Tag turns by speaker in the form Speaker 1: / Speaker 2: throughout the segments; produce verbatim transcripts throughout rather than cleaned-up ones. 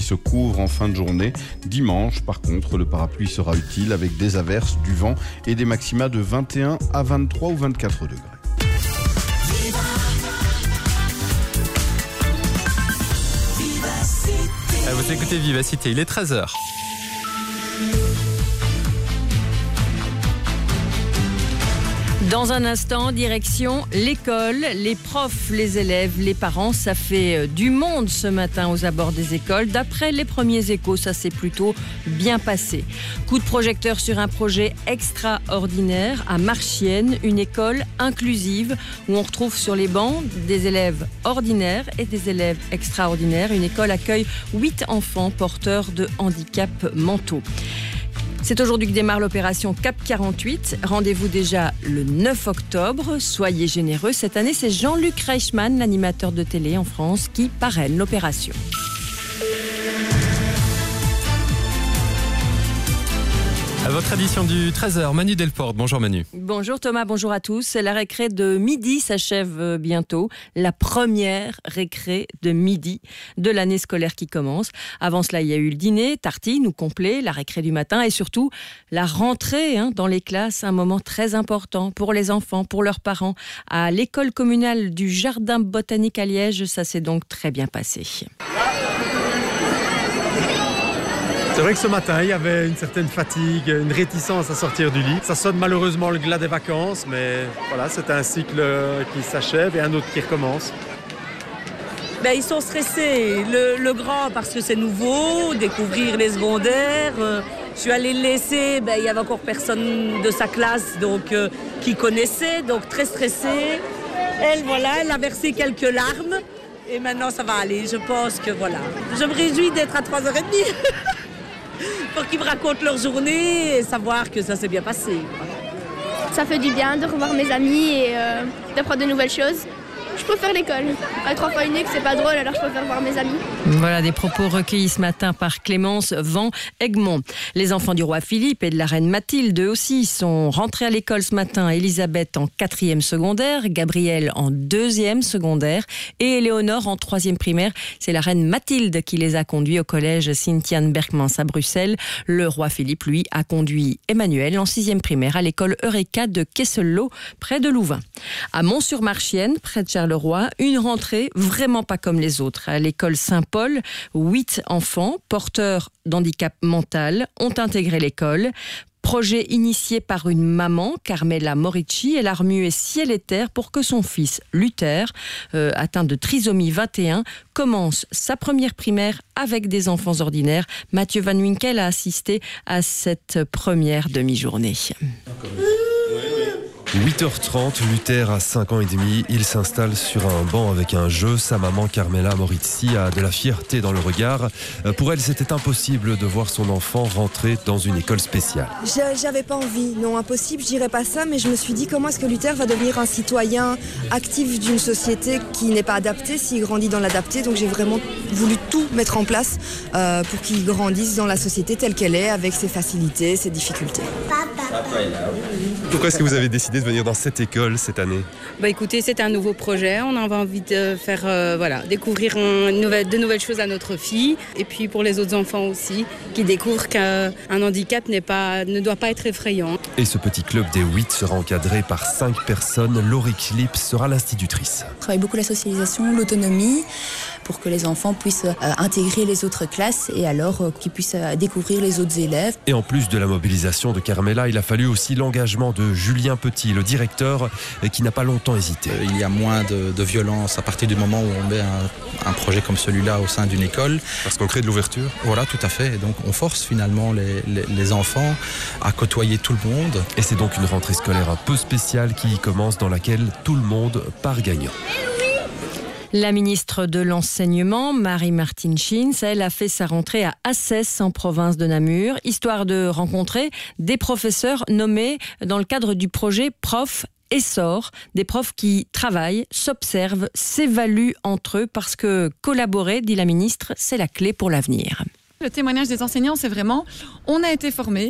Speaker 1: se couvre en fin de journée. Dimanche, par contre, le parapluie sera utile avec des averses, du vent et des maxima de vingt et un à vingt-trois ou vingt-quatre degrés.
Speaker 2: Vous écoutez Vivacité, il est treize heures.
Speaker 3: Dans un instant, direction l'école, les profs, les élèves, les parents, ça fait du monde ce matin aux abords des écoles. D'après les premiers échos, ça s'est plutôt bien passé. Coup de projecteur sur un projet extraordinaire à Marchiennes, une école inclusive où on retrouve sur les bancs des élèves ordinaires et des élèves extraordinaires. Une école accueille huit enfants porteurs de handicaps mentaux. C'est aujourd'hui que démarre l'opération Cap quarante-huit. Rendez-vous déjà le neuf octobre. Soyez généreux. Cette année, c'est Jean-Luc Reichmann, l'animateur de télé en France, qui parraine l'opération.
Speaker 2: À votre édition du treize heures, Manu Delporte. Bonjour Manu.
Speaker 3: Bonjour Thomas, bonjour à tous. La récré de midi s'achève bientôt. La première récré de midi de l'année scolaire qui commence. Avant cela, il y a eu le dîner, tartine ou complet, la récré du matin et surtout la rentrée hein, dans les classes. Un moment très important pour les enfants, pour leurs parents. À l'école communale du Jardin botanique à Liège, ça s'est donc très bien passé.
Speaker 4: C'est vrai que ce matin, il y avait une certaine fatigue, une réticence à sortir du lit. Ça sonne malheureusement le glas des vacances, mais voilà, c'est un cycle qui s'achève et un autre qui recommence.
Speaker 5: Ben, ils sont stressés. Le, le grand, parce que c'est nouveau, découvrir les secondaires. Euh, je suis allée le laisser, ben, il n'y avait encore personne de sa classe donc, euh, qui connaissait, donc très stressée. Elle, voilà, elle a versé quelques larmes. Et maintenant, ça va aller. Je pense que voilà. Je me réjouis d'être à trois heures trente. Pour qu'ils me racontent leur journée et savoir que ça s'est bien passé.
Speaker 6: Ça fait du bien de revoir mes amis et euh, d'apprendre de nouvelles choses. Je préfère l'école. À trois fois unique, c'est pas drôle, alors je préfère voir mes amis.
Speaker 3: Voilà des propos recueillis ce matin par Clémence Van Egmont. Les enfants du roi Philippe et de la reine Mathilde, eux aussi, sont rentrés à l'école ce matin. Elisabeth en quatrième secondaire, Gabriel en deuxième secondaire et Éléonore en troisième primaire. C'est la reine Mathilde qui les a conduits au collège Sint-Jan Berkmans à Bruxelles. Le roi Philippe, lui, a conduit Emmanuel en sixième primaire à l'école Eureka de Kesselo, près de Louvain. À Mont-sur-Marchienne, près de Charleroi, une rentrée vraiment pas comme les autres. À l'école Saint-Paul, huit enfants porteurs d'handicap mental ont intégré l'école. Projet initié par une maman, Carmela Morici. Elle a remué ciel et terre pour que son fils, Luther, euh, atteint de trisomie vingt et un, commence sa première primaire avec des enfants ordinaires. Mathieu Van Winkel a assisté à cette première demi-journée.
Speaker 7: huit heures trente, Luther a cinq ans et demi, il s'installe sur un banc avec un jeu. Sa maman Carmela Morici a de la fierté dans le regard. Pour elle, c'était impossible de voir son enfant rentrer dans une école spéciale.
Speaker 8: J'avais pas envie, non impossible, je dirais pas ça, mais je me suis dit comment est-ce que Luther va devenir un citoyen actif d'une société qui n'est pas adaptée s'il grandit dans l'adapté. Donc j'ai vraiment voulu tout mettre en place euh, pour qu'il grandisse dans la société telle qu'elle est, avec ses facilités, ses difficultés.
Speaker 7: Pourquoi est-ce que vous avez décidé de venir dans cette école cette année ?
Speaker 9: Bah écoutez, c'est un nouveau projet, on avait envie de faire euh, voilà, découvrir une nouvelle, de nouvelles choses à notre fille et puis pour les autres enfants aussi qui découvrent qu'un handicap n'est pas, ne doit pas être effrayant.
Speaker 7: Et ce petit club des huit sera encadré par cinq personnes. Laurie Klipp sera l'institutrice.
Speaker 10: On travaille beaucoup la socialisation, l'autonomie pour que les enfants puissent euh, intégrer les autres classes et alors euh, qu'ils puissent euh, découvrir les autres élèves.
Speaker 7: Et en plus de la mobilisation de Carmela, il a fallu aussi l'engagement de Julien Petit, le directeur, qui n'a pas longtemps hésité.
Speaker 11: Il y a moins de, de violence à partir du moment où on met un, un projet comme celui-là au sein d'une école.
Speaker 7: Parce qu'on crée de l'ouverture ?
Speaker 11: Voilà, tout à fait. Et donc on force finalement les, les, les enfants à côtoyer tout le monde.
Speaker 7: Et c'est donc une rentrée scolaire un peu spéciale qui commence, dans laquelle tout le monde part gagnant.
Speaker 3: La ministre de l'Enseignement, Marie-Martine Schins, elle a fait sa rentrée à Assès, en province de Namur, histoire de rencontrer des professeurs nommés dans le cadre du projet Prof Essor, des profs qui travaillent, s'observent, s'évaluent entre eux, parce que collaborer, dit la ministre, c'est la clé pour l'avenir.
Speaker 12: Le témoignage des enseignants, c'est vraiment, on a été formés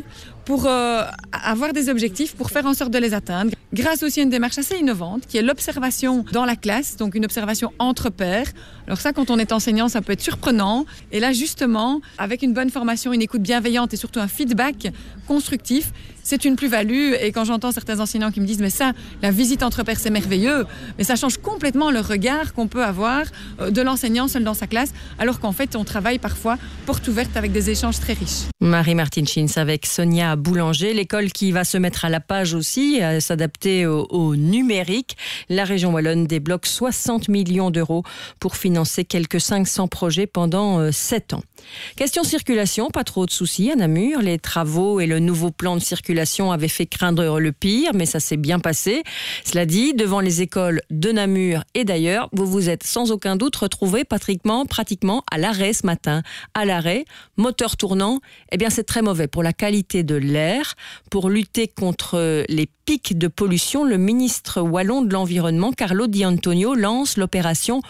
Speaker 12: pour euh, avoir des objectifs, pour faire en sorte de les atteindre. Grâce aussi à une démarche assez innovante, qui est l'observation dans la classe, donc une observation entre pairs. Alors ça, quand on est enseignant, ça peut être surprenant. Et là, justement, avec une bonne formation, une écoute bienveillante et surtout un feedback constructif, c'est une plus-value. Et quand j'entends certains enseignants qui me disent « mais ça, la visite entre pairs, c'est merveilleux », mais ça change complètement le regard qu'on peut avoir de l'enseignant seul dans sa classe, alors qu'en fait, on travaille parfois porte ouverte avec des échanges très riches.
Speaker 3: Marie-Martine Schins avec Sonia Boulanger, l'école qui va se mettre à la page aussi, à s'adapter au, au numérique. La région wallonne débloque soixante millions d'euros pour financer quelques cinq cents projets pendant euh, sept ans. Question circulation, pas trop de soucis à Namur. Les travaux et le nouveau plan de circulation avaient fait craindre le pire, mais ça s'est bien passé. Cela dit, devant les écoles de Namur et d'ailleurs, vous vous êtes sans aucun doute retrouvés pratiquement, pratiquement à l'arrêt ce matin. À l'arrêt, moteur tournant, eh bien c'est très mauvais pour la qualité de l'air. Pour lutter contre les pics de pollution, le ministre wallon de l'Environnement, Carlo Di Antonio, lance l'opération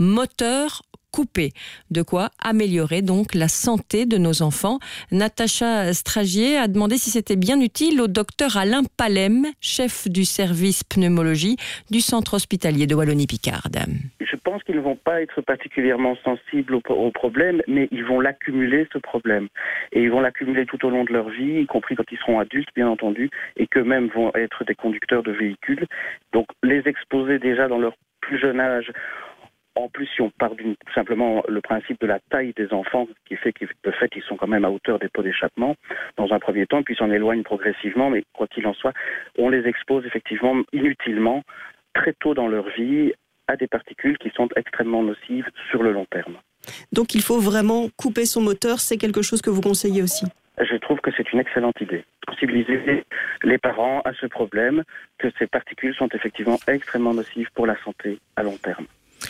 Speaker 3: moteur coupé. De quoi améliorer donc la santé de nos enfants. Natacha Stragier a demandé si c'était bien utile au docteur Alain Palem, chef du service pneumologie du centre hospitalier de Wallonie-Picarde.
Speaker 13: Je pense qu'ils ne vont pas être particulièrement sensibles au, au problème, mais ils vont l'accumuler, ce problème. Et ils vont l'accumuler tout au long de leur vie, y compris quand ils seront adultes, bien entendu, et qu'eux-mêmes vont être des conducteurs de véhicules. Donc les exposer déjà dans leur plus jeune âge. En plus, si on part d'une, simplement le principe de la taille des enfants, qui fait que de fait, ils sont quand même à hauteur des pots d'échappement dans un premier temps, puis s'en éloignent progressivement, mais quoi qu'il en soit, on les expose effectivement inutilement, très tôt dans leur vie, à des particules qui sont extrêmement nocives sur le long terme.
Speaker 14: Donc il faut vraiment couper son moteur, c'est quelque chose que vous conseillez aussi ?
Speaker 13: Je trouve que c'est une excellente idée. Sensibiliser les parents à ce problème, que ces particules sont effectivement extrêmement nocives pour la santé à long terme.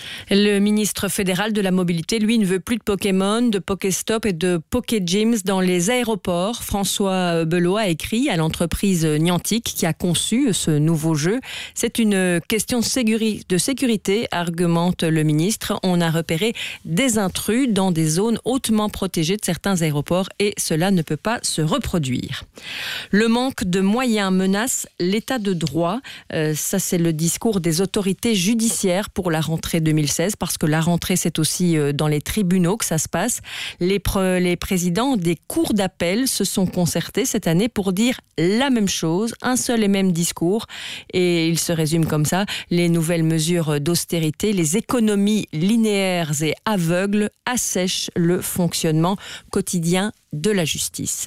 Speaker 3: Le ministre fédéral de la mobilité, lui, ne veut plus de Pokémon, de Pokéstop et de Pokégyms dans les aéroports. François Belot a écrit à l'entreprise Niantic qui a conçu ce nouveau jeu. C'est une question de sécurité, de sécurité, argumente le ministre. On a repéré des intrus dans des zones hautement protégées de certains aéroports et cela ne peut pas se reproduire. Le manque de moyens menace l'état de droit. Euh, ça, c'est le discours des autorités judiciaires pour la rentrée deux mille seize, parce que la rentrée, c'est aussi dans les tribunaux que ça se passe. Les, pre- les présidents des cours d'appel se sont concertés cette année pour dire la même chose, un seul et même discours. Et il se résume comme ça: les nouvelles mesures d'austérité, les économies linéaires et aveugles assèchent le fonctionnement quotidien de la justice.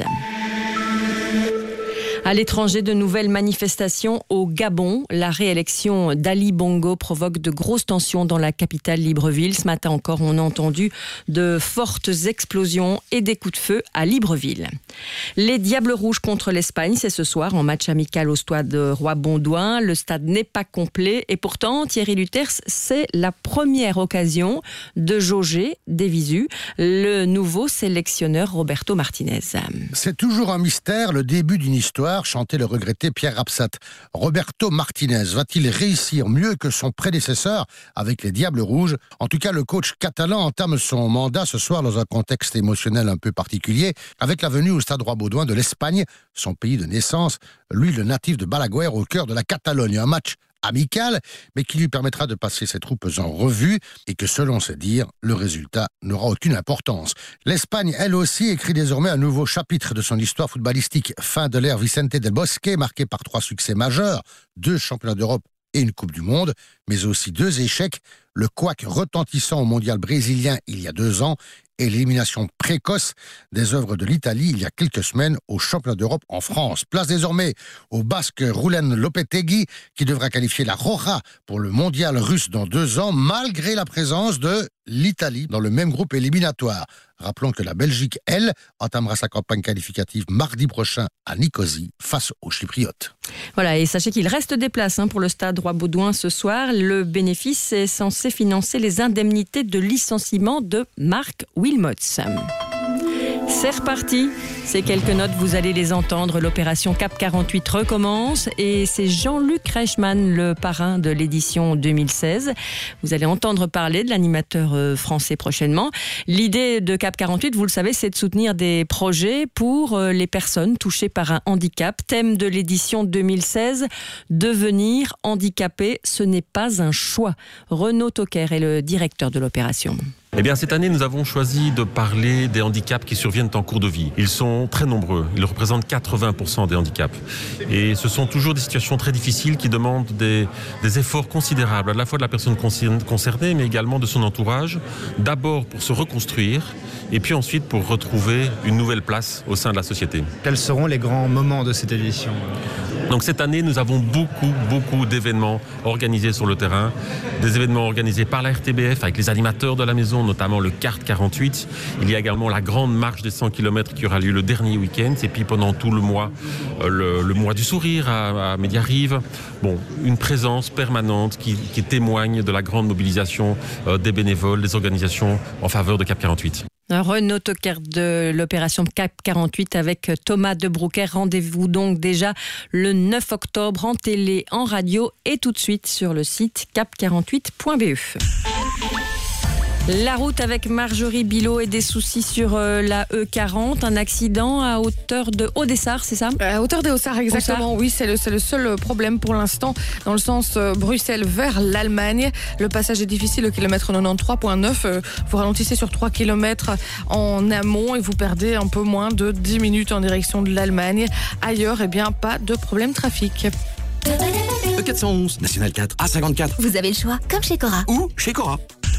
Speaker 3: À l'étranger, de nouvelles manifestations au Gabon. La réélection d'Ali Bongo provoque de grosses tensions dans la capitale Libreville. Ce matin encore, on a entendu de fortes explosions et des coups de feu à Libreville. Les Diables Rouges contre l'Espagne, c'est ce soir en match amical au stade Roi-Baudouin. Le stade n'est pas complet et pourtant, Thierry Luters, c'est la première occasion de jauger des visus le nouveau sélectionneur Roberto Martinez.
Speaker 15: C'est toujours un mystère, le début d'une histoire, chantait le regretté Pierre Rapsat. Roberto Martinez va-t-il réussir mieux que son prédécesseur avec les Diables Rouges ? En tout cas, le coach catalan entame son mandat ce soir dans un contexte émotionnel un peu particulier, avec la venue au stade Roi-Baudouin de l'Espagne, son pays de naissance, lui le natif de Balaguer au cœur de la Catalogne. Un match amical, mais qui lui permettra de passer ses troupes en revue et que, selon ses dires, le résultat n'aura aucune importance. L'Espagne, elle aussi, écrit désormais un nouveau chapitre de son histoire footballistique. Fin de l'ère Vicente del Bosque, marqué par trois succès majeurs, deux championnats d'Europe et une Coupe du Monde, mais aussi deux échecs, le couac retentissant au mondial brésilien il y a deux ans et l'élimination précoce des œuvres de l'Italie il y a quelques semaines au championnat d'Europe en France. Place désormais au basque Rulen Lopetegui qui devra qualifier la Roja pour le mondial russe dans deux ans malgré la présence de l'Italie dans le même groupe éliminatoire. Rappelons que la Belgique, elle, entamera sa campagne qualificative mardi prochain à Nicosie face aux Chypriotes.
Speaker 3: Voilà, et sachez qu'il reste des places hein, pour le stade Roi-Baudouin ce soir. Le bénéfice est censé financer les indemnités de licenciement de Marc Wilmots. C'est reparti. Ces quelques notes, vous allez les entendre. L'opération Cap quarante-huit recommence et c'est Jean-Luc Reichmann, le parrain de l'édition deux mille seize. Vous allez entendre parler de l'animateur français prochainement. L'idée de Cap quarante-huit, vous le savez, c'est de soutenir des projets pour les personnes touchées par un handicap. Thème de l'édition deux mille seize, devenir handicapé, ce n'est pas un choix. Renaud Toquer est le directeur de l'opération.
Speaker 16: Eh bien, cette année, nous avons choisi de parler des handicaps qui surviennent en cours de vie. Ils sont très nombreux. Ils représentent quatre-vingts pour cent des handicaps. Et ce sont toujours des situations très difficiles qui demandent des, des efforts considérables, à la fois de la personne concernée, mais également de son entourage. D'abord pour se reconstruire, et puis ensuite pour retrouver une nouvelle place au sein de la société.
Speaker 17: Quels seront les grands moments de cette édition ?
Speaker 16: Donc cette année, nous avons beaucoup, beaucoup d'événements organisés sur le terrain. Des événements organisés par la R T B F avec les animateurs de la maison, notamment le C A R T quarante-huit. Il y a également la grande marche des cent kilomètres qui aura lieu le dernier week-end. Et puis pendant tout le mois, le, le mois du sourire à, à Médiarive. Bon, une présence permanente qui, qui témoigne de la grande mobilisation euh, des bénévoles, des organisations en faveur de Cap quarante-huit.
Speaker 3: Renaud Toquer de l'opération Cap quarante-huit avec Thomas de Broucker. Rendez-vous donc déjà le neuf octobre en télé, en radio et tout de suite sur le site cap quarante-huit point b e. La route avec Marjorie Bilot et des soucis sur euh, la E quarante. Un accident à hauteur de Haut-Dessart, c'est ça ?
Speaker 18: À hauteur des Hauts-Sarts, exactement. Hauts-Sarts. Oui, c'est le, c'est le seul problème pour l'instant dans le sens euh, Bruxelles vers l'Allemagne. Le passage est difficile au kilomètre quatre-vingt-treize virgule neuf. Euh, vous ralentissez sur trois kilomètres en amont et vous perdez un peu moins de dix minutes en direction de l'Allemagne. Ailleurs, eh bien, pas de problème trafic.
Speaker 19: E quatre cent onze, National quatre, A cinquante-quatre.
Speaker 20: Vous avez le choix, comme chez Cora.
Speaker 19: Ou chez Cora.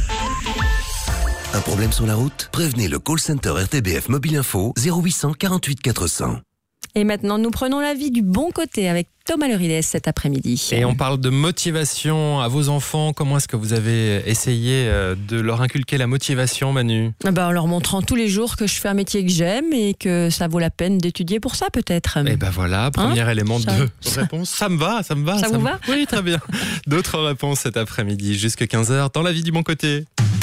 Speaker 19: Un problème sur la route ? Prévenez le call center R T B F Mobile Info zéro huit cent quarante-huit quatre cents.
Speaker 3: Et maintenant, nous prenons la vie du bon côté avec Thomas Lerides cet après-midi.
Speaker 2: Et on parle de motivation à vos enfants. Comment est-ce que vous avez essayé de leur inculquer la motivation, Manu ?
Speaker 3: Ben, en leur montrant tous les jours que je fais un métier que j'aime et que ça vaut la peine d'étudier pour ça, peut-être.
Speaker 2: Et ben voilà, premier hein élément
Speaker 3: ça,
Speaker 2: de
Speaker 3: ça,
Speaker 2: réponse. Ça me va, ça me va.
Speaker 3: Ça,
Speaker 2: ça
Speaker 3: vous
Speaker 2: me...
Speaker 3: va ?
Speaker 2: Oui, très bien. D'autres réponses cet après-midi, jusqu'à quinze heures, dans la vie du bon côté.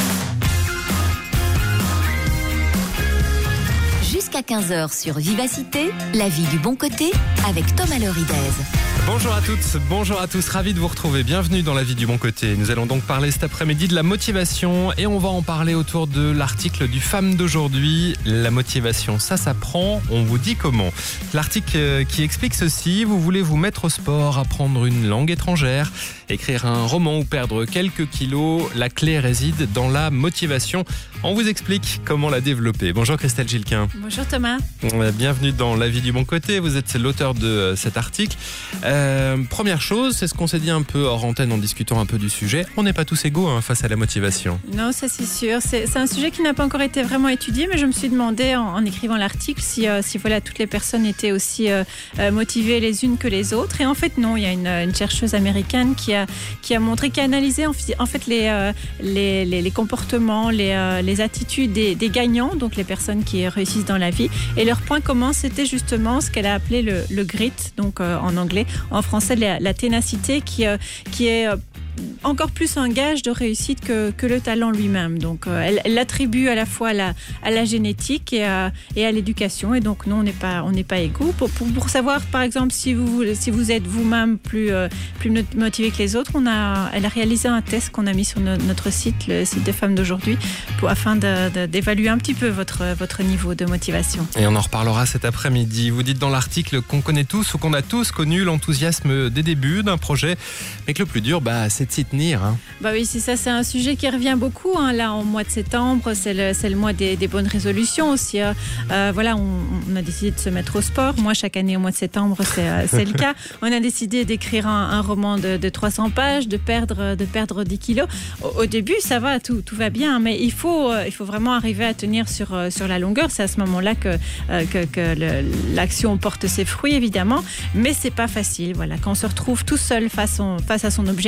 Speaker 20: Jusqu'à quinze heures sur Vivacité, la vie du bon côté avec Thomas Lerides.
Speaker 2: Bonjour à toutes, bonjour à tous, ravi de vous retrouver, bienvenue dans la vie du bon côté. Nous allons donc parler cet après-midi de la motivation et on va en parler autour de l'article du Femme d'aujourd'hui. La motivation, ça s'apprend, on vous dit comment. L'article qui explique ceci, vous voulez vous mettre au sport, apprendre une langue étrangère, écrire un roman ou perdre quelques kilos, la clé réside dans la motivation. On vous explique comment la développer. Bonjour Christelle Gilquin.
Speaker 21: Bonjour Thomas.
Speaker 2: Bienvenue dans La vie du bon côté, vous êtes l'auteur de cet article. Euh, première chose, c'est ce qu'on s'est dit un peu hors antenne en discutant un peu du sujet. On n'est pas tous égaux hein, face à la motivation.
Speaker 21: Non, ça c'est sûr. C'est, c'est un sujet qui n'a pas encore été vraiment étudié, mais je me suis demandé en, en écrivant l'article si, euh, si voilà, toutes les personnes étaient aussi euh, motivées les unes que les autres. Et en fait, non, il y a une, une chercheuse américaine qui a, qui a montré, qui a analysé en, en fait les, euh, les, les, les comportements, les, euh, les attitudes des, des gagnants, donc les personnes qui réussissent dans la vie. Et leur point commun, c'était justement ce qu'elle a appelé le, le grit, donc euh, en anglais. En français, la, la ténacité qui, euh, qui est euh, encore plus un gage de réussite que, que le talent lui-même. Donc, euh, elle, elle l'attribue à la fois à la, à la génétique et à, et à l'éducation. Et donc, non, on n'est pas, on n'est pas égaux. Pour, pour, pour savoir, par exemple, si vous, si vous êtes vous-même plus, euh, plus motivé que les autres, on a, elle a réalisé un test qu'on a mis sur no, notre site, le site des Femmes d'aujourd'hui, pour, afin de, de, d'évaluer un petit peu votre, votre niveau de motivation.
Speaker 2: Et on en reparlera cet après-midi. Vous dites dans l'article qu'on connaît tous ou qu'on a tous connu l'enthousiasme des débuts d'un projet, mais que le plus dur, bah, c'est de s'y tenir. Hein.
Speaker 21: Bah oui, c'est ça, c'est un sujet qui revient beaucoup. Hein. Là, en mois de septembre, c'est le, c'est le mois des, des bonnes résolutions aussi. Hein. Euh, voilà, on, on a décidé de se mettre au sport. Moi, chaque année, au mois de septembre, c'est, c'est le cas. On a décidé d'écrire un, un roman de, de trois cents pages, de perdre, de perdre dix kilos. Au, au début, ça va, tout, tout va bien, mais il faut, il faut vraiment arriver à tenir sur, sur la longueur. C'est à ce moment-là que, que, que le, l'action porte ses fruits, évidemment, mais c'est pas facile. Voilà, quand on se retrouve tout seul face, on, face à son objectif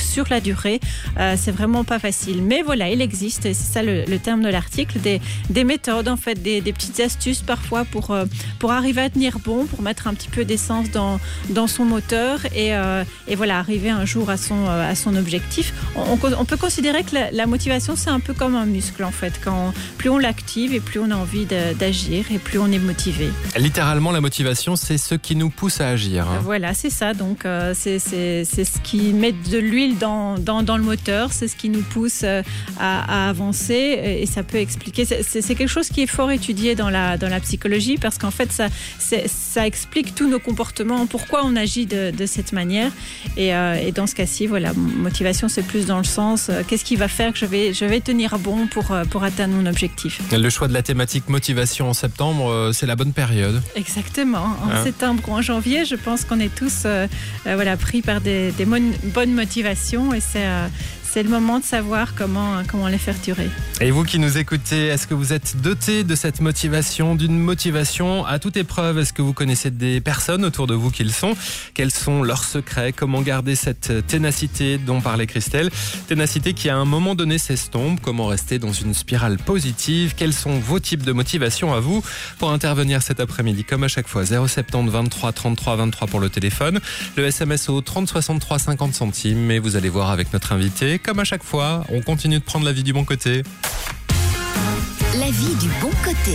Speaker 21: sur la durée, euh, c'est vraiment pas facile. Mais voilà, il existe, et c'est ça le, le terme de l'article, des, des méthodes, en fait, des, des petites astuces parfois pour, euh, pour arriver à tenir bon, pour mettre un petit peu d'essence dans, dans son moteur et, euh, et voilà, arriver un jour à son, euh, à son objectif. On, on peut considérer que la, la motivation, c'est un peu comme un muscle, en fait. Quand, plus on l'active et plus on a envie de, d'agir et plus on est motivé.
Speaker 2: Littéralement, la motivation, c'est ce qui nous pousse à agir. Hein.
Speaker 21: Voilà, c'est ça. Donc, euh, c'est, c'est, c'est ce qui met de l'huile dans, dans, dans le moteur, c'est ce qui nous pousse à, à avancer et ça peut expliquer. C'est, c'est, c'est quelque chose qui est fort étudié dans la, dans la psychologie parce qu'en fait, ça, c'est, ça explique tous nos comportements, pourquoi on agit de, de cette manière. Et, euh, et dans ce cas-ci, voilà, motivation, c'est plus dans le sens, euh, qu'est-ce qui va faire que je vais, je vais tenir bon pour, euh, pour atteindre mon objectif.
Speaker 2: Le choix de la thématique motivation en septembre, euh, c'est la bonne période.
Speaker 21: Exactement. En
Speaker 2: Hein?
Speaker 21: septembre ou en janvier, je pense qu'on est tous euh, euh, voilà, pris par des, des mon- bonnes motivations et c'est, euh, c'est le moment de savoir comment, comment les faire durer.
Speaker 2: Et vous qui nous écoutez, est-ce que vous êtes doté de cette motivation, d'une motivation à toute épreuve? Est-ce que vous connaissez des personnes autour de vous qui le sont? Quels sont leurs secrets? Comment garder cette ténacité dont parlait Christelle? Ténacité qui à un moment donné s'estompe. Comment rester dans une spirale positive? Quels sont vos types de motivation à vous? Pour intervenir cet après-midi, comme à chaque fois, zéro sept zéro vingt-trois trente-trois vingt-trois pour le téléphone, le S M S au trente soixante-trois cinquante centimes, et vous allez voir avec notre invité. Comme à chaque fois, on continue de prendre la vie du bon côté.
Speaker 20: La vie du bon côté.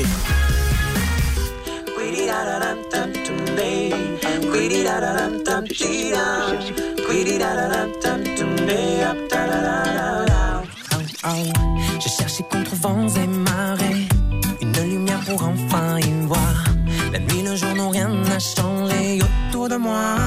Speaker 1: J'ai cherché contre vents et marées une lumière pour enfin y voir. La nuit, le jour n'ont rien à changer autour de moi.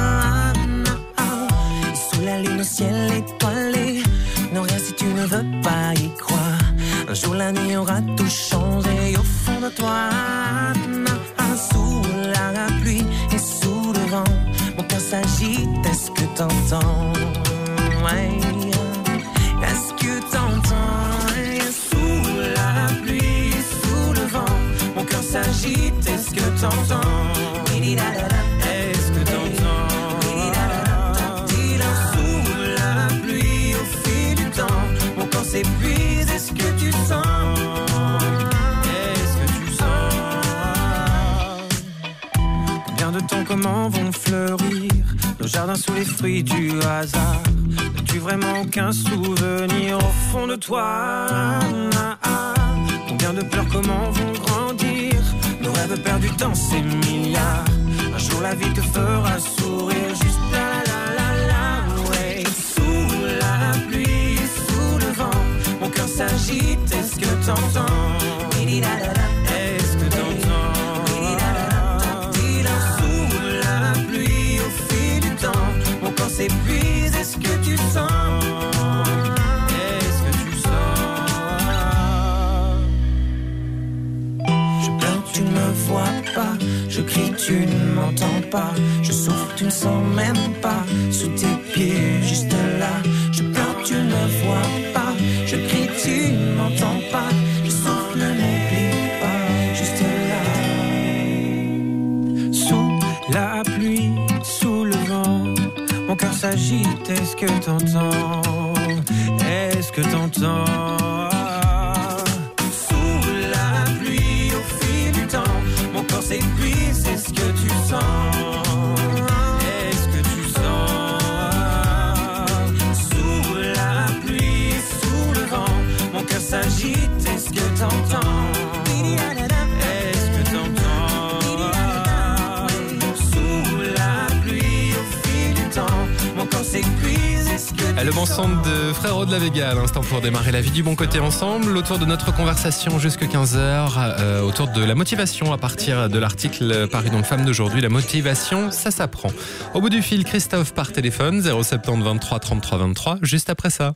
Speaker 1: Et sous la lune au ciel étoilé, non rien si tu ne veux pas y croire. Un jour la nuit aura tout changé au fond de toi. Sous la pluie et sous le vent, mon cœur s'agite, est-ce que t'entends? Ouais. Est-ce que t'entends? Sous la pluie, sous le vent, mon cœur s'agite, est-ce que t'entends? Est-ce que t'entends? Sous la pluie, au fil du temps, mon corps s'épuise, est-ce que tu sens? Est-ce que tu sens? Combien de temps, comment vont fleurir nos jardins sous les fruits du hasard? N'as-tu vraiment aucun souvenir au fond de toi? Combien de pleurs, comment vont grandir nos rêves perdus dans ces milliards? Un jour la vie te fera sourire, juste la la la la, ouais. Sous la pluie, sous le vent, mon cœur s'agite, est-ce que t'entends? Est-ce que t'entends? Sous la pluie, au fil du temps, mon corps s'épuise, est-ce que tu sens? Est-ce que tu sens? Je pleure, tu ne me vois pas. Je crie, tu ne m'entends pas. Je souffre, tu ne sens même pas. Sous tes pieds, juste là. Je pleure, tu ne me vois pas. Je crie, tu ne m'entends pas. Je souffre, ne m'oublie pas. Juste là. Sous la pluie, sous le vent, mon cœur s'agite, est-ce que t'entends? Est-ce que t'entends? Sous la pluie, au fil du temps, mon corps s'épuise, est-ce que tu sens? Est-ce que tu sens? Sous la pluie, sous le vent, mon cœur s'agite, est-ce que t'entends? Est-ce que t'entends? Sous la pluie, au fil du temps, mon corps s'épuise, est-ce que tu
Speaker 2: Le bon son de Frérot de la Vega à l'instant pour démarrer la vie du bon côté ensemble. Autour de notre conversation jusqu'à quinze heures, euh, autour de la motivation à partir de l'article paru dans le Femme d'aujourd'hui. La motivation, ça s'apprend. Au bout du fil, Christophe par téléphone, zéro sept zéro vingt-trois trente-trois vingt-trois, juste après ça.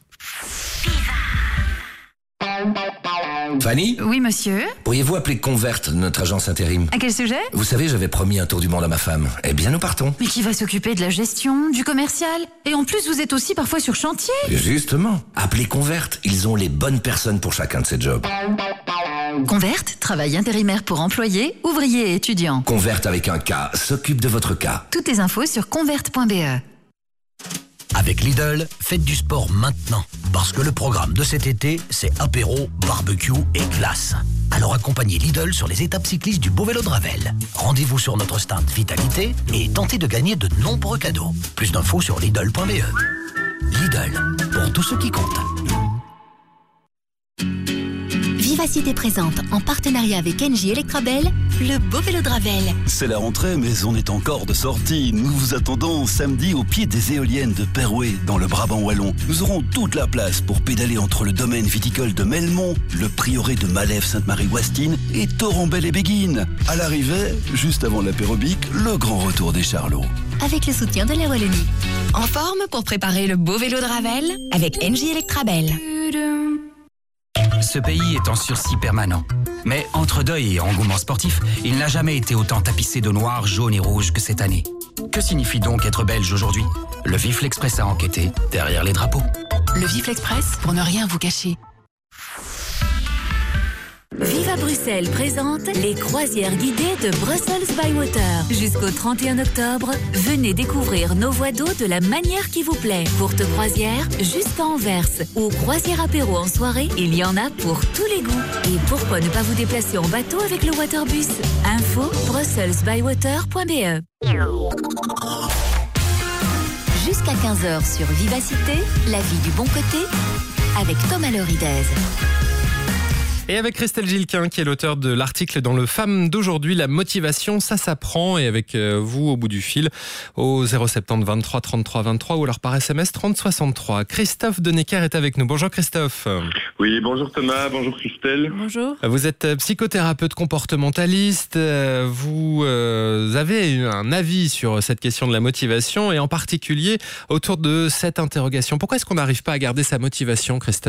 Speaker 22: Fanny?
Speaker 23: Oui, monsieur.
Speaker 22: Pourriez-vous appeler Convert, notre agence intérim?
Speaker 23: À quel sujet?
Speaker 22: Vous savez, j'avais promis un tour du monde à ma femme. Eh bien, nous partons.
Speaker 23: Mais qui va s'occuper de la gestion, du commercial? Et en plus, vous êtes aussi parfois sur chantier.
Speaker 22: Justement, appelez Convert. Ils ont les bonnes personnes pour chacun de ces jobs.
Speaker 23: Convert, travail intérimaire pour employés, ouvriers et étudiants.
Speaker 22: Convert avec un K s'occupe de votre cas.
Speaker 23: Toutes les infos sur convert point b e.
Speaker 22: Avec Lidl, faites du sport maintenant. Parce que le programme de cet été, c'est apéro, barbecue et glace. Alors accompagnez Lidl sur les étapes cyclistes du Beau Vélo de Ravel. Rendez-vous sur notre stand Vitalité et tentez de gagner de nombreux cadeaux. Plus d'infos sur Lidl point B E. Lidl, pour tous ceux qui comptent.
Speaker 20: Vivacité présente, en partenariat avec Engie Electrabel, le Beau Vélo de Ravel.
Speaker 4: C'est la rentrée, mais on est encore de sortie. Nous vous attendons samedi au pied des éoliennes de Perouet, dans le Brabant wallon. Nous aurons toute la place pour pédaler entre le domaine viticole de Melmont, le prieuré de Malève-Sainte-Marie-Ouestine et Torumbel et Béguine. À l'arrivée, juste avant l'apérobic, le grand retour des Charlots.
Speaker 20: Avec le soutien de la Wallonie. En forme pour préparer le Beau Vélo de Ravel avec Engie Electrabel.
Speaker 5: Ce pays est en sursis permanent. Mais entre deuil et engouement sportif, il n'a jamais été autant tapissé de noir, jaune et rouge que cette année. Que signifie donc être belge aujourd'hui? Le Vif l'Express a enquêté derrière les drapeaux.
Speaker 23: Le Vif l'Express, pour ne rien vous cacher.
Speaker 20: Viva Bruxelles présente les croisières guidées de Brussels by Water. Jusqu'au trente et un octobre, venez découvrir nos voies d'eau de la manière qui vous plaît. Courte croisière jusqu'à Anvers ou croisière apéro en soirée, il y en a pour tous les goûts. Et pourquoi ne pas vous déplacer en bateau avec le Waterbus? Info brussels by water point b e. Jusqu'à quinze heures sur Vivacité, la vie du bon côté, avec Thomas Loridez.
Speaker 2: Et avec Christelle Gilquin, qui est l'auteur de l'article dans Le Femme d'aujourd'hui, la motivation, ça s'apprend. Et avec vous au bout du fil, au zéro sept zéro vingt-trois trente-trois vingt-trois ou alors par S M S trente soixante-trois. Christophe Denecker est avec nous. Bonjour Christophe.
Speaker 6: Oui, bonjour Thomas, bonjour Christelle.
Speaker 21: Bonjour.
Speaker 2: Vous êtes psychothérapeute comportementaliste. Vous avez un avis sur cette question de la motivation et en particulier autour de cette interrogation. Pourquoi est-ce qu'on n'arrive pas à garder sa motivation, Christophe ?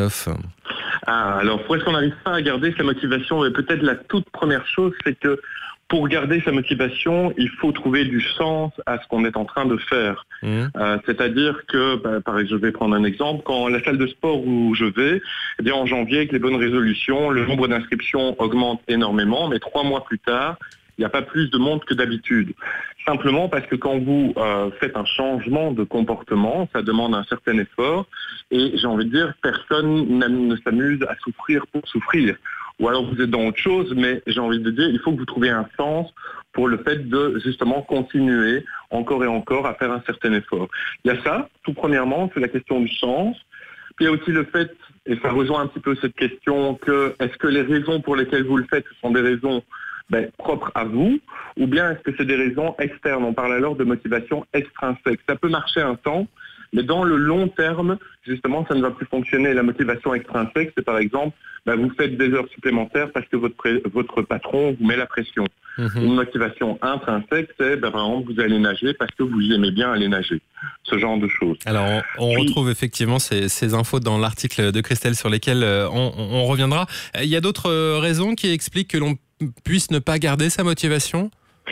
Speaker 6: Ah, alors, pourquoi est-ce qu'on n'arrive pas à garder sa motivation? Et peut-être la toute première chose, c'est que pour garder sa motivation, il faut trouver du sens à ce qu'on est en train de faire. Mmh. Euh, c'est-à-dire que, bah, pareil, je vais prendre un exemple, quand la salle de sport où je vais, eh bien, en janvier, avec les bonnes résolutions, le nombre d'inscriptions augmente énormément, mais trois mois plus tard, il n'y a pas plus de monde que d'habitude. Simplement parce que quand vous euh, faites un changement de comportement, ça demande un certain effort. Et j'ai envie de dire, personne ne s'amuse à souffrir pour souffrir. Ou alors vous êtes dans autre chose, mais j'ai envie de dire, il faut que vous trouviez un sens pour le fait de justement continuer encore et encore à faire un certain effort. Il y a ça, tout premièrement, c'est la question du sens. Puis il y a aussi le fait, et ça rejoint un petit peu cette question, que est-ce que les raisons pour lesquelles vous le faites, ce sont des raisons Ben, propre à vous, ou bien est-ce que c'est des raisons externes? On parle alors de motivation extrinsèque. Ça peut marcher un temps, mais dans le long terme, justement, ça ne va plus fonctionner. La motivation extrinsèque, c'est par exemple, ben, vous faites des heures supplémentaires parce que votre, pré- votre patron vous met la pression. Mm-hmm. Une motivation intrinsèque, c'est ben, par exemple, vous allez nager parce que vous aimez bien aller nager. Ce genre de choses.
Speaker 2: Alors, on, on Puis, retrouve effectivement ces, ces infos dans l'article de Christelle sur lesquelles on, on reviendra. Il y a d'autres raisons qui expliquent que l'on puisse ne pas garder sa motivation?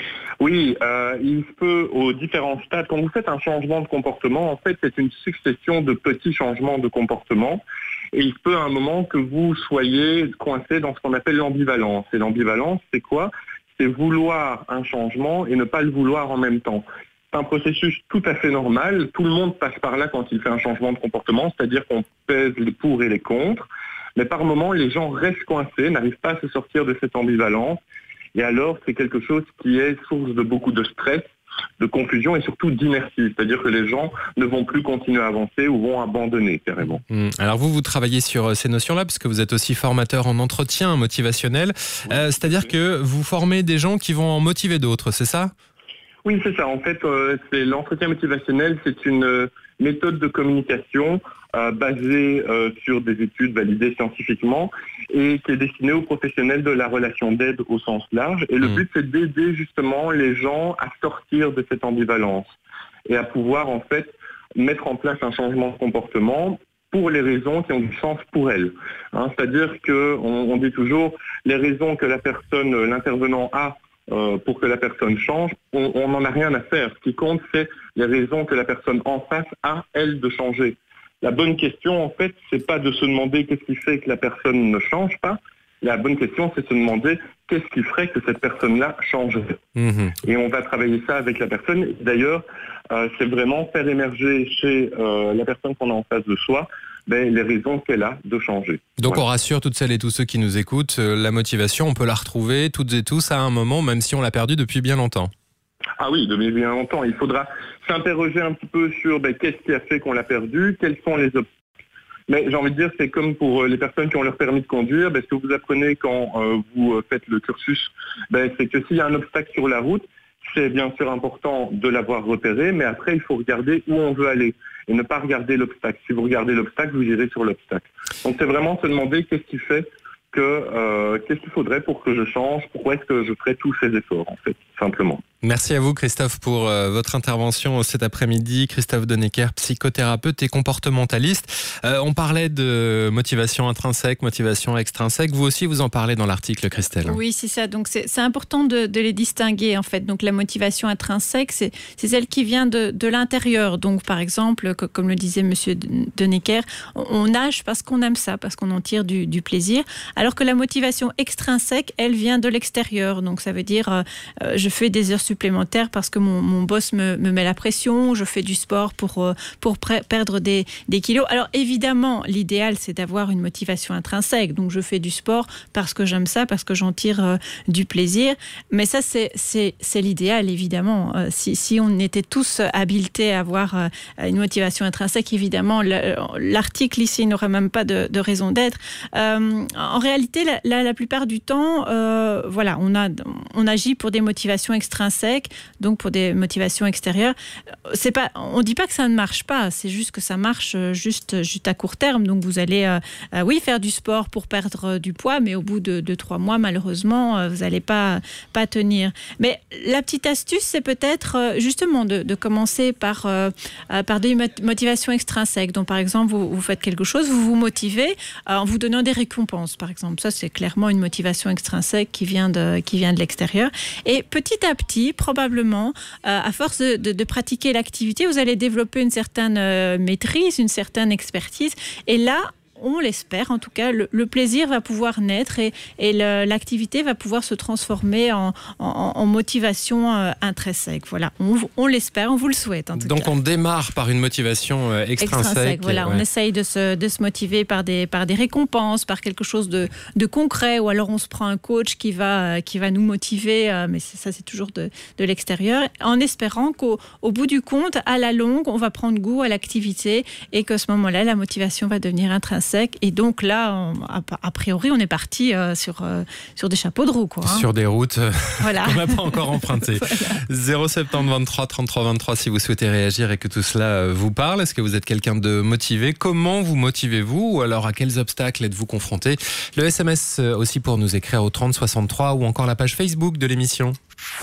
Speaker 6: Oui, euh, il peut aux différents stades, quand vous faites un changement de comportement, en fait c'est une succession de petits changements de comportement et il peut à un moment que vous soyez coincé dans ce qu'on appelle l'ambivalence. Et l'ambivalence, c'est quoi? C'est vouloir un changement et ne pas le vouloir en même temps. C'est un processus tout à fait normal, tout le monde passe par là quand il fait un changement de comportement, c'est-à-dire qu'on pèse les pour et les contre. Mais par moments, les gens restent coincés, n'arrivent pas à se sortir de cette ambivalence. Et alors, c'est quelque chose qui est source de beaucoup de stress, de confusion et surtout d'inertie. C'est-à-dire que les gens ne vont plus continuer à avancer ou vont abandonner carrément.
Speaker 2: Mmh. Alors vous, vous travaillez sur ces notions-là, parce que vous êtes aussi formateur en entretien motivationnel. Euh, c'est-à-dire que vous formez des gens qui vont en motiver d'autres, c'est ça?
Speaker 6: Oui, c'est ça. En fait, euh, c'est l'entretien motivationnel, c'est une euh, méthode de communication euh, basée euh, sur des études validées scientifiquement et qui est destinée aux professionnels de la relation d'aide au sens large. Et le mmh. but, c'est d'aider justement les gens à sortir de cette ambivalence et à pouvoir en fait mettre en place un changement de comportement pour les raisons qui ont du sens pour elles. Hein, c'est-à-dire qu'on on dit toujours les raisons que la personne, l'intervenant a Euh, pour que la personne change, on n'en a rien à faire. Ce qui compte, c'est les raisons que la personne en face a, elle, de changer. La bonne question, en fait, c'est pas de se demander qu'est-ce qui fait que la personne ne change pas, La bonne question, c'est de se demander qu'est-ce qui ferait que cette personne-là changerait. Mmh. Et on va travailler ça avec la personne. D'ailleurs, euh, c'est vraiment faire émerger chez euh, la personne qu'on a en face de soi ben, les raisons qu'elle a de changer.
Speaker 2: Donc
Speaker 6: voilà.
Speaker 2: On rassure toutes celles et tous ceux qui nous écoutent, euh, la motivation, on peut la retrouver toutes et tous à un moment, même si on l'a perdue depuis bien longtemps.
Speaker 6: Ah oui, depuis bien longtemps. Il faudra s'interroger un petit peu sur ben, qu'est-ce qui a fait qu'on l'a perdue, quels sont les obstacles. Mais j'ai envie de dire, c'est comme pour les personnes qui ont leur permis de conduire. Ben, ce que vous apprenez quand euh, vous faites le cursus, ben, c'est que s'il y a un obstacle sur la route, c'est bien sûr important de l'avoir repéré, mais après, il faut regarder où on veut aller et ne pas regarder l'obstacle. Si vous regardez l'obstacle, vous irez sur l'obstacle. Donc, c'est vraiment se demander qu'est-ce qui fait que, euh, qu'est-ce qu'il faudrait pour que je change, pourquoi est-ce que je ferais tous ces efforts, en fait, simplement.
Speaker 2: Merci à vous, Christophe, pour euh, votre intervention cet après-midi. Christophe Donnecker, psychothérapeute et comportementaliste. Euh, on parlait de motivation intrinsèque, motivation extrinsèque. Vous aussi, vous en parlez dans l'article, Christelle.
Speaker 21: Oui, c'est ça. Donc, c'est, c'est important de, de les distinguer, en fait. Donc, la motivation intrinsèque, c'est, c'est celle qui vient de, de l'intérieur. Donc, par exemple, que, comme le disait Monsieur Donnecker, on, on nage parce qu'on aime ça, parce qu'on en tire du, du plaisir. Alors que la motivation extrinsèque, elle vient de l'extérieur. Donc, ça veut dire, euh, je fais des heures supplémentaires parce que mon, mon boss me, me met la pression, je fais du sport pour, euh, pour pre- perdre des, des kilos. Alors, évidemment, l'idéal, c'est d'avoir une motivation intrinsèque. Donc, je fais du sport parce que j'aime ça, parce que j'en tire euh, du plaisir. Mais ça, c'est, c'est, c'est l'idéal, évidemment. Euh, si, si on était tous habilités à avoir euh, une motivation intrinsèque, évidemment, le, l'article ici n'aurait même pas de, de raison d'être. Euh, en réalité, la, la, la plupart du temps, euh, voilà, on, a, on agit pour des motivations extrinsèques, donc pour des motivations extérieures. C'est pas, on ne dit pas que ça ne marche pas, c'est juste que ça marche juste, juste à court terme. Donc vous allez, euh, euh, oui, faire du sport pour perdre du poids, mais au bout de, de trois mois, malheureusement, euh, vous n'allez pas, pas tenir. Mais la petite astuce, c'est peut-être euh, justement de, de commencer par, euh, par des motivations extrinsèques. Donc par exemple, vous, vous faites quelque chose, vous vous motivez euh, en vous donnant des récompenses, par exemple. Ça, c'est clairement une motivation extrinsèque qui vient de, qui vient de l'extérieur. Et petit à petit, probablement, euh, à force de, de, de pratiquer l'activité, vous allez développer une certaine euh, maîtrise, une certaine expertise. Et là, on l'espère, en tout cas, le, le plaisir va pouvoir naître et, et le, l'activité va pouvoir se transformer en, en, en motivation euh, intrinsèque. Voilà, on, on l'espère, on vous le souhaite en tout
Speaker 2: Donc
Speaker 21: cas.
Speaker 2: on démarre par une motivation euh, extrinsèque.
Speaker 21: extrinsèque voilà,
Speaker 2: ouais.
Speaker 21: On essaye de se, de se motiver par des, par des récompenses, par quelque chose de, de concret, ou alors on se prend un coach qui va, qui va nous motiver, euh, mais ça c'est toujours de, de l'extérieur, en espérant qu'au au bout du compte, à la longue, on va prendre goût à l'activité et qu'à ce moment-là, la motivation va devenir intrinsèque. Et donc là, on, a, a priori, on est parti euh, sur, euh, sur des chapeaux de roue. Quoi, hein.
Speaker 2: Sur des routes euh,
Speaker 21: voilà.
Speaker 2: qu'on n'a pas encore empruntées. Voilà. zéro sept vingt-trois trente-trois vingt-trois si vous souhaitez réagir et que tout cela vous parle. Est-ce que vous êtes quelqu'un de motivé ? Comment vous motivez-vous ? Ou alors à quels obstacles êtes-vous confronté ? Le S M S aussi pour nous écrire au trente soixante-trois ou encore la page Facebook de l'émission.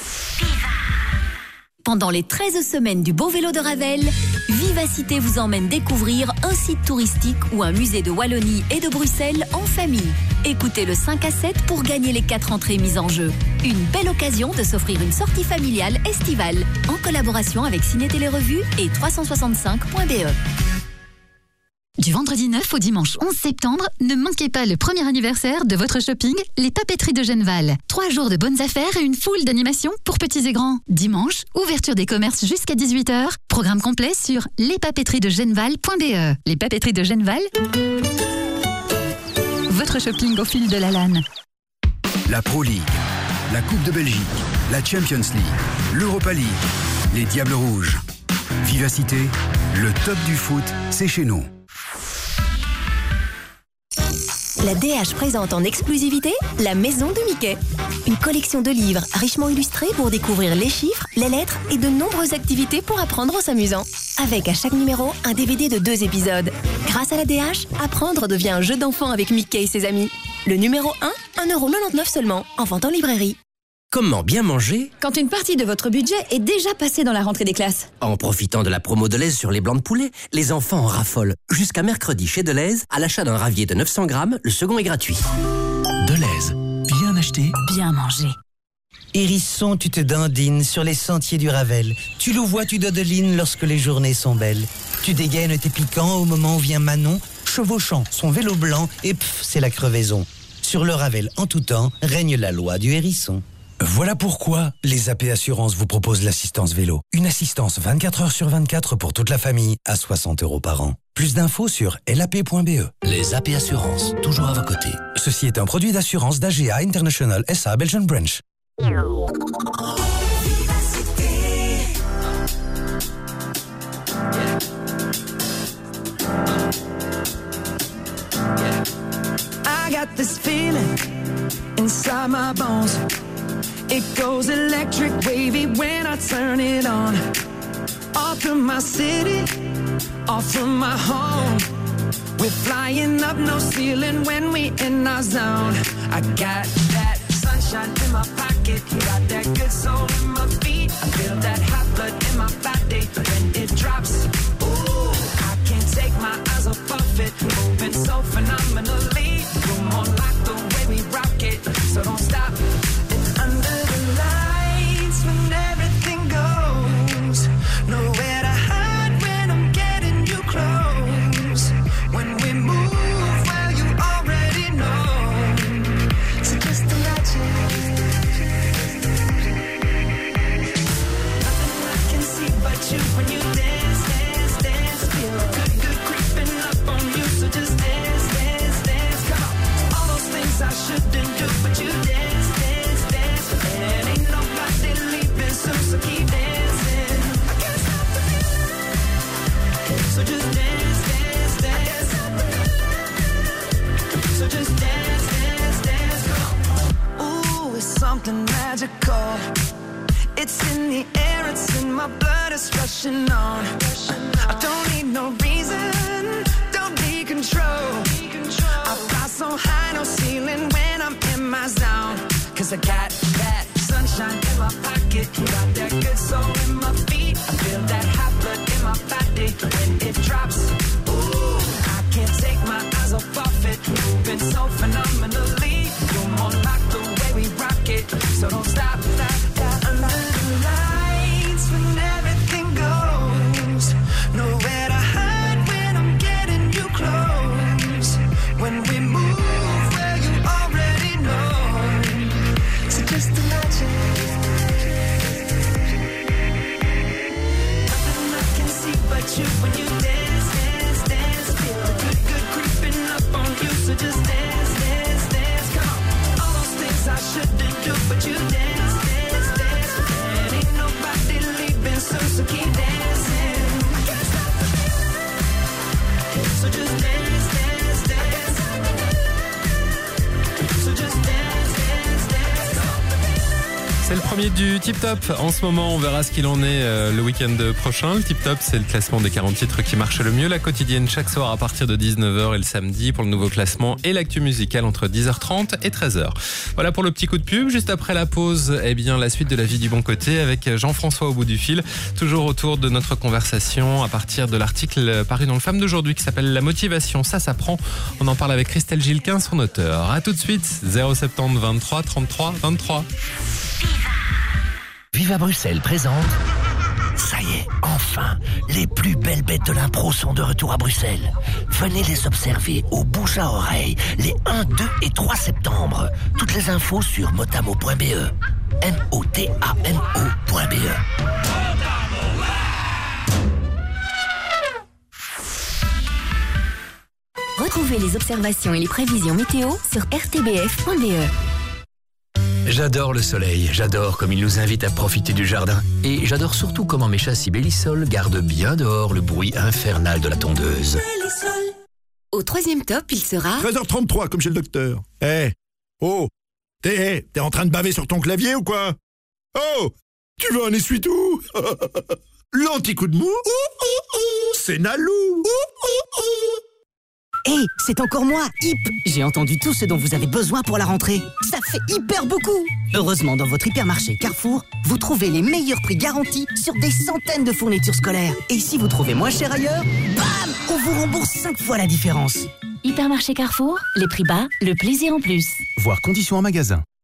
Speaker 20: Pendant les treize semaines du Beau Vélo de Ravel, Vivacité vous emmène découvrir un site touristique ou un musée de Wallonie et de Bruxelles en famille. Écoutez le cinq à sept pour gagner les quatre entrées mises en jeu. Une belle occasion de s'offrir une sortie familiale estivale en collaboration avec Ciné Télé Revue et trois cent soixante-cinq point b e.
Speaker 23: Du vendredi neuf au dimanche onze septembre, ne manquez pas le premier anniversaire de votre shopping, les Papeteries de Genneval. Trois jours de bonnes affaires et une foule d'animations pour petits et grands. Dimanche, ouverture des commerces jusqu'à dix-huit heures. Programme complet sur les papeteries de genneval point b e. Les Papeteries de Genneval, votre shopping au fil de la lane.
Speaker 8: La Pro League, la Coupe de Belgique, la Champions League, l'Europa League, les Diables Rouges. Vivacité, le top du foot, c'est chez nous.
Speaker 9: La D H présente en exclusivité La Maison de Mickey. Une collection de livres richement illustrés pour découvrir les chiffres, les lettres et de nombreuses activités pour apprendre en s'amusant. Avec à chaque numéro un D V D de deux épisodes. Grâce à la D H, apprendre devient un jeu d'enfant avec Mickey et ses amis. Le numéro un, un euro quatre-vingt-dix-neuf seulement, en vente en librairie.
Speaker 10: Comment bien manger
Speaker 24: quand une partie de votre budget est déjà passée dans la rentrée des classes?
Speaker 10: En profitant de la promo Delhaize sur les blancs de poulet, les enfants en raffolent. Jusqu'à mercredi chez Delhaize, à l'achat d'un ravier de neuf cents grammes, le second est gratuit.
Speaker 22: Delhaize, bien acheté,
Speaker 23: bien mangé.
Speaker 25: Hérisson, tu te dandines sur les sentiers du Ravel. Tu louvois, tu dodelines lorsque les journées sont belles. Tu dégaines tes piquants au moment où vient Manon, chevauchant son vélo blanc et pff, c'est la crevaison. Sur le Ravel en tout temps, règne la loi du hérisson.
Speaker 7: Voilà pourquoi les A P Assurances vous proposent l'assistance vélo. Une assistance vingt-quatre heures sur vingt-quatre pour toute la famille à soixante euros par an. Plus d'infos sur L A P point B E.
Speaker 22: Les A P Assurances, toujours à vos côtés.
Speaker 7: Ceci est un produit d'assurance d'A G A International S A Belgian Branch.
Speaker 1: I got this feeling inside my bones. It goes electric wavy when I turn it on. Off from my city, off from my home. We're flying up no ceiling when we in our zone. I got that sunshine in my pocket, got that good soul in my feet. I feel that hot blood in my body when it drops. Ooh, I can't take my eyes off of it, moving so phenomenally. You're more like the way we rock it, so don't stop. And under the lights when everything goes, nowhere to hide when I'm getting you close. When we move, well you already know. So just imagine. Nothing I can see but you when you dance, dance, dance. Feel good, good creeping up on you. So just dance, dance, dance. Come on. All those things I shouldn't do, but you dance, dance, dance. And ain't nobody leaving soon, so keep dancing. I can't stop the feeling. So just dance, dance, dance. So just dance, dance, dance. Come on. Ooh, it's something magical. It's in the air, it's in my blood, it's rushing on. I don't need no reason, don't need control. I fly so high, no ceiling when I'm in my zone. Cause I got that sunshine in my pocket, got that good soul in my feet. I feel that hot blood in my body when it drops. Ooh, I can't take my eyes off of it, moving so phenomenally. You're more like the way we rock it, so don't stop, stop, stop. Under the lights when everything goes, nowhere to hide when I'm getting you close. When we move, well you already know. So just imagine. Nothing I can see but you when you dance, dance, dance. Feel good, good creeping up on you. So just dance, dance, dance. Come on. All those things I shouldn't do, but you dance, dance, dance. And ain't nobody leaving soon, so keep dancing. I can't stop the feeling. So just dance, dance, dance. So just dance, dance, dance. Come on.
Speaker 2: C'est le premier du Tip Top. En ce moment, on verra ce qu'il en est euh, le week-end prochain. Le Tip Top, c'est le classement des quarante titres qui marchent le mieux. La quotidienne chaque soir à partir de dix-neuf heures et le samedi pour le nouveau classement et l'actu musicale entre dix heures trente et treize heures. Voilà pour le petit coup de pub. Juste après la pause, eh bien, la suite de la vie du bon côté avec Jean-François au bout du fil. Toujours autour de notre conversation à partir de l'article paru dans le Femme d'aujourd'hui qui s'appelle La motivation, ça s'apprend. On en parle avec Christelle Gilquin, son auteur. À tout de suite, zéro sept zéro vingt-trois trente-trois vingt-trois.
Speaker 22: Viva Bruxelles présente. Ça y est, enfin, les plus belles bêtes de l'impro sont de retour à Bruxelles. Venez les observer au bouche à oreille les un, deux et trois septembre. Toutes les infos sur motamo point b e. M O T A M O point B E.
Speaker 9: Retrouvez les observations et les prévisions météo sur r t b f point b e.
Speaker 5: J'adore le soleil, j'adore comme il nous invite à profiter du jardin. Et j'adore surtout comment mes châssis Bellisol gardent bien dehors le bruit infernal de la tondeuse.
Speaker 9: Au troisième top, il sera...
Speaker 11: treize heures trente-trois, comme chez le docteur. Eh, hey. Oh, t'es hey. T'es en train de baver sur ton clavier ou quoi? Oh, tu veux un essuie-tout? L'anti-coup de mou? C'est Nalou.
Speaker 12: Hé, hey, c'est encore moi, Hip. J'ai entendu tout ce dont vous avez besoin pour la rentrée. Ça fait hyper beaucoup. Heureusement, dans votre hypermarché Carrefour, vous trouvez les meilleurs prix garantis sur des centaines de fournitures scolaires. Et si vous trouvez moins cher ailleurs, bam, on vous rembourse cinq fois la différence.
Speaker 9: Hypermarché Carrefour, les prix bas, le plaisir en plus.
Speaker 8: Voir conditions en magasin.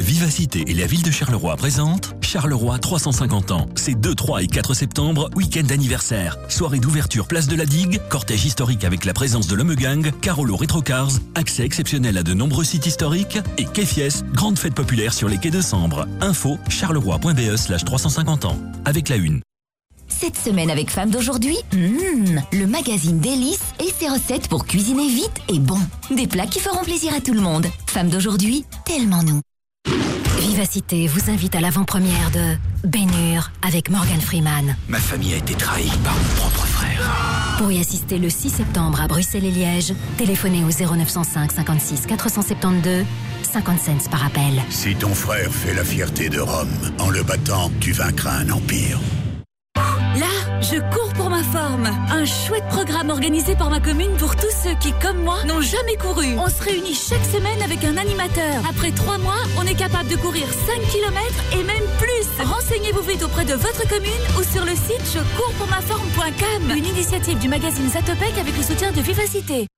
Speaker 13: Vivacité et la ville de Charleroi présentent Charleroi trois cent cinquante ans. C'est deux, trois et quatre septembre, week-end d'anniversaire. Soirée d'ouverture place de la Digue, cortège historique avec la présence de l'Homme Gang, Carolo Retrocars, accès exceptionnel à de nombreux sites historiques et Kéfies, grande fête populaire sur les quais de Sambre. Info charleroi.be slash trois cent cinquante ans. Avec la une.
Speaker 9: Cette semaine avec Femmes d'aujourd'hui, mmh, le magazine Délices et ses recettes pour cuisiner vite et bon. Des plats qui feront plaisir à tout le monde. Femmes d'aujourd'hui, tellement nous. Vivacité vous invite à l'avant-première de Ben Hur avec Morgan Freeman.
Speaker 5: Ma famille a été trahie par mon propre frère.
Speaker 9: Pour y assister le six septembre à Bruxelles et Liège, téléphonez au zéro neuf cent cinq cinquante-six quatre cent soixante-douze, cinquante cents par appel.
Speaker 11: Si ton frère fait la fierté de Rome, en le battant, tu vaincras un empire.
Speaker 20: Là, je cours pour ma forme. Un chouette programme organisé par ma commune pour tous ceux qui, comme moi, n'ont jamais couru. On se réunit chaque semaine avec un animateur. Après trois mois, on est capable de courir cinq kilomètres et même plus. Renseignez-vous vite auprès de votre commune ou sur le site je cours pour ma forme point com. Une initiative du magazine Zatopek avec le soutien de Vivacité.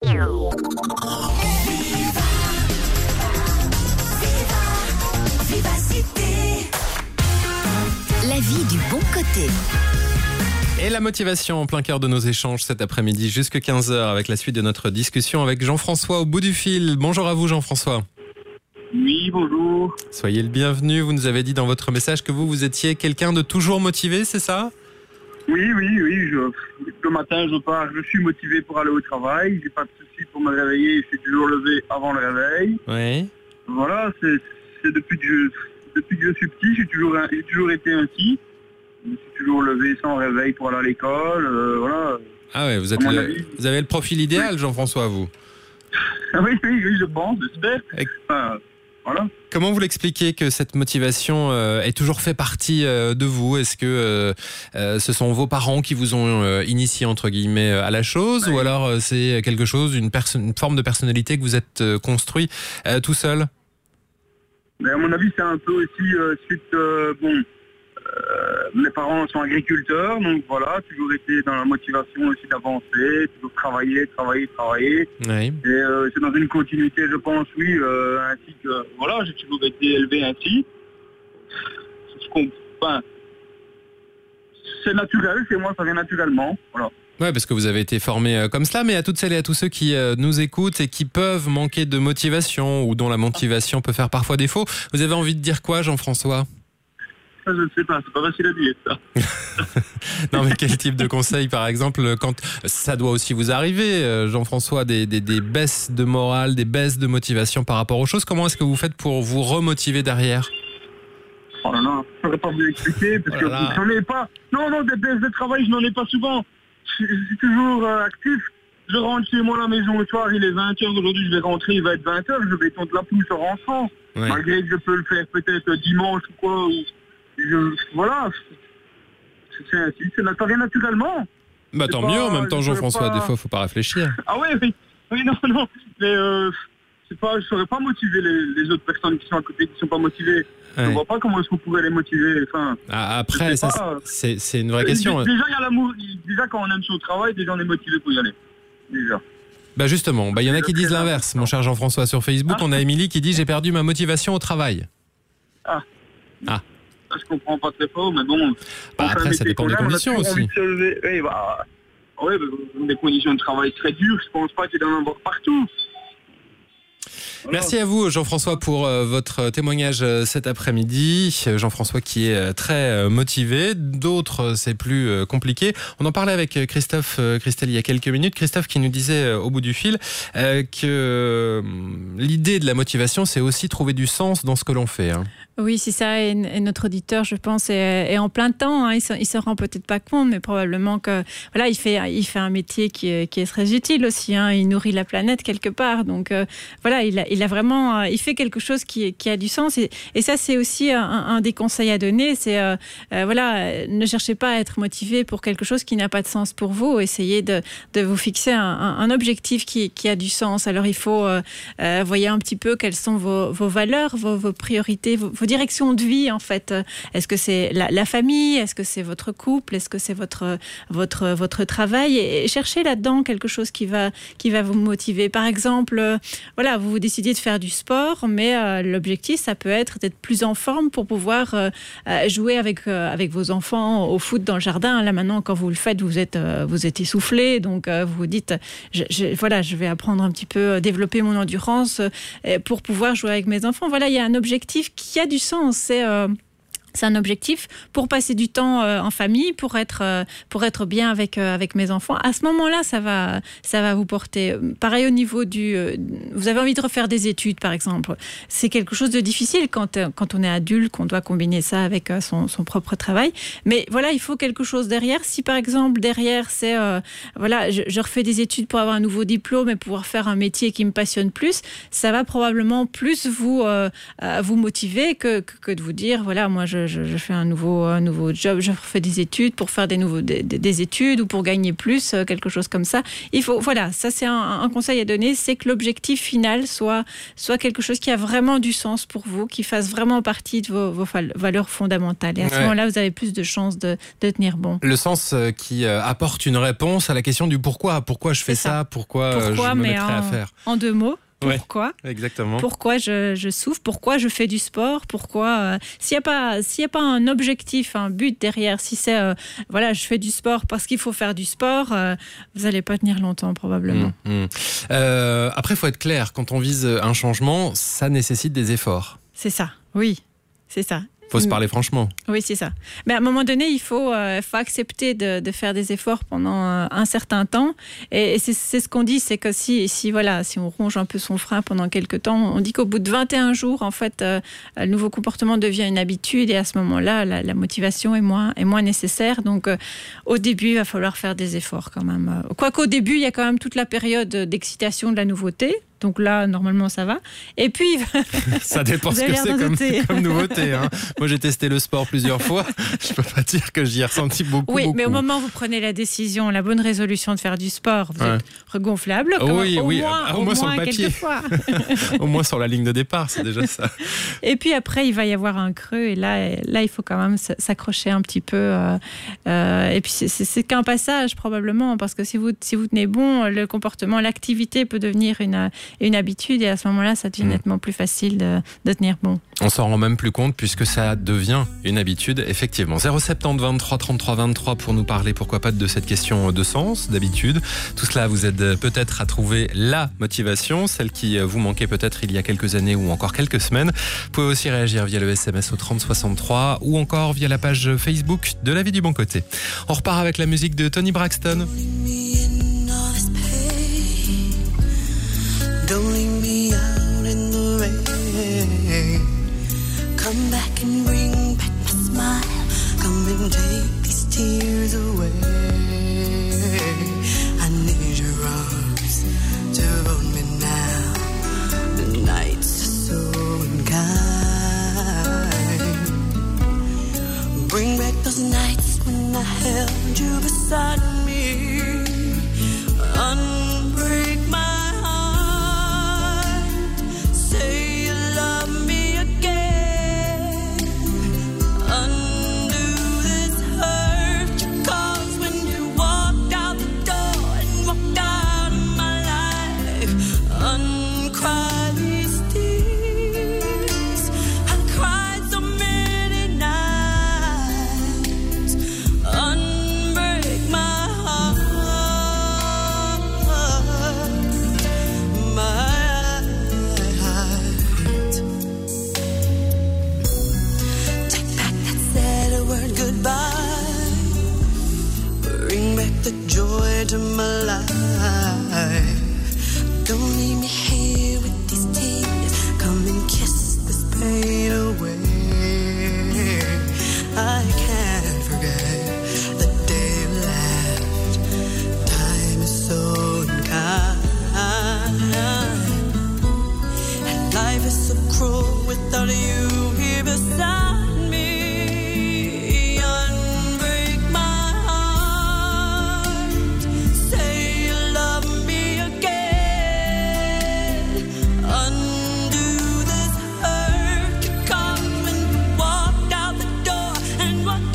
Speaker 9: La vie du bon côté.
Speaker 2: Et la motivation en plein cœur de nos échanges cet après-midi jusqu'à quinze heures avec la suite de notre discussion avec Jean-François au bout du fil. Bonjour à vous Jean-François.
Speaker 14: Oui, bonjour.
Speaker 2: Soyez le bienvenu. Vous nous avez dit dans votre message que vous, vous étiez quelqu'un de toujours motivé, c'est ça ?
Speaker 14: Oui, oui, oui. Je, le matin, je pars, je suis motivé pour aller au travail. J'ai pas de soucis pour me réveiller. Je suis toujours levé avant le réveil.
Speaker 2: Oui.
Speaker 14: Voilà, c'est, c'est depuis que je, depuis que je suis petit, j'ai toujours, j'ai toujours été ainsi. Je me suis toujours levé sans réveil pour aller à l'école, euh, voilà.
Speaker 2: Ah ouais, vous, êtes le, vous avez le profil idéal, Jean-François, vous.
Speaker 14: oui, oui, oui, je pense, j'espère. Enfin, voilà.
Speaker 2: Comment vous l'expliquez que cette motivation euh, ait toujours fait partie euh, de vous ? Est-ce que euh, euh, ce sont vos parents qui vous ont euh, initié, entre guillemets, à la chose ? Ouais. Ou alors euh, c'est quelque chose, une, perso- une forme de personnalité que vous êtes euh, construit euh, tout seul ?
Speaker 14: Mais à mon avis, c'est un peu aussi euh, suite, euh, bon... Euh, mes parents sont agriculteurs, donc voilà, toujours été dans la motivation aussi d'avancer, toujours travailler, travailler, travailler.
Speaker 2: Oui.
Speaker 14: Et euh, c'est dans une continuité, je pense, oui, euh, ainsi que, voilà, j'ai toujours été élevé ainsi. C'est ce qu'on, enfin, c'est naturel, chez moi, ça vient naturellement, voilà.
Speaker 2: Ouais, parce que vous avez été formé comme cela, mais à toutes celles et à tous ceux qui nous écoutent et qui peuvent manquer de motivation ou dont la motivation peut faire parfois défaut, vous avez envie de dire quoi, Jean-François ?
Speaker 14: Je ne sais pas, c'est pas facile à dire ça.
Speaker 2: Non mais quel type de conseil par exemple quand ça doit aussi vous arriver, Jean-François, des, des, des baisses de morale, des baisses de motivation par rapport aux choses, comment est-ce que vous faites pour vous remotiver derrière ?
Speaker 14: Oh là là, je ne saurais pas vous expliquer parce oh que j'en ai pas. Non, non, des baisses de travail, je n'en ai pas souvent. Je, je suis toujours euh, actif. Je rentre chez moi à la maison le soir, il est vingt heures, aujourd'hui je vais rentrer, il va être vingt heures, je vais tondre la pelouse en rentrant. Ouais. Malgré que je peux le faire peut-être dimanche ou quoi. Ou... Je, voilà, c'est ainsi, c'est ça vient naturellement.
Speaker 2: Bah tant mieux, en même temps Jean-François, pas... des fois faut pas réfléchir.
Speaker 14: Ah ouais, oui, oui non, non, mais euh, c'est pas, je saurais pas motiver les, les autres personnes qui sont à côté, qui sont pas motivées. Ouais. Je vois pas comment est-ce qu'on pourrait les motiver. Enfin,
Speaker 2: ah, après, ça, pas, c'est, c'est une vraie question.
Speaker 14: Déjà, il y a l'amour, déjà quand on aime son travail, déjà on est motivé pour y aller. Déjà.
Speaker 2: Bah justement, bah il y en a qui disent l'inverse, mon cher Jean-François. Sur Facebook, ah. on a Émilie qui dit j'ai perdu ma motivation au travail.
Speaker 14: Ah.
Speaker 2: Ah.
Speaker 14: Je comprends pas très fort, mais bon.
Speaker 2: Bah après, ça dépend des conditions aussi.
Speaker 14: De oui, bah, oui, bah, des conditions de travail très dures, je pense pas qu'il y en a partout.
Speaker 2: Voilà. Merci à vous Jean-François pour euh, votre témoignage euh, cet après-midi. Jean-François qui est euh, très euh, motivé, d'autres euh, c'est plus euh, compliqué. On en parlait avec Christophe euh, Christel il y a quelques minutes. Christophe qui nous disait euh, au bout du fil euh, que euh, l'idée de la motivation c'est aussi trouver du sens dans ce que l'on fait. Hein.
Speaker 21: Oui, c'est ça. Et, et notre auditeur, je pense, est, est en plein temps. Hein. Il se, il se rend peut-être pas compte, mais probablement que voilà, il fait, il fait un métier qui est, qui est très utile aussi. Hein. Il nourrit la planète quelque part. Donc euh, voilà, il a, il a vraiment, euh, il fait quelque chose qui, qui a du sens. Et, et ça, c'est aussi un, un des conseils à donner. C'est euh, euh, voilà, ne cherchez pas à être motivé pour quelque chose qui n'a pas de sens pour vous. Essayez de, de vous fixer un, un, un objectif qui, qui a du sens. Alors il faut euh, euh, voyez un petit peu quelles sont vos, vos valeurs, vos, vos priorités, vos, vos direction de vie en fait. Est-ce que c'est la, la famille? Est-ce que c'est votre couple? Est-ce que c'est votre, votre, votre travail? Et cherchez là-dedans quelque chose qui va, qui va vous motiver. Par exemple, euh, voilà, vous vous décidez décidez de faire du sport, mais euh, l'objectif, ça peut être d'être plus en forme pour pouvoir euh, jouer avec, euh, avec vos enfants au foot dans le jardin. Là, maintenant, quand vous le faites, vous êtes, euh, vous êtes essoufflé, donc euh, vous vous dites, je, je, voilà, je vais apprendre un petit peu, développer mon endurance euh, pour pouvoir jouer avec mes enfants. Voilà, il y a un objectif qui a du sens, c'est... Euh, C'est un objectif pour passer du temps euh, en famille, pour être, euh, pour être bien avec, euh, avec mes enfants. À ce moment-là, ça va, ça va vous porter. Pareil au niveau du... Euh, vous avez envie de refaire des études, par exemple. C'est quelque chose de difficile quand, euh, quand on est adulte, qu'on doit combiner ça avec euh, son, son propre travail. Mais voilà, il faut quelque chose derrière. Si, par exemple, derrière, c'est... Euh, voilà, je, je refais des études pour avoir un nouveau diplôme et pouvoir faire un métier qui me passionne plus, ça va probablement plus vous, euh, vous motiver que, que, que de vous dire, voilà, moi, je Je, je fais un nouveau, un nouveau job, je fais des études pour faire des, nouveaux, des, des études ou pour gagner plus, quelque chose comme ça. Il faut, voilà, ça c'est un, un conseil à donner, c'est que l'objectif final soit, soit quelque chose qui a vraiment du sens pour vous, qui fasse vraiment partie de vos, vos valeurs fondamentales. Et à ce ouais. moment-là, vous avez plus de chances de, de tenir bon.
Speaker 2: Le sens qui apporte une réponse à la question du pourquoi. Pourquoi je fais ça. ça Pourquoi, pourquoi je me mettrais
Speaker 21: en,
Speaker 2: à faire
Speaker 21: en deux mots. Pourquoi
Speaker 2: ouais, exactement.
Speaker 21: Pourquoi je, je souffre? Pourquoi je fais du sport? Pourquoi euh, s'il n'y a pas s'il y a pas un objectif, un but derrière, si c'est euh, voilà, je fais du sport parce qu'il faut faire du sport, euh, vous n'allez pas tenir longtemps probablement.
Speaker 2: Mmh, mmh. Euh, après, il faut être clair. Quand on vise un changement, ça nécessite des efforts.
Speaker 21: C'est ça. Oui, c'est ça.
Speaker 2: Il faut se parler franchement.
Speaker 21: Oui, c'est ça. Mais à un moment donné, il faut, euh, faut accepter de, de faire des efforts pendant euh, un certain temps. Et, et c'est, c'est ce qu'on dit, c'est que si, si, voilà, si on ronge un peu son frein pendant quelques temps, on dit qu'au bout de vingt et un jours, en fait, euh, le nouveau comportement devient une habitude. Et à ce moment-là, la, la motivation est moins, est moins nécessaire. Donc, euh, au début, il va falloir faire des efforts quand même. Quoiqu'au début, il y a quand même toute la période d'excitation de la nouveauté. Donc là, normalement, ça va. Et puis...
Speaker 2: ça dépend ce que c'est comme, comme nouveauté. Hein. Moi, j'ai testé le sport plusieurs fois. Je ne peux pas dire que j'y ai ressenti beaucoup.
Speaker 21: Oui,
Speaker 2: beaucoup.
Speaker 21: mais au moment où vous prenez la décision, la bonne résolution de faire du sport, vous ouais. êtes regonflable.
Speaker 2: Oh, oui,
Speaker 21: au
Speaker 2: oui.
Speaker 21: Moins,
Speaker 2: ah, au,
Speaker 21: au
Speaker 2: moins
Speaker 21: moins
Speaker 2: sur le papier. Au moins sur la ligne de départ, c'est déjà ça.
Speaker 21: Et puis après, il va y avoir un creux. Et là, là il faut quand même s'accrocher un petit peu. Euh, euh, et puis, c'est, c'est, c'est qu'un passage, probablement. Parce que si vous, si vous tenez bon, le comportement, l'activité peut devenir une... une habitude, et à ce moment-là, ça devient mmh. nettement plus facile de, de tenir bon.
Speaker 2: On s'en rend même plus compte puisque ça devient une habitude, effectivement. zéro sept zéro vingt-trois trente-trois vingt-trois pour nous parler, pourquoi pas, de cette question de sens, d'habitude. Tout cela vous aide peut-être à trouver la motivation, celle qui vous manquait peut-être il y a quelques années ou encore quelques semaines. Vous pouvez aussi réagir via le S M S au trente soixante-trois ou encore via la page Facebook de La Vie du Bon Côté. On repart avec la musique de Tony Braxton.
Speaker 1: Don't leave me out in the rain. Come back and bring back my smile. Come and take these tears away. I need your arms to hold me now. The nights are so unkind. Bring back those nights when I held you beside me. Unbreak my to my life. Don't leave me here with these tears. Come and kiss this pain away. I can't forget the day you left. Time is so unkind, and life is so cruel without you here beside. What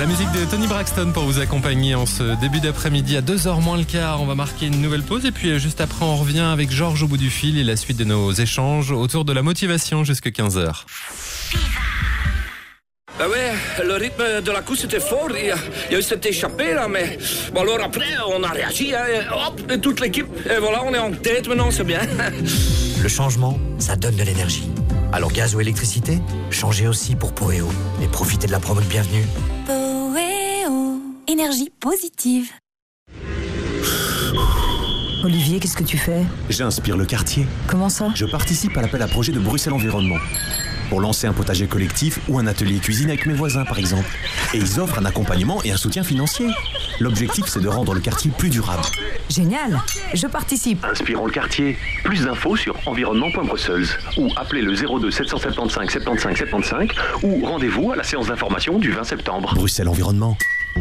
Speaker 2: La musique de Tony Braxton pour vous accompagner en ce début d'après-midi à deux heures moins le quart. On va marquer une nouvelle pause et puis juste après on revient avec Georges au bout du fil et la suite de nos échanges autour de la motivation jusqu'à quinze heures.
Speaker 15: Ah ouais, le rythme de la course était fort, il y a, il y a eu cette échappée là, mais bon alors après on a réagi, hein, et hop, et toute l'équipe, et voilà, on est en tête maintenant, c'est bien.
Speaker 22: Le changement, ça donne de l'énergie. Alors gaz ou électricité, changez aussi pour Poéo et profitez de la promo de bienvenue.
Speaker 9: Poéo, énergie positive.
Speaker 16: Olivier, qu'est-ce que tu fais?
Speaker 17: J'inspire le quartier.
Speaker 16: Comment ça?
Speaker 17: Je participe à l'appel à projet de Bruxelles Environnement. Pour lancer un potager collectif ou un atelier cuisine avec mes voisins, par exemple. Et ils offrent un accompagnement et un soutien financier. L'objectif, c'est de rendre le quartier plus durable.
Speaker 16: Génial, je participe.
Speaker 17: Inspirons le quartier. Plus d'infos sur environnement point bruxelles ou appelez le zéro deux sept cent soixante-quinze soixante-quinze soixante-quinze ou rendez-vous à la séance d'information du vingt septembre. Bruxelles Environnement.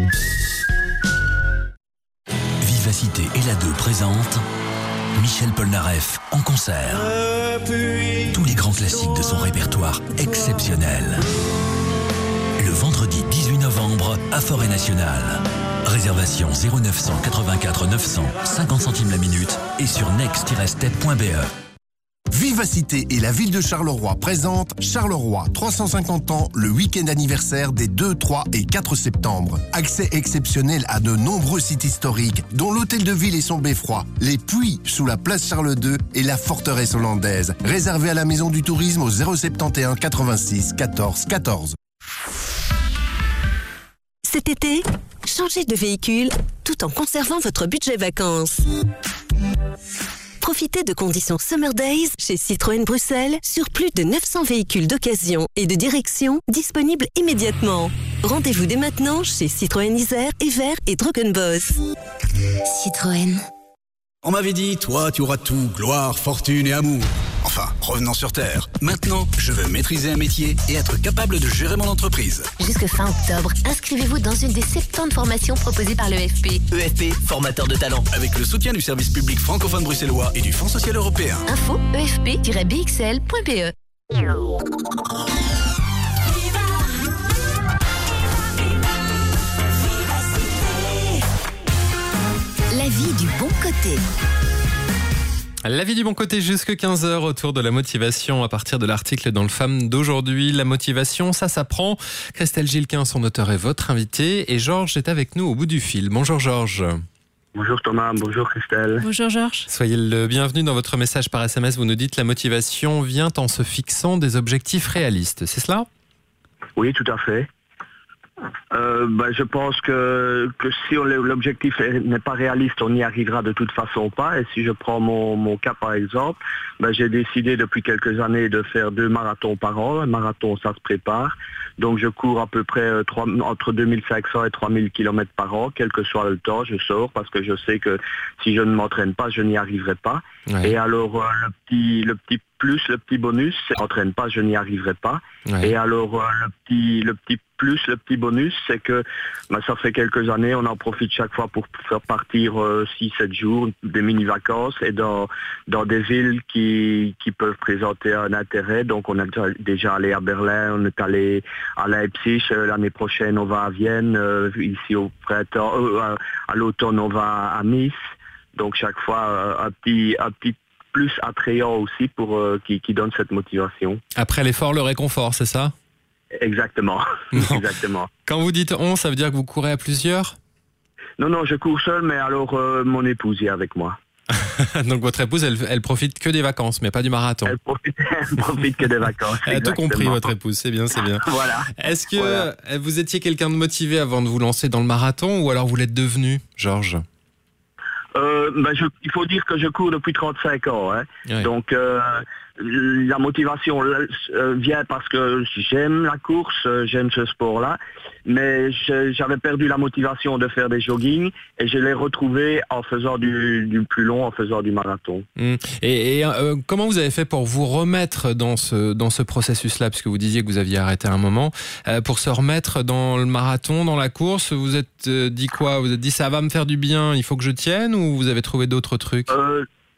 Speaker 13: Vivacité et la deux présente Michel Polnareff en concert. Tous les grands classiques de son répertoire exceptionnel. Le vendredi dix-huit novembre à Forêt Nationale. Réservation zéro neuf cent quatre-vingt-quatre neuf cents, cinquante centimes la minute et sur next tiret step point b e.
Speaker 18: Vivacité et la ville de Charleroi présentent Charleroi trois cent cinquante ans, le week-end anniversaire des deux, trois et quatre septembre. Accès exceptionnel à de nombreux sites historiques, dont l'hôtel de ville et son beffroi, les puits sous la place Charles deux et la forteresse hollandaise. Réservé à la maison du tourisme au zéro sept un quatre-vingt-six quatorze quatorze.
Speaker 19: Cet été, changez de véhicule tout en conservant votre budget vacances. Profitez de conditions Summer Days chez Citroën Bruxelles sur plus de neuf cents véhicules d'occasion et de direction disponibles immédiatement. Rendez-vous dès maintenant chez Citroën Isère, Evere et Drogenbos. Citroën.
Speaker 26: On m'avait dit, toi, tu auras tout, gloire, fortune et amour. Enfin, revenons sur Terre. Maintenant, je veux maîtriser un métier et être capable de gérer mon entreprise.
Speaker 9: Jusque fin octobre, inscrivez-vous dans une des soixante-dix formations proposées par l'E F P.
Speaker 26: E F P, formateur de talent. Avec le soutien du service public francophone bruxellois et du Fonds social européen.
Speaker 9: Info e f p tiret b x l point b e.
Speaker 19: La vie du bon côté.
Speaker 2: La vie du bon côté jusque quinze heures autour de la motivation à partir de l'article dans le Femme d'aujourd'hui. La motivation, ça s'apprend. Christelle Gilquin, son auteur, est votre invité et Georges est avec nous au bout du fil. Bonjour Georges.
Speaker 27: Bonjour Thomas, bonjour Christelle.
Speaker 21: Bonjour Georges.
Speaker 2: Soyez le bienvenu dans votre message par S M S. Vous nous dites la motivation vient en se fixant des objectifs réalistes. C'est cela ?
Speaker 27: Oui, tout à fait. Euh, bah, je pense que, que si on, l'objectif n'est pas réaliste, on n'y arrivera de toute façon pas. Et si je prends mon, mon cas par exemple, bah, j'ai décidé depuis quelques années de faire deux marathons par an. Un marathon, ça se prépare. Donc je cours à peu près trois, entre deux mille cinq cents et trois mille kilomètres par an, quel que soit le temps, je sors parce que je sais que si je ne m'entraîne pas, je n'y arriverai pas. Ouais. Et alors euh, le petit, le petit plus, le petit bonus, c'est que je ne m'entraîne pas, je n'y arriverai pas. Ouais. Et alors euh, le petit, le petit plus, le petit bonus, c'est que bah, ça fait quelques années, on en profite chaque fois pour faire partir euh, six sept jours, des mini-vacances et dans, dans des villes qui, qui peuvent présenter un intérêt. Donc on est déjà allé à Berlin, on est allé à Leipzig, euh, l'année prochaine on va à Vienne, euh, ici au printemps, euh, à l'automne on va à Nice. Donc chaque fois euh, un petit, un petit plus attrayant aussi pour euh, qui, qui donne cette motivation.
Speaker 2: Après l'effort, le réconfort, c'est ça ?
Speaker 27: Exactement. Exactement.
Speaker 2: Quand vous dites on, ça veut dire que vous courez à plusieurs ?
Speaker 27: Non, non, je cours seul, mais alors euh, mon épouse est avec moi.
Speaker 2: Donc votre épouse, elle, elle profite que des vacances, mais pas du marathon.
Speaker 27: Elle profite, elle profite que des vacances.
Speaker 2: Elle a tout compris, votre épouse, c'est bien, c'est bien.
Speaker 27: Voilà.
Speaker 2: Est-ce que
Speaker 27: voilà.
Speaker 2: vous étiez quelqu'un de motivé avant de vous lancer dans le marathon, ou alors vous l'êtes devenu, Georges ?
Speaker 27: Euh, ben je, il faut dire que je cours depuis trente-cinq ans. Hein. Ouais. Donc euh, la motivation euh, vient parce que j'aime la course, euh, j'aime ce sport-là. Mais je, j'avais perdu la motivation de faire des joggings et je l'ai retrouvé en faisant du, du plus long, en faisant du marathon.
Speaker 2: Mmh. Et, et euh, comment vous avez fait pour vous remettre dans ce, dans ce processus-là ? Puisque vous disiez que vous aviez arrêté un moment. Euh, pour se remettre dans le marathon, dans la course, vous êtes euh, dit quoi ? Vous êtes dit ça va me faire du bien, il faut que je tienne, ou vous avez trouvé d'autres trucs ?
Speaker 27: euh,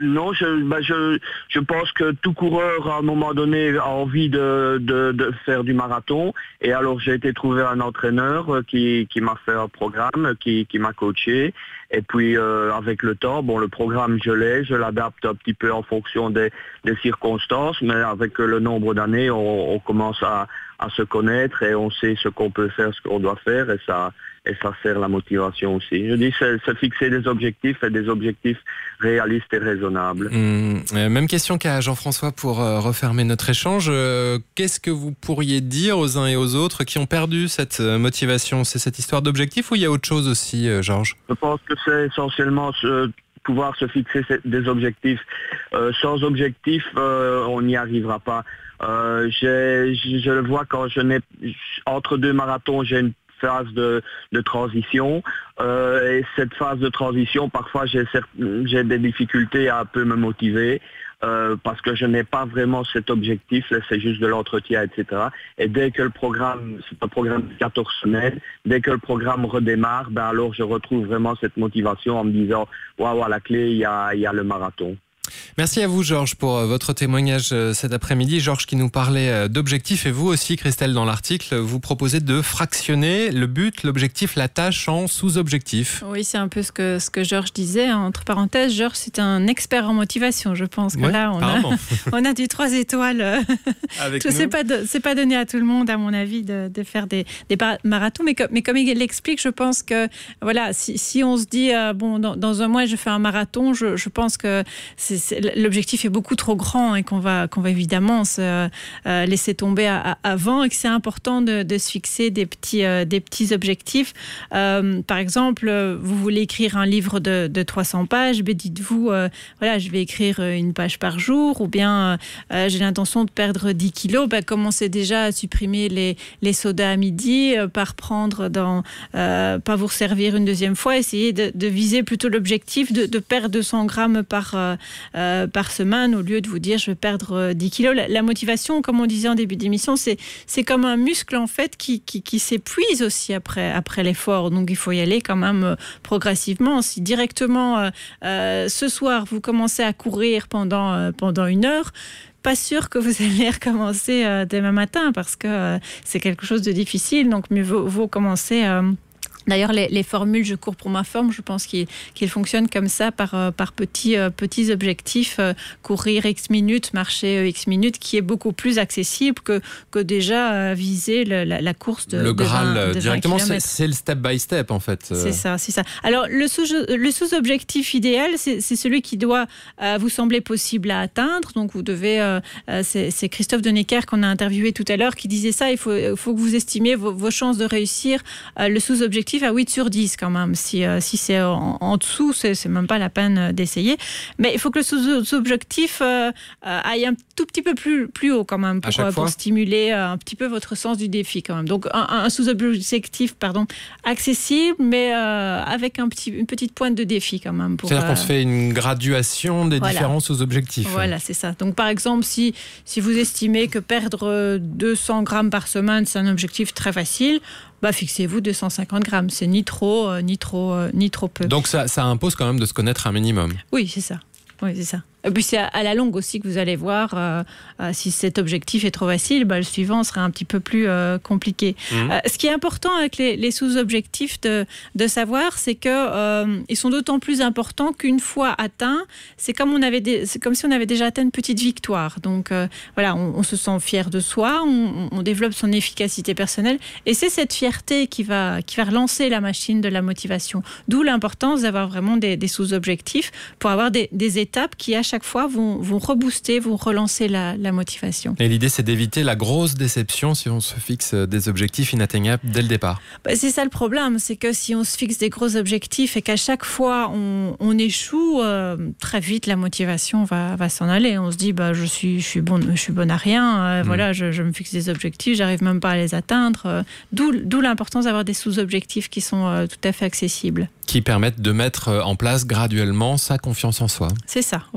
Speaker 27: Non, je, bah je, je pense que tout coureur, à un moment donné, a envie de, de, de faire du marathon. Et alors, j'ai été trouver un entraîneur qui, qui m'a fait un programme, qui, qui m'a coaché. Et puis, euh, avec le temps, bon, le programme, je l'ai, je l'adapte un petit peu en fonction des, des circonstances. Mais avec le nombre d'années, on, on commence à, à se connaître et on sait ce qu'on peut faire, ce qu'on doit faire. Et ça... Et ça sert la motivation aussi. Je dis, c'est, c'est fixer des objectifs et des objectifs réalistes et raisonnables.
Speaker 2: Mmh. Euh, même question qu'à Jean-François pour euh, refermer notre échange. Euh, qu'est-ce que vous pourriez dire aux uns et aux autres qui ont perdu cette euh, motivation ? C'est cette histoire d'objectif ou il y a autre chose aussi, euh, Georges ?
Speaker 27: Je pense que c'est essentiellement ce, pouvoir se fixer des objectifs. Euh, sans objectifs, euh, on n'y arrivera pas. Euh, j'ai, je le vois quand je n'ai... Entre deux marathons, j'ai une phase de, de transition euh, et cette phase de transition, parfois j'ai, j'ai des difficultés à un peu me motiver euh, parce que je n'ai pas vraiment cet objectif, là, c'est juste de l'entretien, et cetera. Et dès que le programme, c'est un programme de quatorze semaines, dès que le programme redémarre, ben alors je retrouve vraiment cette motivation en me disant waouh, à la clé il y a, il y a le marathon.
Speaker 2: Merci à vous, Georges, pour votre témoignage cet après-midi. Georges qui nous parlait d'objectifs et vous aussi, Christelle, dans l'article, vous proposez de fractionner le but, l'objectif, la tâche en sous-objectifs.
Speaker 21: Oui, c'est un peu ce que, ce que Georges disait. Entre parenthèses, Georges, c'est un expert en motivation. Je pense que ouais, là, on a, on a du trois étoiles. Avec nous. C'est pas, de, c'est pas donné à tout le monde, à mon avis, de, de faire des, des marathons. Mais, mais comme il l'explique, je pense que voilà, si, si on se dit, euh, bon, dans, dans un mois, je fais un marathon, je, je pense que c'est C'est, l'objectif est beaucoup trop grand et qu'on va, qu'on va évidemment se, euh, laisser tomber à, à, avant et que c'est important de, de se fixer des petits, euh, des petits objectifs. Euh, par exemple, vous voulez écrire un livre de, de trois cents pages, ben dites-vous, euh, voilà, je vais écrire une page par jour, ou bien euh, j'ai l'intention de perdre dix kilos, ben commencez déjà à supprimer les, les sodas à midi, euh, pas reprendre dans, euh, pas vous servir une deuxième fois, essayez de, de viser plutôt l'objectif de, de perdre deux cents grammes par euh, Euh, par semaine, au lieu de vous dire je vais perdre dix kilos. La, la motivation, comme on disait en début d'émission, c'est, c'est comme un muscle en fait qui, qui, qui s'épuise aussi après, après l'effort. Donc il faut y aller quand même euh, progressivement. Si directement euh, euh, ce soir vous commencez à courir pendant, euh, pendant une heure, pas sûr que vous allez recommencer euh, demain matin parce que euh, c'est quelque chose de difficile. Donc mieux vaut, vaut commencer... Euh, D'ailleurs, les, les formules « je cours pour ma forme », je pense qu'ils, qu'ils fonctionnent comme ça, par, par petits, euh, petits objectifs. Euh, courir X minutes, marcher euh, X minutes, qui est beaucoup plus accessible que, que déjà euh, viser le, la, la course de
Speaker 2: Le Graal,
Speaker 21: de vingt, de
Speaker 2: directement, c'est, c'est le step by step, en fait.
Speaker 21: C'est ça, c'est ça. Alors, le, sous, le sous-objectif idéal, c'est, c'est celui qui doit euh, vous sembler possible à atteindre. Donc, vous devez... Euh, c'est, c'est Christophe Denecker qu'on a interviewé tout à l'heure qui disait ça. Il faut, il faut que vous estimiez vos, vos chances de réussir euh, le sous-objectif à huit sur dix quand même. Si, euh, si c'est en, en dessous, c'est, c'est même pas la peine d'essayer. Mais il faut que le sous- sous-objectif euh, euh, aille un tout petit peu plus, plus haut quand même pour, euh, pour stimuler euh, un petit peu votre sens du défi quand même. Donc un, un sous-objectif pardon, accessible, mais euh, avec un petit, une petite pointe de défi quand même. Pour,
Speaker 2: C'est-à-dire
Speaker 21: euh,
Speaker 2: qu'on se fait une graduation des voilà. différents sous-objectifs.
Speaker 21: Voilà, c'est ça. Donc par exemple, si, si vous estimez que perdre deux cents grammes par semaine, c'est un objectif très facile, bah, fixez-vous deux cent cinquante grammes. C'est ni trop, euh, ni trop, euh, ni trop peu.
Speaker 2: Donc ça, ça impose quand même de se connaître un minimum.
Speaker 21: Oui, c'est ça. Oui, c'est ça. Et puis c'est à la longue aussi que vous allez voir euh, euh, si cet objectif est trop facile, bah, le suivant sera un petit peu plus euh, compliqué. Mmh. Euh, ce qui est important avec les, les sous-objectifs de, de savoir, c'est qu'ils euh, sont d'autant plus importants qu'une fois atteints, c'est comme, on avait des, c'est comme si on avait déjà atteint une petite victoire. Donc euh, voilà, on, on se sent fier de soi, on, on développe son efficacité personnelle et c'est cette fierté qui va, qui va relancer la machine de la motivation. D'où l'importance d'avoir vraiment des, des sous-objectifs pour avoir des, des étapes qui à chaque fois vont, vont rebooster, vont relancer la, la motivation.
Speaker 2: Et l'idée, c'est d'éviter la grosse déception si on se fixe des objectifs inatteignables dès le départ.
Speaker 21: Bah, c'est ça le problème, c'est que si on se fixe des gros objectifs et qu'à chaque fois on, on échoue, euh, très vite la motivation va, va s'en aller. On se dit, bah, je suis, je suis bon, je suis bonne à rien, euh, mmh. voilà, je, je me fixe des objectifs, j'arrive même pas à les atteindre. Euh, d'où, d'où l'importance d'avoir des sous-objectifs qui sont euh, tout à fait accessibles.
Speaker 2: Qui permettent de mettre en place graduellement sa confiance en soi.
Speaker 21: C'est ça, voilà.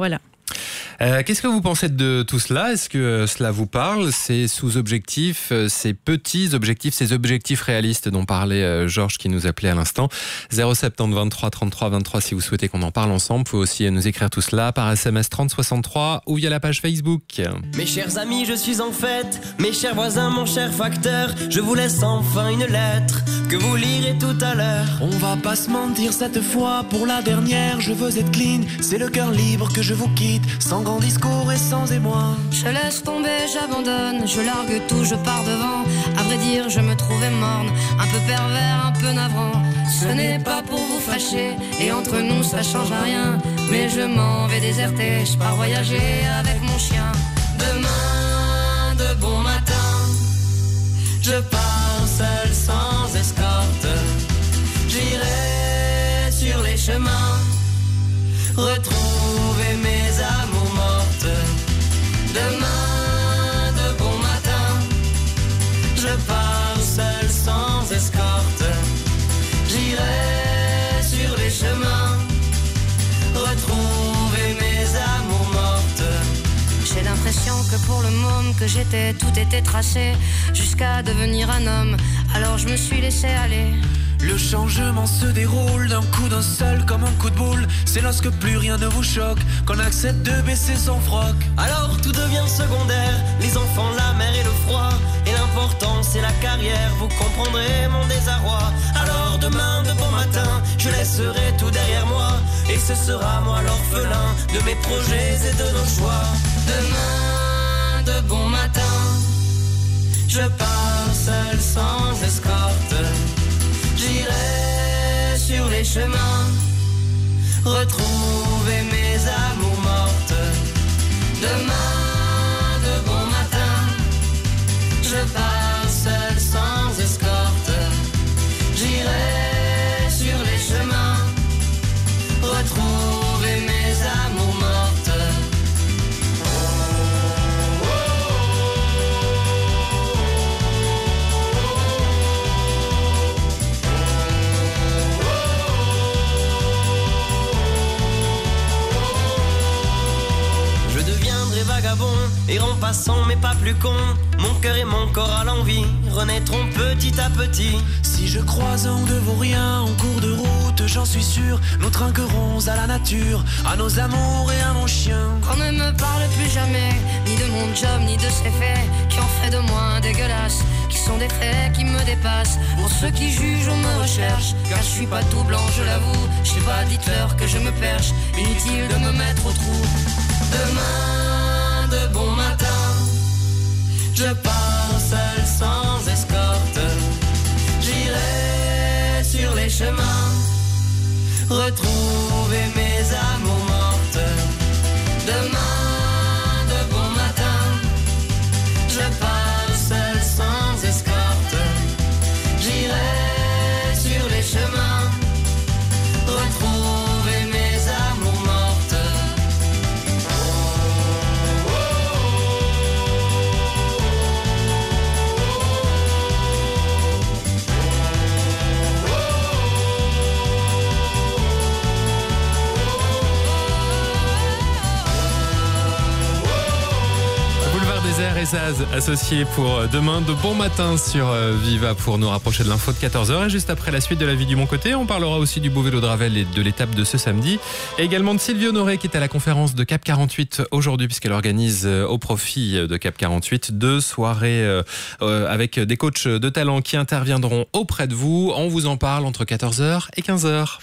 Speaker 2: Euh, qu'est-ce que vous pensez de tout cela ? Est-ce que euh, cela vous parle ? Ces sous-objectifs, euh, ces petits objectifs, ces objectifs réalistes dont parlait euh, Georges qui nous appelait à l'instant. zéro sept zéro vingt-trois trente-trois vingt-trois si vous souhaitez qu'on en parle ensemble. Vous pouvez aussi nous écrire tout cela par S M S trente soixante-trois ou via la page Facebook.
Speaker 3: Mes chers amis, je suis en fête. Mes chers voisins, mon cher facteur, je vous laisse enfin une lettre que vous lirez tout à l'heure.
Speaker 4: On va pas se mentir cette fois, pour la dernière, je veux être clean. C'est le cœur libre que je vous quitte, sans grand discours et sans émoi.
Speaker 6: Je laisse tomber, j'abandonne, je largue tout, je pars devant. À vrai dire, je me trouvais morne, un peu pervers, un peu navrant. Ce n'est pas pour vous fâcher, et entre nous ça change à rien. Mais je m'en vais déserter, je pars voyager avec mon chien. Demain, de bon matin, je pars seul sans escorte. J'irai sur les chemins, retrouver mes amours mortes. Demain, de bon matin, je pars seul sans escorte. J'irai sur les chemins, retrouver mes amours mortes. J'ai l'impression que pour le môme que j'étais, tout était tracé jusqu'à devenir un homme. Alors je me suis laissé aller.
Speaker 4: Le changement se déroule d'un coup d'un seul comme un coup de boule. C'est lorsque plus rien ne vous choque qu'on accepte de baisser son froc.
Speaker 3: Alors tout devient secondaire, les enfants, la mer et le froid. Et l'important c'est la carrière, vous comprendrez mon désarroi. Alors demain de bon matin, je laisserai tout derrière moi. Et ce sera moi l'orphelin de mes projets et de nos choix.
Speaker 6: Demain de bon matin,
Speaker 3: je pars seul sans escorte. J'irai sur les chemins, retrouver mes amours mortes. Demain de bon matin, je pars seul sans escorte. J'irai sur les chemins, retrouver mes amours mortes. Errant passant mais pas plus con, mon cœur et mon corps à l'envie renaîtront petit à petit.
Speaker 4: Si je croise un de vos riens en cours de route, j'en suis sûr, nous trinquerons à la nature, à nos amours et à mon chien.
Speaker 6: Qu'on ne me parle plus jamais, ni de mon job, ni de ses faits, qui ont fait de moi un dégueulasse, qui sont des faits qui me dépassent. Pour ceux qui jugent, on me recherche, car je suis pas tout blanc, je l'avoue. Je sais pas, dites-leur que je me perche, inutile de me mettre au trou.
Speaker 3: Demain de bon matin, je pars seul sans escorte. J'irai sur les chemins, retrouver mes amours mortes. Demain de bon matin, je pars seul sans escorte. J'irai sur les chemins, retrouver mes amours mortes.
Speaker 2: Et Zaz associés pour demain de bon matin sur Viva pour nous rapprocher de l'info de quatorze heures. Et juste après la suite de la vie du Mon Côté, on parlera aussi du beau vélo de Ravel et de l'étape de ce samedi. Et également de Sylvie Honoré qui est à la conférence de Cap quarante-huit aujourd'hui puisqu'elle organise au profit de Cap quarante-huit deux soirées avec des coachs de talent qui interviendront auprès de vous. On vous en parle entre quatorze heures et quinze heures.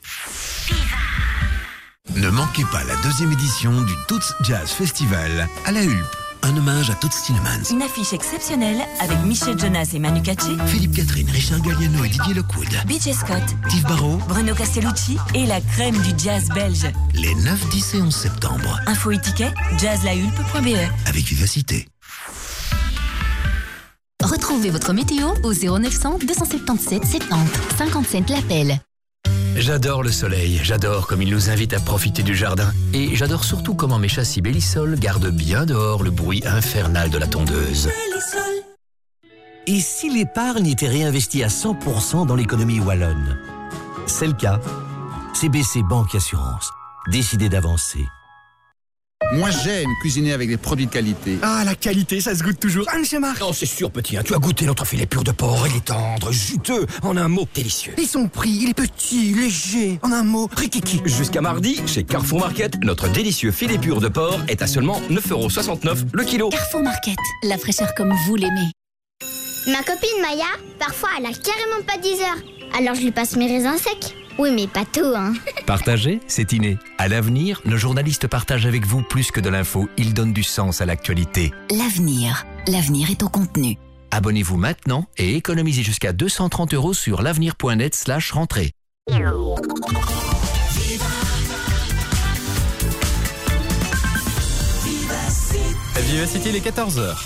Speaker 10: Ne manquez pas la deuxième édition du Toots Jazz Festival à la Hulpe. Un hommage à Toots Tillemans.
Speaker 16: Une affiche exceptionnelle avec Michel Jonas et Manu Katché,
Speaker 10: Philippe Catherine, Richard Galliano et Didier Lockwood,
Speaker 16: B J Scott,
Speaker 10: Steve Barrault,
Speaker 16: Bruno Castellucci et la crème du jazz belge.
Speaker 10: Les neuf, dix et onze septembre.
Speaker 16: Info et tickets, jazz la hulpe point b e.
Speaker 10: Avec vivacité.
Speaker 9: Retrouvez votre météo au zéro neuf cent deux cent soixante-dix-sept soixante-dix cinquante-sept l'appel.
Speaker 22: J'adore le soleil, j'adore comme il nous invite à profiter du jardin. Et j'adore surtout comment mes châssis Bellisol gardent bien dehors le bruit infernal de la tondeuse. Et si l'épargne était réinvestie à cent pour cent dans l'économie wallonne? C'est le cas. C B C Banque Assurance. Décidez d'avancer.
Speaker 5: Moi, j'aime cuisiner avec des produits de qualité.
Speaker 7: Ah, la qualité, ça se goûte toujours. Hein, monsieur Marc?
Speaker 22: Non, c'est sûr, petit. Hein. Tu as goûté notre filet pur de porc. Il est tendre, juteux, en un mot, délicieux.
Speaker 7: Et son prix, il est petit, léger, en un mot, rikiki.
Speaker 8: Jusqu'à mardi, chez Carrefour Market, notre délicieux filet pur de porc est à seulement neuf euros soixante-neuf le kilo.
Speaker 12: Carrefour Market, la fraîcheur comme vous l'aimez.
Speaker 23: Ma copine Maya, parfois elle a carrément pas dix heures. Alors je lui passe mes raisins secs. Oui, mais pas tout, hein.
Speaker 24: Partager, c'est inné. À l'avenir, nos journalistes partagent avec vous plus que de l'info. Ils donnent du sens à l'actualité.
Speaker 12: L'avenir. L'avenir est au contenu.
Speaker 24: Abonnez-vous maintenant et économisez jusqu'à deux cent trente euros sur l'avenir point net slash rentrée.
Speaker 2: Vivacité, il est quatorze heures.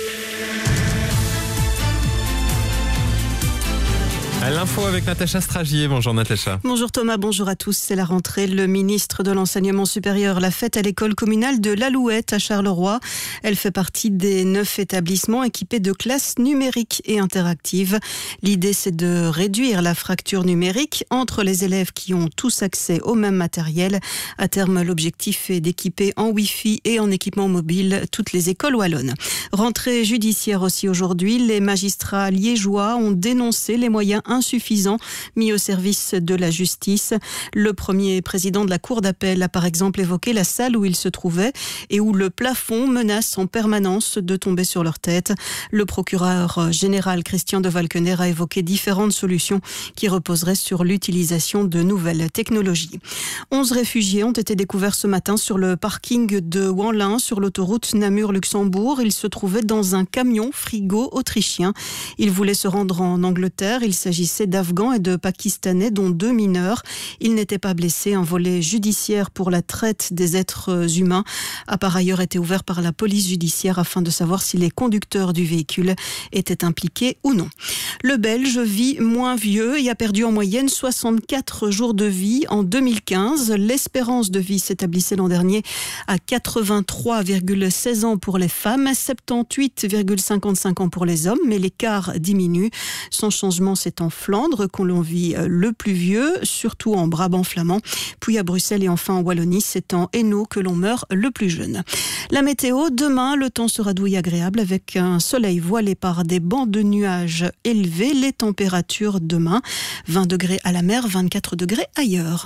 Speaker 2: À l'info avec Natacha Stragier. Bonjour Natacha.
Speaker 25: Bonjour Thomas, bonjour à tous. C'est la rentrée. Le ministre de l'Enseignement supérieur l'a faite à l'école communale de l'Alouette à Charleroi. Elle fait partie des neuf établissements équipés de classes numériques et interactives. L'idée, c'est de réduire la fracture numérique entre les élèves qui ont tous accès au même matériel. À terme, l'objectif est d'équiper en Wi-Fi et en équipement mobile toutes les écoles wallonnes. Rentrée judiciaire aussi aujourd'hui. Les magistrats liégeois ont dénoncé les moyens insuffisants mis au service de la justice. Le premier président de la cour d'appel a par exemple évoqué la salle où il se trouvait et où le plafond menace en permanence de tomber sur leur tête. Le procureur général Christian de Valkener a évoqué différentes solutions qui reposeraient sur l'utilisation de nouvelles technologies. Onze réfugiés ont été découverts ce matin sur le parking de Wanlin sur l'autoroute Namur-Luxembourg. Ils se trouvaient dans un camion frigo autrichien. Ils voulaient se rendre en Angleterre. Il s'agit d'Afghans et de Pakistanais, dont deux mineurs. Ils n'étaient pas blessés. Un volet judiciaire pour la traite des êtres humains a par ailleurs été ouvert par la police judiciaire afin de savoir si les conducteurs du véhicule étaient impliqués ou non. Le Belge vit moins vieux et a perdu en moyenne soixante-quatre jours de vie en deux mille quinze. L'espérance de vie s'établissait l'an dernier à quatre-vingt-trois virgule seize ans pour les femmes, soixante-dix-huit virgule cinquante-cinq ans pour les hommes, mais l'écart diminue. Son changement, c'est en Flandre qu'on l'on vit le plus vieux, surtout en Brabant flamand. Puis à Bruxelles et enfin en Wallonie, c'est en Hainaut que l'on meurt le plus jeune. La météo, demain, le temps sera doux et agréable avec un soleil voilé par des bancs de nuages élevés. Les températures demain, vingt degrés à la mer, vingt-quatre degrés ailleurs.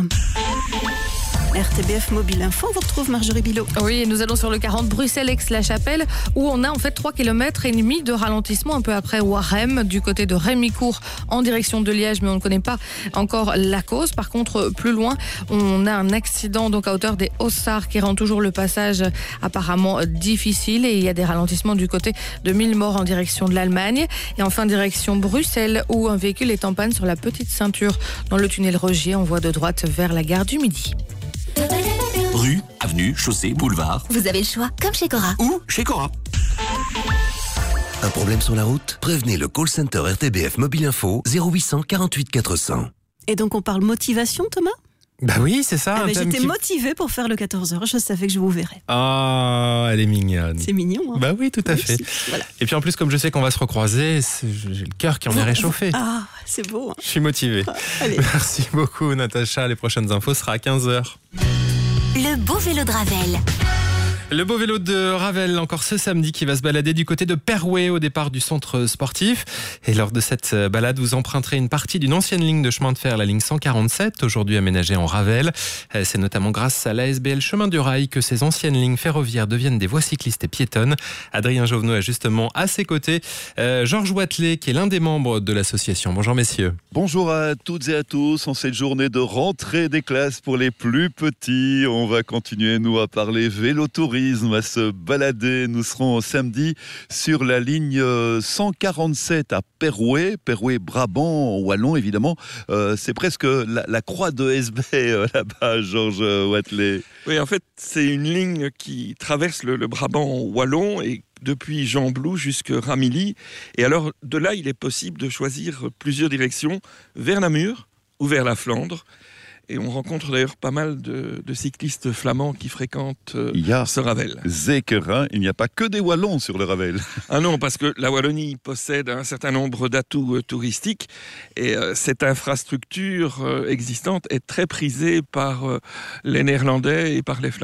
Speaker 25: R T B F Mobile Info, on vous retrouve Marjorie Bilot.
Speaker 28: Oui, nous allons sur le quarante Bruxelles-Aix-la-Chapelle où on a en fait trois kilomètres et demi de ralentissement un peu après Warem du côté de Rémicourt en direction de Liège, mais on ne connaît pas encore la cause. Par contre, plus loin, on a un accident donc à hauteur des Haussards qui rend toujours le passage apparemment difficile et il y a des ralentissements du côté de Millemort en direction de l'Allemagne et enfin direction Bruxelles où un véhicule est en panne sur la petite ceinture dans le tunnel Rogier en voie de droite vers la gare du Midi.
Speaker 13: Rue, avenue, chaussée, boulevard.
Speaker 12: Vous avez le choix, comme chez Cora.
Speaker 13: Ou chez Cora.
Speaker 10: Un problème sur la route? Prévenez le call center R T B F Mobile Info zéro huit cent quarante-huit quatre cents.
Speaker 25: Et donc on parle motivation, Thomas?
Speaker 2: Bah oui, c'est ça.
Speaker 25: Ah bah j'étais
Speaker 2: qui...
Speaker 25: motivée pour faire le quatorze heures, je savais que je vous verrais.
Speaker 2: Ah, elle est mignonne.
Speaker 25: C'est mignon, hein?
Speaker 2: Bah oui, tout à fait.
Speaker 25: Voilà.
Speaker 2: Et puis en plus, comme je sais qu'on va se recroiser, j'ai le cœur qui en est réchauffé.
Speaker 25: Ah, c'est beau. Hein.
Speaker 2: Je suis motivé.
Speaker 25: Ah, allez.
Speaker 2: Merci beaucoup, Natacha. Les prochaines infos sera à quinze heures.
Speaker 12: Le beau vélo de Ravel.
Speaker 2: Le beau vélo de Ravel, encore ce samedi, qui va se balader du côté de Perouet au départ du centre sportif. Et lors de cette balade, vous emprunterez une partie d'une ancienne ligne de chemin de fer, la ligne cent quarante-sept, aujourd'hui aménagée en Ravel. C'est notamment grâce à l'A S B L Chemin du Rail que ces anciennes lignes ferroviaires deviennent des voies cyclistes et piétonnes. Adrien Jovenot a justement à ses côtés euh, Georges Wathelet, qui est l'un des membres de l'association. Bonjour messieurs.
Speaker 29: Bonjour à toutes et à tous. En cette journée de rentrée des classes pour les plus petits, on va continuer, nous, à parler vélo-tourisme, à se balader. Nous serons samedi sur la ligne cent quarante-sept à Perouet, Perouet-Brabant, Wallon évidemment. Euh, c'est presque la, la croix de S B euh, là-bas, Georges Wathelet.
Speaker 30: Oui, en fait, c'est une ligne qui traverse le, le Brabant Wallon et depuis Jean-Blou jusqu'à Ramilly. Et alors, de là, il est possible de choisir plusieurs directions vers Namur ou vers la Flandre. Et on rencontre d'ailleurs pas mal de, de cyclistes flamands qui fréquentent euh,
Speaker 29: il y a
Speaker 30: ce Ravel.
Speaker 29: Zeker, il n'y a pas que des Wallons sur le Ravel.
Speaker 30: Ah non, parce que la Wallonie possède un certain nombre d'atouts euh, touristiques et euh, cette infrastructure euh, existante est très prisée par euh, les Néerlandais et par les Flamands.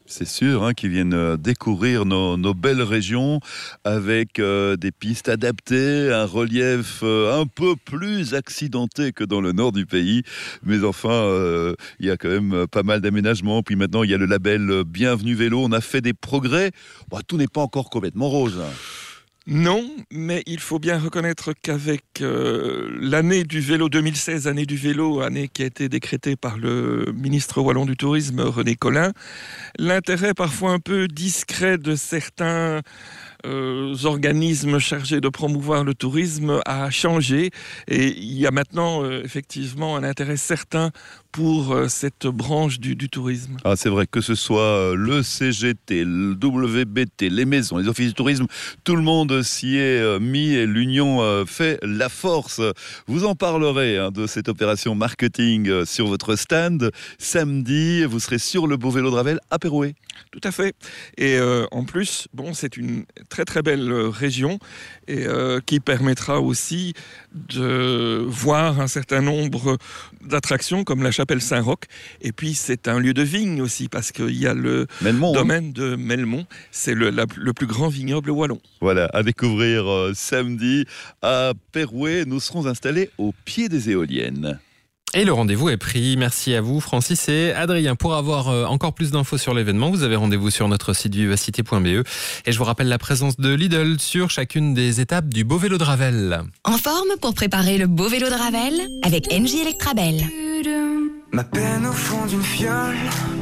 Speaker 29: C'est sûr, hein, qui viennent découvrir nos, nos belles régions avec euh, des pistes adaptées, un relief euh, un peu plus accidenté que dans le nord du pays. Mais enfin, euh, il y a quand même pas mal d'aménagements. Puis maintenant, il y a le label Bienvenue Vélo. On a fait des progrès. Bon, tout n'est pas encore complètement rose.
Speaker 30: Non, mais il faut bien reconnaître qu'avec euh, l'année du vélo deux mille seize, année du vélo, année qui a été décrétée par le ministre wallon du Tourisme, René Collin, l'intérêt parfois un peu discret de certains euh, organismes chargés de promouvoir le tourisme a changé. Et il y a maintenant euh, effectivement un intérêt certain pour euh, cette branche du, du tourisme.
Speaker 29: Ah, c'est vrai que ce soit le C G T, le W B T, les maisons, les offices du tourisme, tout le monde s'y est mis et l'union fait la force. Vous en parlerez hein, de cette opération marketing sur votre stand. Samedi, vous serez sur le Beau Vélo de Ravel à Pérouet.
Speaker 30: Tout à fait. Et euh, en plus, bon, c'est une très très belle région et euh, qui permettra aussi de voir un certain nombre d'attractions comme la chapelle Saint-Roch. Et puis c'est un lieu de vigne aussi parce qu'il y a le
Speaker 29: Melmont,
Speaker 30: domaine
Speaker 29: hein.
Speaker 30: de Melmont. C'est le, la, le plus grand vignoble wallon.
Speaker 29: Voilà, à découvrir euh, samedi à Pérouet. Nous serons installés au pied des éoliennes.
Speaker 2: Et le rendez-vous est pris. Merci à vous, Francis et Adrien. Pour avoir encore plus d'infos sur l'événement, vous avez rendez-vous sur notre site vivacité point b e. Et je vous rappelle la présence de Lidl sur chacune des étapes du Beau Vélo de Ravel.
Speaker 12: En forme pour préparer le Beau Vélo de Ravel avec Engie Electrabel.
Speaker 4: Ma peine au fond d'une fiole,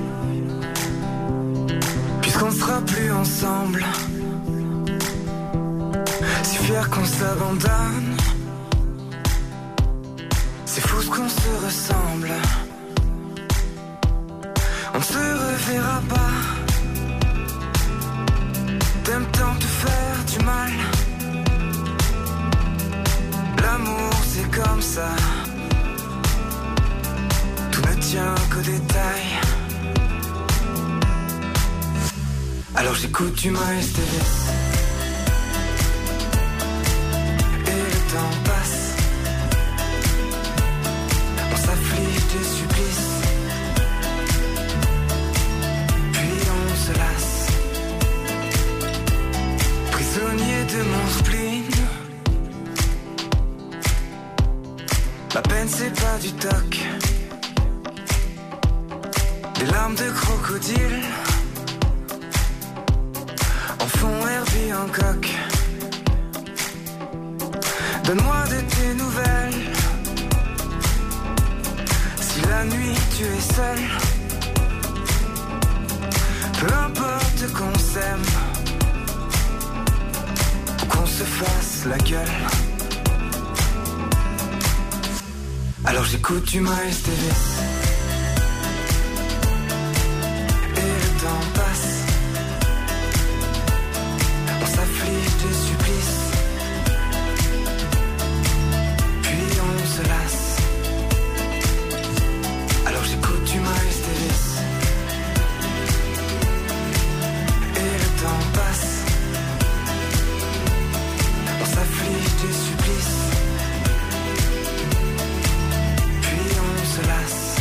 Speaker 4: puisqu'on ne sera plus ensemble. Si fier qu'on s'abandonne, c'est fou ce qu'on se ressemble. On ne se reverra pas. T'aimes tant te faire du mal. L'amour c'est comme ça. Tout ne tient qu'aux détails. Alors j'écoute du Miles Davis. Et le temps passe. S'afflige des supplices, puis on se lasse. Prisonnier de mon spleen. La peine c'est pas du toc. Des larmes de crocodile en fond Herbie Hancock. Donne-moi de tes nouvelles. Si la nuit tu es seul, peu importe qu'on s'aime ou qu'on se fasse la gueule. Alors j'écoute du Miles Davis. Et le temps passe. On s'afflige des supplices, puis on se lasse. Alors j'écoute du Miles Davis. Et le temps passe. On s'afflige des supplices, puis on se lasse.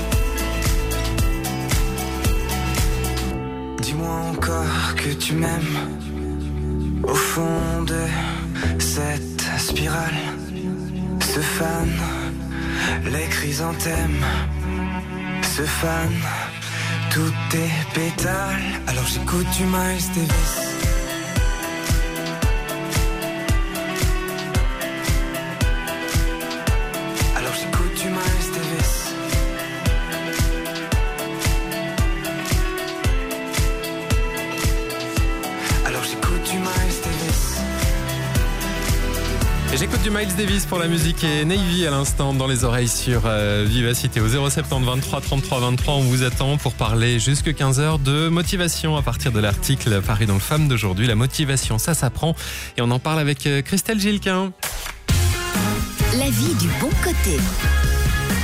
Speaker 4: Dis-moi encore que tu m'aimes. Au fond de cette spirale se fanent les chrysanthèmes. Se fan tous tes pétales. Alors j'écoute du Miles Davis. Alors j'écoute du Miles Davis. Alors j'écoute du Miles Davis.
Speaker 2: Et j'écoute du Miles Davis pour la musique et Navy à l'instant dans les oreilles sur euh, Vivacité au zéro sept vingt-trois trente-trois vingt-trois. On vous attend pour parler jusque quinze heures de motivation à partir de l'article paru dans le Femme d'aujourd'hui. La motivation, ça s'apprend. Et on en parle avec Christelle Gilquin.
Speaker 12: La vie du bon côté.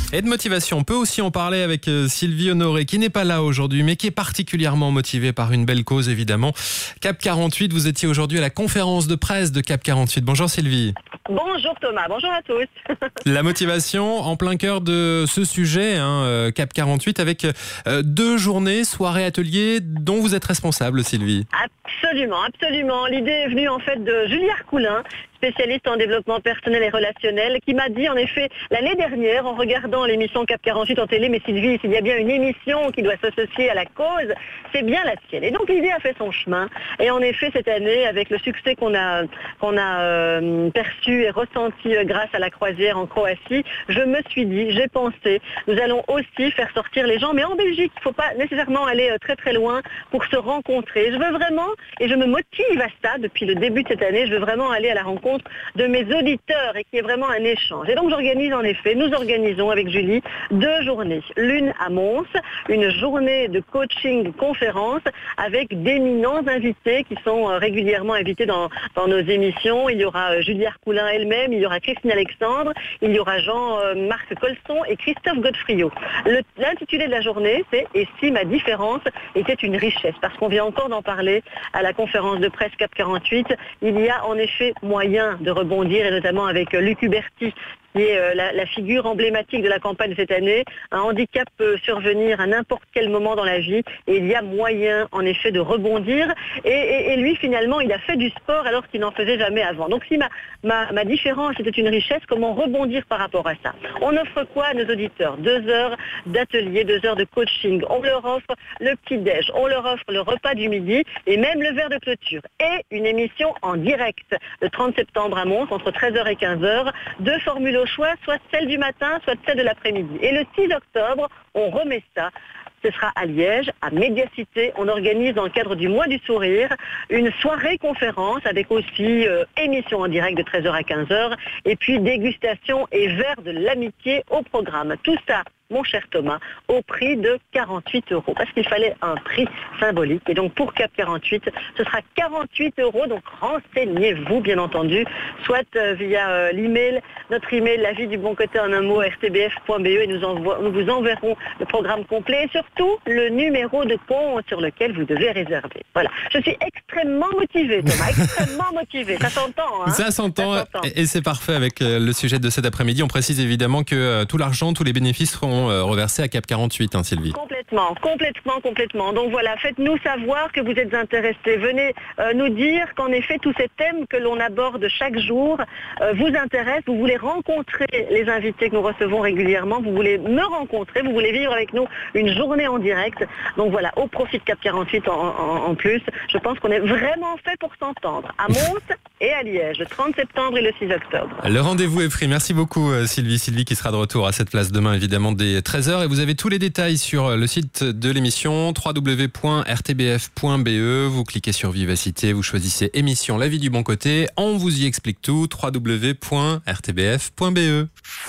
Speaker 2: Et de motivation, on peut aussi en parler avec Sylvie Honoré, qui n'est pas là aujourd'hui, mais qui est particulièrement motivée par une belle cause, évidemment. CAP quarante-huit, vous étiez aujourd'hui à la conférence de presse de CAP quarante-huit. Bonjour Sylvie.
Speaker 1: Bonjour Thomas, bonjour à tous.
Speaker 2: La motivation en plein cœur de ce sujet, hein, CAP quarante-huit, avec euh, deux journées, soirées, ateliers, dont vous êtes responsable, Sylvie.
Speaker 1: Absolument, absolument. L'idée est venue en fait de Julie Arcoulin, spécialiste en développement personnel et relationnel, qui m'a dit en effet l'année dernière, en regardant l'émission CAP quarante-huit en télé, mais Sylvie, s'il y a bien une émission qui doit s'associer à la cause, c'est bien la sienne. Et donc l'idée a fait son chemin. Et en effet, cette année, avec le succès qu'on a, qu'on a euh, perçu et ressenti euh, grâce à la croisière en Croatie, je me suis dit, j'ai pensé, nous allons aussi faire sortir les gens, mais en Belgique, il ne faut pas nécessairement aller euh, très très loin pour se rencontrer. Je veux vraiment, et je me motive à ça depuis le début de cette année, je veux vraiment aller à la rencontre de mes auditeurs et qu'il y ait vraiment un échange. Et donc j'organise en effet, nous organisons avec Julie deux journées. L'une à Mons, une journée de coaching conférence avec d'éminents invités qui sont régulièrement invités dans, dans nos émissions. Il y aura Julie Arcoulin elle-même, il y aura Christine Alexandre, il y aura Jean-Marc Colson et Christophe Godefriot. Le, l'intitulé de la journée, c'est « Et si ma différence était une richesse ?» Parce qu'on vient encore d'en parler à la conférence de presse CAP quarante-huit. Il y a en effet moyen de rebondir, et notamment avec Luc Huberti, qui est la, la figure emblématique de la campagne de cette année. Un handicap peut survenir à n'importe quel moment dans la vie et il y a moyen en effet de rebondir. Et, et, et lui finalement il a fait du sport alors qu'il n'en faisait jamais avant. Donc si ma, ma, ma différence était une richesse, comment rebondir par rapport à ça? On offre quoi à nos auditeurs? Deux heures d'atelier, deux heures de coaching. On leur offre le petit-déj, on leur offre le repas du midi et même le verre de clôture. Et une émission en direct le trente septembre à Mons entre treize heures et quinze heures. Deux formules au choix, soit celle du matin, soit celle de l'après-midi. Et le six octobre, on remet ça. Ce sera à Liège, à Médiacité. On organise dans le cadre du mois du sourire une soirée conférence avec aussi euh, émission en direct de treize heures à quinze heures et puis dégustation et verre de l'amitié au programme. Tout ça, mon cher Thomas, au prix de quarante-huit euros. Parce qu'il fallait un prix symbolique. Et donc pour CAP quarante-huit, ce sera quarante-huit euros. Donc renseignez-vous, bien entendu, soit euh, via euh, l'email, notre email, la vie du bon côté en un mot, r t b f point b e, et nous, envo- nous vous enverrons le programme complet et surtout le numéro de compte sur lequel vous devez réserver. Voilà. Je suis extrêmement motivée, Thomas, extrêmement motivée. Ça s'entend, hein?
Speaker 2: Ça s'entend,
Speaker 1: Ça s'entend.
Speaker 2: et c'est parfait avec euh, le sujet de cet après-midi. On précise évidemment que euh, tout l'argent, tous les bénéfices seront euh, reversés à CAP quarante-huit, hein, Sylvie.
Speaker 1: Complètement, complètement, complètement. Donc voilà, faites-nous savoir que vous êtes intéressés. Venez euh, nous dire qu'en effet, tous ces thèmes que l'on aborde chaque jour euh, vous intéressent. Vous voulez rencontrer les invités que nous recevons régulièrement. Vous voulez me rencontrer. Vous voulez vivre avec nous une journée en direct. Donc voilà, au profit de CAP quarante-huit en, en, en plus. Je pense qu'on est vraiment fait pour s'entendre. À Mons et à Liège, le trente septembre et le six octobre.
Speaker 2: Le rendez-vous est pris. Merci beaucoup euh, Sylvie. Sylvie qui sera de retour à cette place demain, évidemment, dès treize heures. Et vous avez tous les détails sur le site de l'émission w w w point r t b f point b e. Vous cliquez sur Vivacité, vous choisissez émission La vie du bon côté. On vous y explique tout. w w w point r t b f point b e.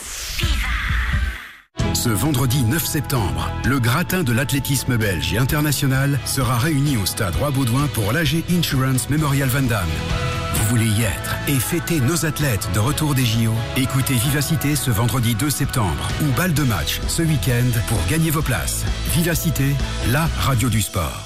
Speaker 11: Ce vendredi neuf septembre, le gratin de l'athlétisme belge et international sera réuni au stade Roi-Baudouin pour l'A G Insurance Memorial Van Damme. Vous voulez y être et fêter nos athlètes de retour des J O? Écoutez Vivacité ce vendredi deux septembre ou balle de match ce week-end pour gagner vos places. Vivacité, la radio du sport.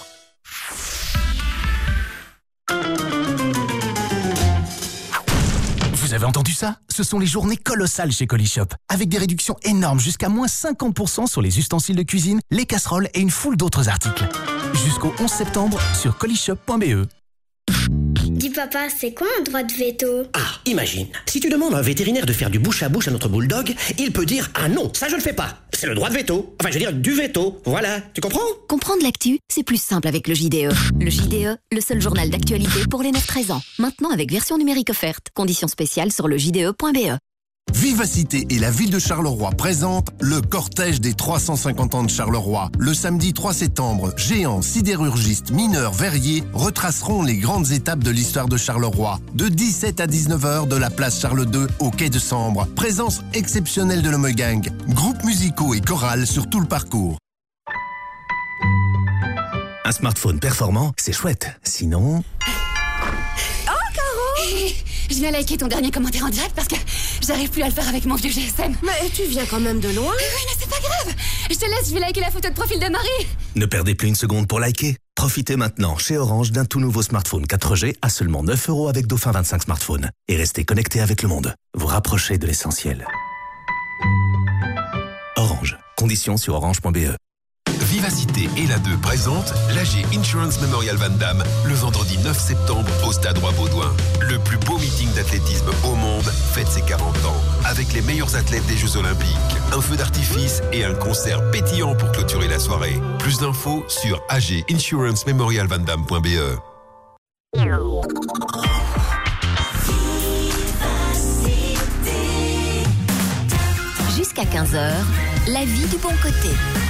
Speaker 7: Vous avez entendu ça? Ce sont les journées colossales chez Colishop, avec des réductions énormes jusqu'à moins cinquante pour cent sur les ustensiles de cuisine, les casseroles et une foule d'autres articles. Jusqu'au onze septembre sur colishop point b e.
Speaker 23: Dis papa, c'est quoi un droit de veto?
Speaker 14: Ah, imagine, si tu demandes à un vétérinaire de faire du bouche à bouche à notre bulldog, il peut dire « Ah non, ça je le fais pas !» C'est le droit de veto. Enfin, je veux dire, du veto. Voilà, tu comprends?
Speaker 9: Comprendre l'actu, c'est plus simple avec le J D E. Le J D E, le seul journal d'actualité pour les neuf treize ans. Maintenant avec version numérique offerte. Conditions spéciales sur le j d e point b e.
Speaker 15: Vivacité et la ville de Charleroi présentent le cortège des trois cent cinquante ans de Charleroi. Le samedi trois septembre, géants, sidérurgistes, mineurs, verriers retraceront les grandes étapes de l'histoire de Charleroi. De dix-sept à dix-neuf heures de la place Charles deux au quai de Sambre. Présence exceptionnelle de l'Homegang. Groupes musicaux et chorales sur tout le parcours.
Speaker 7: Un smartphone performant, c'est chouette. Sinon...
Speaker 17: Oh, Caro! Je viens liker ton dernier commentaire en direct parce que
Speaker 3: J'arrive plus à le faire avec mon vieux G S M.
Speaker 6: Mais tu viens quand même de loin.
Speaker 3: Oui, mais c'est pas grave. Je te laisse, je vais liker la photo de profil de Marie.
Speaker 24: Ne perdez plus une seconde pour liker. Profitez maintenant chez Orange d'un tout nouveau smartphone quatre G à seulement neuf euros avec Dauphin vingt-cinq smartphones. Et restez connectés avec le monde. Vous rapprochez de l'essentiel. Orange. Conditions sur orange point b e.
Speaker 16: Vivacité et la deux présente l'A G Insurance Memorial Van Damme le vendredi neuf septembre au Stade Roi-Baudouin. Le plus beau meeting d'athlétisme au monde fête ses quarante ans avec les meilleurs athlètes des Jeux Olympiques, un feu d'artifice et un concert pétillant pour clôturer la soirée. Plus d'infos sur a g insurance memorial van damme point b e.
Speaker 9: Jusqu'à quinze heures, la vie du bon côté.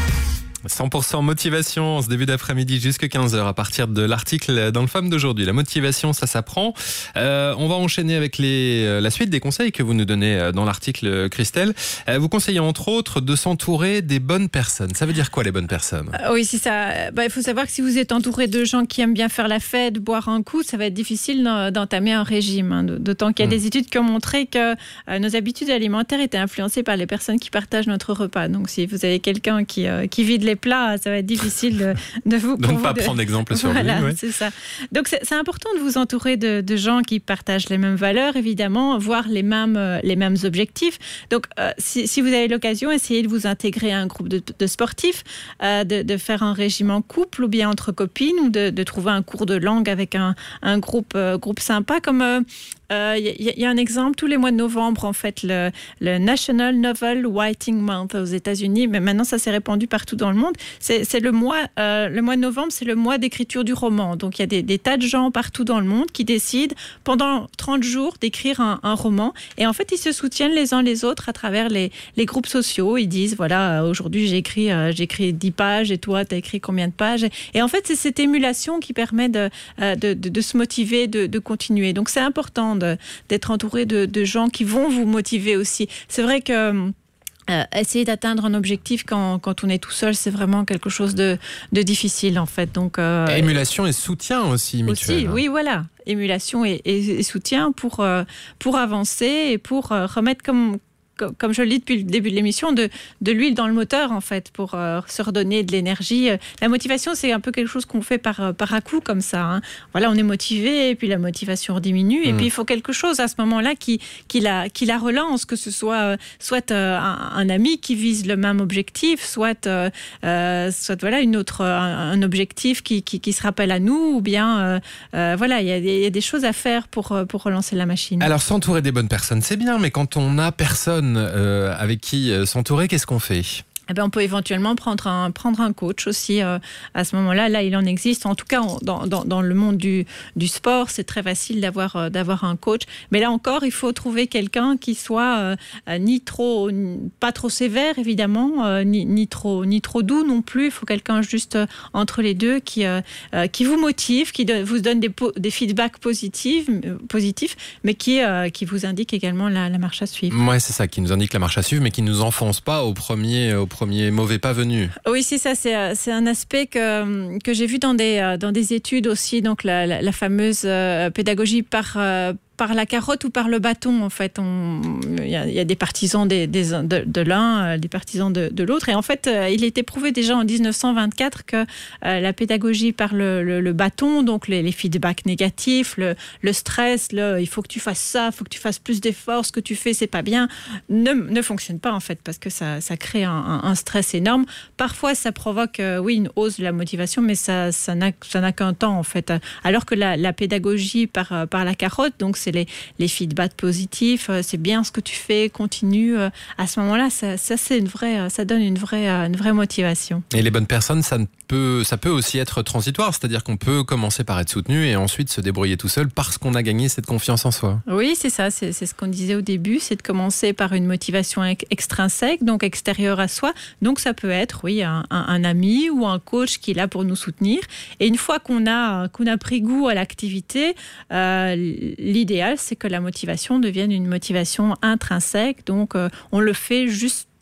Speaker 2: cent pour cent motivation en ce début d'après-midi jusqu'à quinze heures à partir de l'article dans le Femme d'aujourd'hui. La motivation, ça s'apprend. Euh, on va enchaîner avec les, la suite des conseils que vous nous donnez dans l'article, Christelle. Euh, vous conseillez entre autres de s'entourer des bonnes personnes. Ça veut dire quoi les bonnes personnes ?
Speaker 17: euh, Oui, c'est ça. Bah, il faut savoir que si vous êtes entouré de gens qui aiment bien faire la fête, boire un coup, ça va être difficile d'entamer un régime. Hein. D'autant qu'il y a mmh. des études qui ont montré que euh, nos habitudes alimentaires étaient influencées par les personnes qui partagent notre repas. Donc si vous avez quelqu'un qui, euh, qui vide les plats, ça va être difficile de, de vous...
Speaker 2: De ne pas
Speaker 17: de...
Speaker 2: prendre exemple sur
Speaker 17: voilà,
Speaker 2: lui. Ouais.
Speaker 17: c'est ça. Donc c'est, c'est important de vous entourer de, de gens qui partagent les mêmes valeurs, évidemment, voire les mêmes, les mêmes objectifs. Donc euh, si, si vous avez l'occasion, essayez de vous intégrer à un groupe de, de sportifs, euh, de, de faire un régime en couple ou bien entre copines, ou de, de trouver un cours de langue avec un, un groupe, euh, groupe sympa, comme... Euh, Il euh, y, y a un exemple, tous les mois de novembre, en fait, le, le National Novel Writing Month aux États-Unis, mais maintenant ça s'est répandu partout dans le monde. C'est, c'est le mois, euh, le mois de novembre, c'est le mois d'écriture du roman. Donc il y a des, des tas de gens partout dans le monde qui décident pendant trente jours d'écrire un, un roman. Et en fait, ils se soutiennent les uns les autres à travers les, les groupes sociaux. Ils disent, voilà, aujourd'hui j'ai écrit, euh, j'ai écrit dix pages et toi, tu as écrit combien de pages ? Et, et en fait, c'est cette émulation qui permet de, euh, de, de, de se motiver, de, de continuer. Donc c'est important De, d'être entouré de, de gens qui vont vous motiver aussi. C'est vrai que euh, essayer d'atteindre un objectif quand, quand on est tout seul, c'est vraiment quelque chose de, de difficile en fait. Donc, euh,
Speaker 2: émulation et soutien aussi mutuel.
Speaker 17: Aussi, oui, voilà. Émulation et, et, et soutien pour, euh, pour avancer et pour euh, remettre comme... comme je le dis depuis le début de l'émission, de, de l'huile dans le moteur, en fait, pour euh, se redonner de l'énergie. La motivation, c'est un peu quelque chose qu'on fait par, par à-coup, comme ça. Hein. Voilà, on est motivé, et puis la motivation diminue, mmh. et puis il faut quelque chose à ce moment-là qui, qui, la, qui la relance, que ce soit, soit euh, un, un ami qui vise le même objectif, soit, euh, euh, soit voilà, une autre, un, un objectif qui, qui, qui se rappelle à nous, ou bien, euh, euh, voilà, il y, y a des choses à faire pour, pour relancer la machine.
Speaker 2: Alors, s'entourer des bonnes personnes, c'est bien, mais quand on n'a personne Euh, avec qui euh, s'entourer, qu'est-ce qu'on fait ?
Speaker 17: Eh bien, on peut éventuellement prendre un, prendre un coach aussi euh, à ce moment-là. Là, il en existe. En tout cas, on, dans, dans, dans le monde du, du sport, c'est très facile d'avoir, euh, d'avoir un coach. Mais là encore, il faut trouver quelqu'un qui soit euh, ni trop, ni, pas trop sévère, évidemment, euh, ni, ni, trop, ni trop doux non plus. Il faut quelqu'un juste euh, entre les deux qui, euh, euh, qui vous motive, qui de, vous donne des, po- des feedbacks positifs, euh, positifs mais qui, euh, qui vous indique également la, la marche à suivre.
Speaker 2: Ouais, c'est ça, qui nous indique la marche à suivre, mais qui ne nous enfonce pas au premier... Au premier mauvais pas venu.
Speaker 17: Oui, c'est ça, c'est, c'est un aspect que, que j'ai vu dans des, dans des études aussi, donc la, la, la fameuse pédagogie par, par la carotte ou par le bâton, en fait. Il y, y a des partisans des, des, de, de l'un, des partisans de, de l'autre. Et en fait, il était prouvé déjà en dix-neuf cent vingt-quatre que euh, la pédagogie par le, le, le bâton, donc les, les feedbacks négatifs, le, le stress, le, il faut que tu fasses ça, il faut que tu fasses plus d'efforts, ce que tu fais, c'est pas bien, ne, ne fonctionne pas, en fait, parce que ça, ça crée un, un, un stress énorme. Parfois, ça provoque, euh, oui, une hausse de la motivation, mais ça, ça, n'a, ça n'a qu'un temps, en fait. Alors que la, la pédagogie par, par la carotte, donc c'est les, les feedbacks positifs, c'est bien ce que tu fais, continue. À ce moment-là, ça, ça, c'est une vraie, ça donne une vraie, une vraie motivation.
Speaker 2: Et les bonnes personnes, ça, ne peut, ça peut aussi être transitoire, c'est-à-dire qu'on peut commencer par être soutenu et ensuite se débrouiller tout seul parce qu'on a gagné cette confiance en soi.
Speaker 17: Oui, c'est ça, c'est, c'est ce qu'on disait au début, c'est de commencer par une motivation extrinsèque, donc extérieure à soi. Donc ça peut être, oui, un, un, un ami ou un coach qui est là pour nous soutenir. Et une fois qu'on a, qu'on a pris goût à l'activité, euh, l'idée c'est que la motivation devienne une motivation intrinsèque. Donc, euh, on le fait juste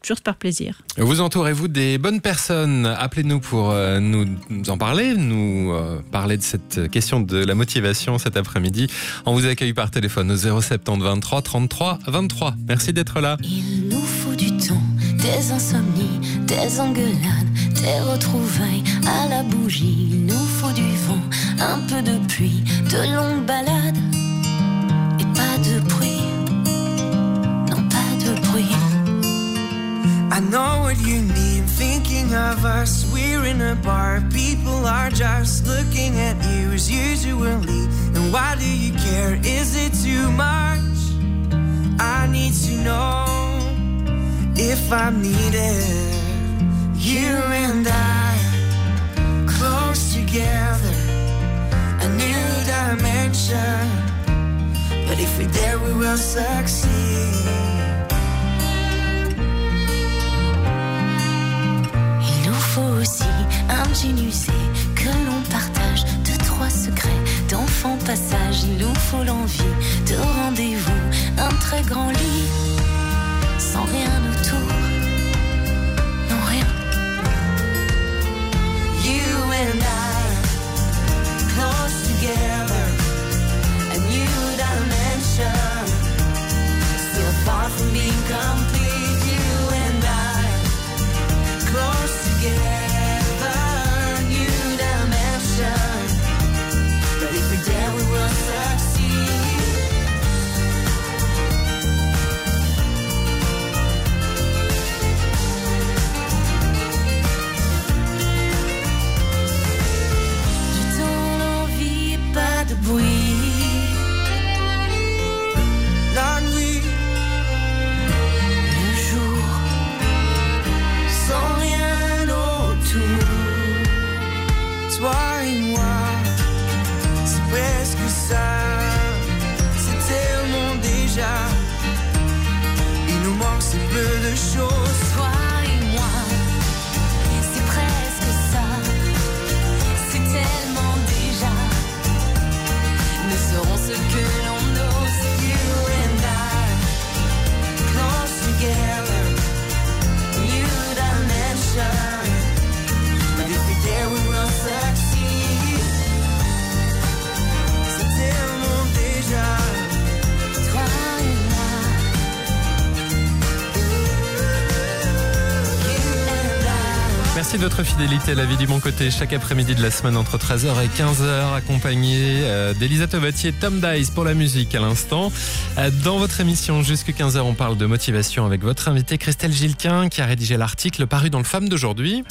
Speaker 17: toujours par plaisir.
Speaker 2: Vous entourez-vous des bonnes personnes? Appelez-nous pour euh, nous en parler, nous euh, parler de cette question de la motivation cet après-midi. On vous accueille par téléphone au zéro sept vingt-trois trente-trois vingt-trois. Merci d'être là.
Speaker 5: Il nous faut du temps, des insomnies, des engueulades, des retrouvailles à la bougie. Il nous faut du vent, un peu de pluie, de longues balades et pas de bruit. Non, pas de bruit.
Speaker 4: I know what you need, thinking of us. We're in a bar, people are just looking at you as usually. And why do you care? Is it too much? I need to know if I'm needed. You and I, close together, a new dimension. But if we're there, we will succeed.
Speaker 5: Il nous faut aussi un jean usé que l'on partage, deux, trois secrets d'enfant passage. Il nous faut l'envie de rendez-vous, un très grand lit, sans rien autour, non rien. You and I, close together, a new dimension, still far from being complete. You and I, close together, new dimension, but if we're there we will succeed. Du temps, l'envie, pas de bruit.
Speaker 4: La nuit,
Speaker 5: le jour, sans rien autour.
Speaker 4: toi et moi, c'est presque ça. C'est tellement déjà. Il nous manque si peu de choses.
Speaker 5: Toi et moi, c'est presque ça. C'est tellement déjà. Nous serons ce que l'on ose.
Speaker 4: You and I, close together, new dimension. But if we're there, we will succeed. C'est tellement déjà.
Speaker 5: Toi et moi, you and I.
Speaker 2: Merci de votre fidélité à la vie du bon côté chaque après-midi de la semaine entre treize heures et quinze heures, accompagné euh, d'Elisa Tovati et Tom Dice pour la musique à l'instant. Euh, dans votre émission jusqu'à quinze heures, on parle de motivation avec votre invitée Christelle Gilquin qui a rédigé l'article paru dans le Femme d'aujourd'hui.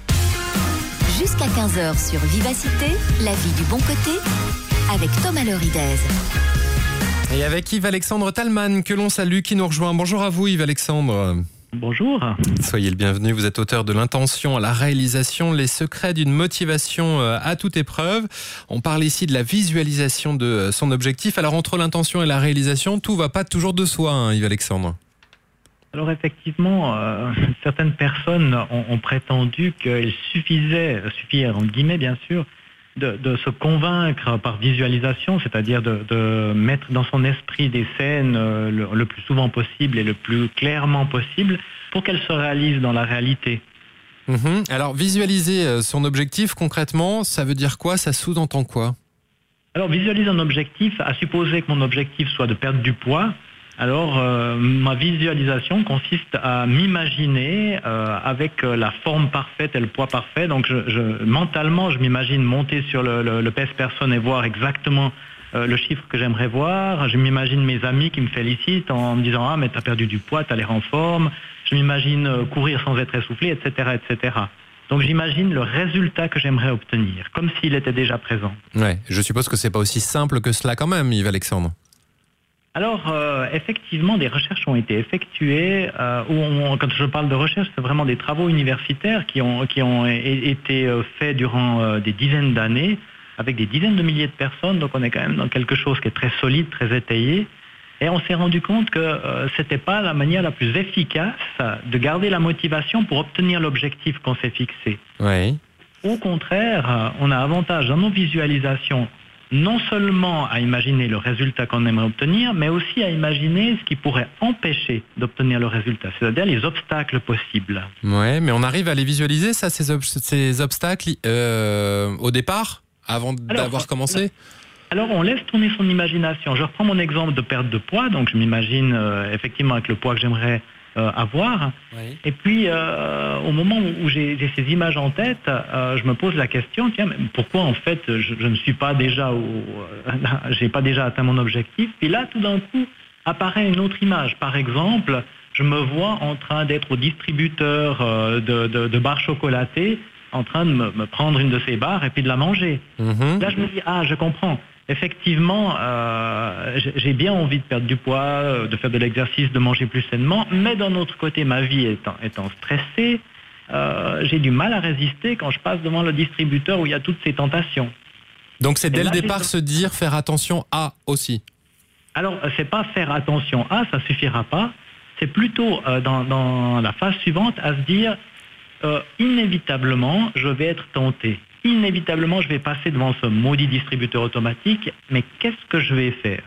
Speaker 9: Jusqu'à quinze heures sur Vivacité, la vie du bon côté, avec Thomas Loridez.
Speaker 2: Et avec Yves-Alexandre Talman que l'on salue, qui nous rejoint. Bonjour à vous Yves-Alexandre.
Speaker 6: Bonjour.
Speaker 2: Soyez le bienvenu, vous êtes auteur de L'intention à la réalisation, les secrets d'une motivation à toute épreuve. On parle ici de la visualisation de son objectif. Alors entre l'intention et la réalisation, tout va pas toujours de soi, hein, Yves-Alexandre.
Speaker 6: Alors effectivement, euh, certaines personnes ont, ont prétendu qu'il suffisait, suffisait en guillemets bien sûr, de, de se convaincre par visualisation, c'est-à-dire de, de mettre dans son esprit des scènes euh, le, le plus souvent possible et le plus clairement possible pour qu'elles se réalisent dans la réalité.
Speaker 2: Mmh. Alors visualiser son objectif concrètement, ça veut dire quoi? Ça sous-entend quoi?
Speaker 6: Alors visualiser un objectif, à supposer que mon objectif soit de perdre du poids. Alors, euh, ma visualisation consiste à m'imaginer euh, avec la forme parfaite et le poids parfait. Donc, je, je, mentalement, je m'imagine monter sur le, le, le pèse-personne et voir exactement euh, le chiffre que j'aimerais voir. Je m'imagine mes amis qui me félicitent en me disant « Ah, mais t'as perdu du poids, t'as l'air en forme ». Je m'imagine euh, courir sans être essoufflé, et cetera, et cetera. Donc, j'imagine le résultat que j'aimerais obtenir, comme s'il était déjà présent.
Speaker 2: Ouais, je suppose que c'est pas aussi simple que cela quand même, Yves-Alexandre.
Speaker 6: Alors, euh, effectivement, des recherches ont été effectuées. Euh, où on, quand je parle de recherche, c'est vraiment des travaux universitaires qui ont, qui ont été faits durant euh, des dizaines d'années, avec des dizaines de milliers de personnes. Donc, on est quand même dans quelque chose qui est très solide, très étayé. Et on s'est rendu compte que euh, c'était pas la manière la plus efficace de garder la motivation pour obtenir l'objectif qu'on s'est fixé.
Speaker 2: Oui.
Speaker 6: Au contraire, on a avantage dans nos visualisations non seulement à imaginer le résultat qu'on aimerait obtenir, mais aussi à imaginer ce qui pourrait empêcher d'obtenir le résultat, c'est-à-dire les obstacles possibles.
Speaker 2: Ouais, mais on arrive à les visualiser, ça, ces, ob- ces obstacles, euh, au départ, avant
Speaker 6: Alors,
Speaker 2: d'avoir commencé?
Speaker 6: Alors, on laisse tourner son imagination. Je reprends mon exemple de perte de poids, donc je m'imagine euh, effectivement avec le poids que j'aimerais euh, avoir.
Speaker 2: Oui.
Speaker 6: Et puis, euh, au moment où j'ai, j'ai ces images en tête, euh, je me pose la question, tiens, mais pourquoi en fait je, je ne suis pas déjà, au, euh, j'ai pas déjà atteint mon objectif? Puis là, tout d'un coup, apparaît une autre image. Par exemple, je me vois en train d'être au distributeur euh, de, de, de barres chocolatées, en train de me, me prendre une de ces barres et puis de la manger.
Speaker 2: Mmh.
Speaker 6: Là, je me dis, ah, je comprends. Effectivement, euh, j'ai bien envie de perdre du poids, de faire de l'exercice, de manger plus sainement, mais d'un autre côté, ma vie étant, étant stressée, euh, j'ai du mal à résister quand je passe devant le distributeur où il y a toutes ces tentations.
Speaker 2: Donc c'est dès
Speaker 6: Et
Speaker 2: le
Speaker 6: là,
Speaker 2: départ
Speaker 6: j'ai-
Speaker 2: se dire, faire attention à aussi.
Speaker 6: Alors, c'est pas faire attention à, ça suffira pas. C'est plutôt euh, dans, dans la phase suivante à se dire, euh, inévitablement, je vais être tenté. Inévitablement, je vais passer devant ce maudit distributeur automatique, mais qu'est-ce que je vais faire?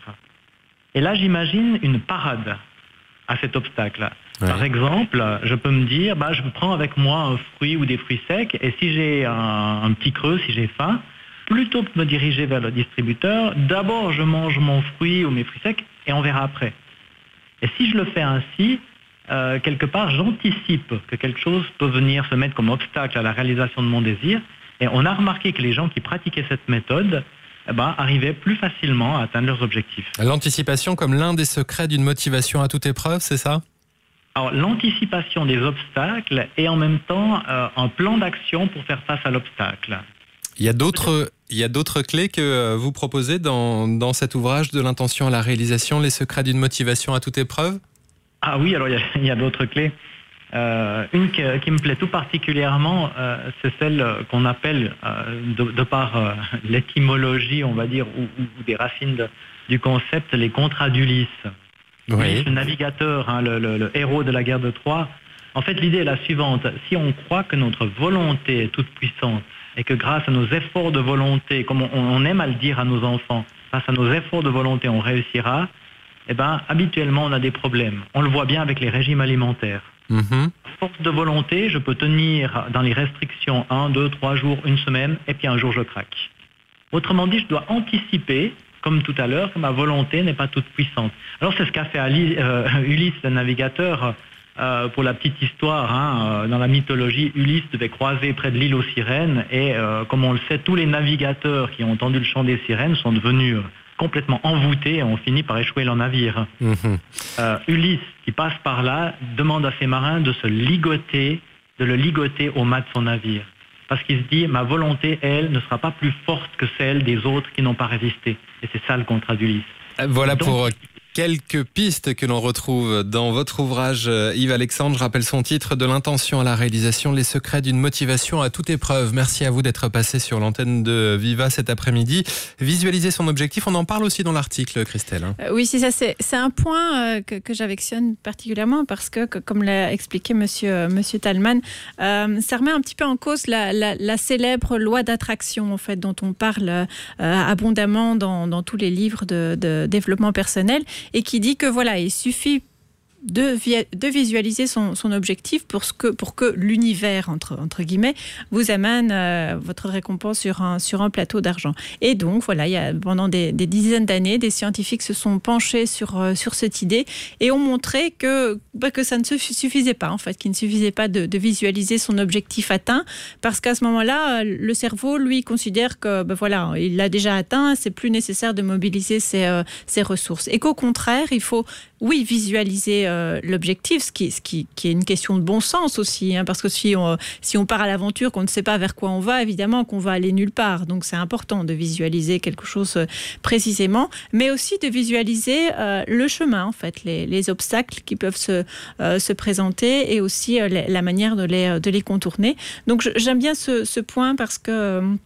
Speaker 6: Et là, j'imagine une parade à cet obstacle.
Speaker 2: Ouais.
Speaker 6: Par exemple, je peux me dire, bah, je prends avec moi un fruit ou des fruits secs, et si j'ai un, un petit creux, si j'ai faim, plutôt que de me diriger vers le distributeur, d'abord je mange mon fruit ou mes fruits secs, et on verra après. Et si je le fais ainsi, euh, quelque part, j'anticipe que quelque chose peut venir se mettre comme obstacle à la réalisation de mon désir. Et on a remarqué que les gens qui pratiquaient cette méthode eh ben, arrivaient plus facilement à atteindre leurs objectifs.
Speaker 2: L'anticipation comme l'un des secrets d'une motivation à toute épreuve, c'est ça?
Speaker 6: Alors, l'anticipation des obstacles et en même temps euh, un plan d'action pour faire face à l'obstacle.
Speaker 2: Il y a d'autres, il y a d'autres clés que euh, vous proposez dans, dans cet ouvrage de l'intention à la réalisation, les secrets d'une motivation à toute épreuve?
Speaker 6: Ah oui, alors il y a, il y a d'autres clés. Euh, une qui, qui me plaît tout particulièrement, euh, c'est celle qu'on appelle, euh, de, de par euh, l'étymologie, on va dire, ou, ou des racines de, du concept, les contrats d'Ulysse.
Speaker 2: Oui.
Speaker 6: Ulysse, le navigateur, hein, le, le, le héros de la guerre de Troie. En fait, l'idée est la suivante. Si on croit que notre volonté est toute puissante et que grâce à nos efforts de volonté, comme on, on aime à le dire à nos enfants, grâce à nos efforts de volonté, on réussira, eh ben, habituellement, on a des problèmes. On le voit bien avec les régimes alimentaires.
Speaker 2: Mmh.
Speaker 6: Force de volonté, je peux tenir dans les restrictions un, deux, trois jours, une semaine, et puis un jour je craque. Autrement dit, je dois anticiper, comme tout à l'heure, que ma volonté n'est pas toute puissante. Alors c'est ce qu'a fait Ali, euh, Ulysse, le navigateur. Euh, pour la petite histoire, hein, euh, dans la mythologie, Ulysse devait croiser près de l'île aux sirènes, et euh, comme on le sait, tous les navigateurs qui ont entendu le chant des sirènes sont devenus euh, complètement envoûtés et ont fini par échouer leur navire.
Speaker 2: Mmh.
Speaker 6: Euh, Ulysse, qui passe par là, demande à ses marins de se ligoter, de le ligoter au mât de son navire. Parce qu'il se dit, ma volonté, elle, ne sera pas plus forte que celle des autres qui n'ont pas résisté. Et c'est ça le contrat d'Ulysse.
Speaker 2: Voilà
Speaker 6: Donc,
Speaker 2: pour quelques pistes que l'on retrouve dans votre ouvrage, Yves Alexandre. Je rappelle son titre, de l'intention à la réalisation, les secrets d'une motivation à toute épreuve. Merci à vous d'être passé sur l'antenne de Viva cet après-midi. Visualiser son objectif, on en parle aussi dans l'article, Christelle.
Speaker 17: Euh, oui, c'est ça. C'est, c'est un point euh, que, que j'affectionne particulièrement parce que, que comme l'a expliqué Monsieur, euh, Monsieur Thalmann, euh, ça remet un petit peu en cause la, la, la célèbre loi d'attraction, en fait, dont on parle euh, abondamment dans, dans tous les livres de, de développement personnel, et qui dit que voilà, il suffit de, de visualiser son, son objectif pour, ce que, pour que l'univers, entre, entre guillemets, vous amène euh, votre récompense sur un, sur un plateau d'argent. Et donc, voilà, il y a, pendant des, des dizaines d'années, des scientifiques se sont penchés sur, euh, sur cette idée et ont montré que, bah, que ça ne suffisait pas, en fait, qu'il ne suffisait pas de, de visualiser son objectif atteint, parce qu'à ce moment-là, le cerveau, lui, considère que, bah, voilà, il l'a déjà atteint, c'est plus nécessaire de mobiliser ses, euh, ses ressources. Et qu'au contraire, il faut, oui, visualiser euh, l'objectif, ce, qui, ce qui, qui est une question de bon sens aussi, hein, parce que si on, si on part à l'aventure, qu'on ne sait pas vers quoi on va, évidemment qu'on va aller nulle part. Donc c'est important de visualiser quelque chose euh, précisément, mais aussi de visualiser euh, le chemin, en fait, les, les obstacles qui peuvent se, euh, se présenter, et aussi euh, la manière de les, de les contourner. Donc je, j'aime bien ce, ce point parce que... Euh,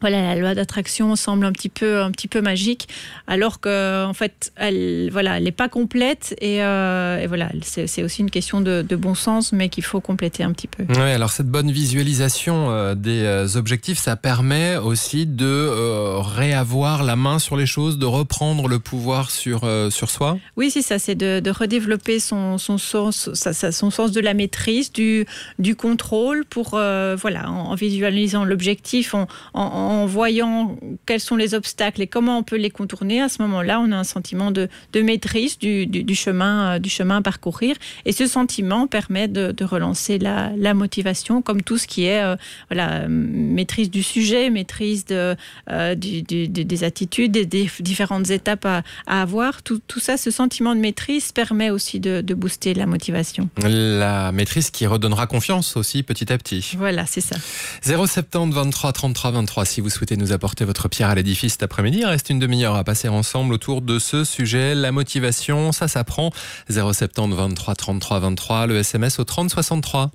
Speaker 17: voilà, la loi d'attraction semble un petit peu, un petit peu magique, alors que en fait, elle, voilà, elle n'est pas complète et, euh, et voilà, c'est, c'est aussi une question de, de bon sens, mais qu'il faut compléter un petit peu.
Speaker 2: Oui, alors cette bonne visualisation euh, des euh, objectifs, ça permet aussi de euh, réavoir la main sur les choses, de reprendre le pouvoir sur euh, sur soi.
Speaker 17: Oui, c'est ça, c'est de, de redévelopper son son sens, ça, ça, son sens de la maîtrise, du du contrôle, pour euh, voilà, en, en visualisant l'objectif, en, en en voyant quels sont les obstacles et comment on peut les contourner. À ce moment-là, on a un sentiment de, de maîtrise du, du, du, chemin, euh, du chemin à parcourir. Et ce sentiment permet de, de relancer la, la motivation, comme tout ce qui est euh, voilà, maîtrise du sujet, maîtrise de, euh, du, du, des attitudes, des, des différentes étapes à, à avoir. Tout, tout ça, ce sentiment de maîtrise permet aussi de, de booster la motivation.
Speaker 2: La maîtrise qui redonnera confiance aussi petit à petit.
Speaker 17: Voilà, c'est ça.
Speaker 2: zéro sept zéro vingt-trois trente-trois vingt-trois si vous souhaitez nous apporter votre pierre à l'édifice cet après-midi. Il reste une demi-heure à passer ensemble autour de ce sujet. La motivation, ça s'apprend. zéro sept zéro vingt-trois trente-trois vingt-trois, le S M S au trente soixante-trois.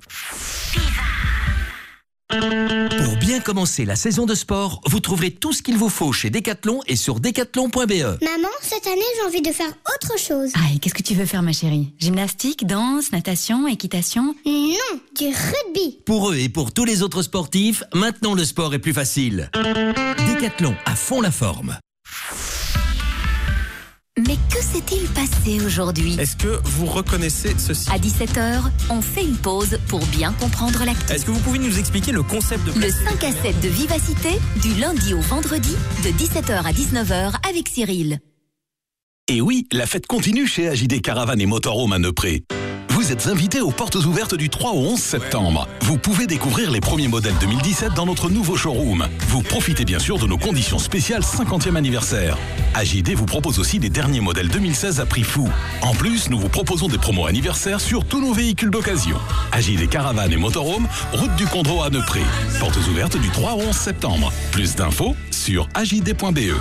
Speaker 8: Pour bien commencer la saison de sport, vous trouverez tout ce qu'il vous faut chez Decathlon et sur decathlon point b e.
Speaker 23: Maman, cette année, j'ai envie de faire autre chose.
Speaker 12: Ah, et qu'est-ce que tu veux faire, ma chérie? Gymnastique, danse, natation, équitation?
Speaker 23: Non, du rugby.
Speaker 8: Pour eux et pour tous les autres sportifs, maintenant le sport est plus facile. Decathlon, à fond la forme.
Speaker 5: Mais que s'est-il passé aujourd'hui?
Speaker 13: Est-ce que vous reconnaissez ceci?
Speaker 5: À dix-sept heures, on fait une pause pour bien comprendre l'actu.
Speaker 13: Est-ce que vous pouvez nous expliquer le concept de...
Speaker 5: Le cinq à sept de Vivacité, du lundi au vendredi, de dix-sept heures à dix-neuf heures avec Cyril.
Speaker 18: Et oui, la fête continue chez A J D Caravane et Motorhome à Neupré. Vous êtes invités aux portes ouvertes du trois au onze septembre. Vous pouvez découvrir les premiers modèles deux mille dix-sept dans notre nouveau showroom. Vous profitez bien sûr de nos conditions spéciales cinquantième anniversaire. A J D vous propose aussi des derniers modèles deux mille seize à prix fou. En plus, nous vous proposons des promos anniversaires sur tous nos véhicules d'occasion. A J D Caravane et Motorhome, route du Condro à Neupré. Portes ouvertes du trois au onze septembre. Plus d'infos sur a j d point b e.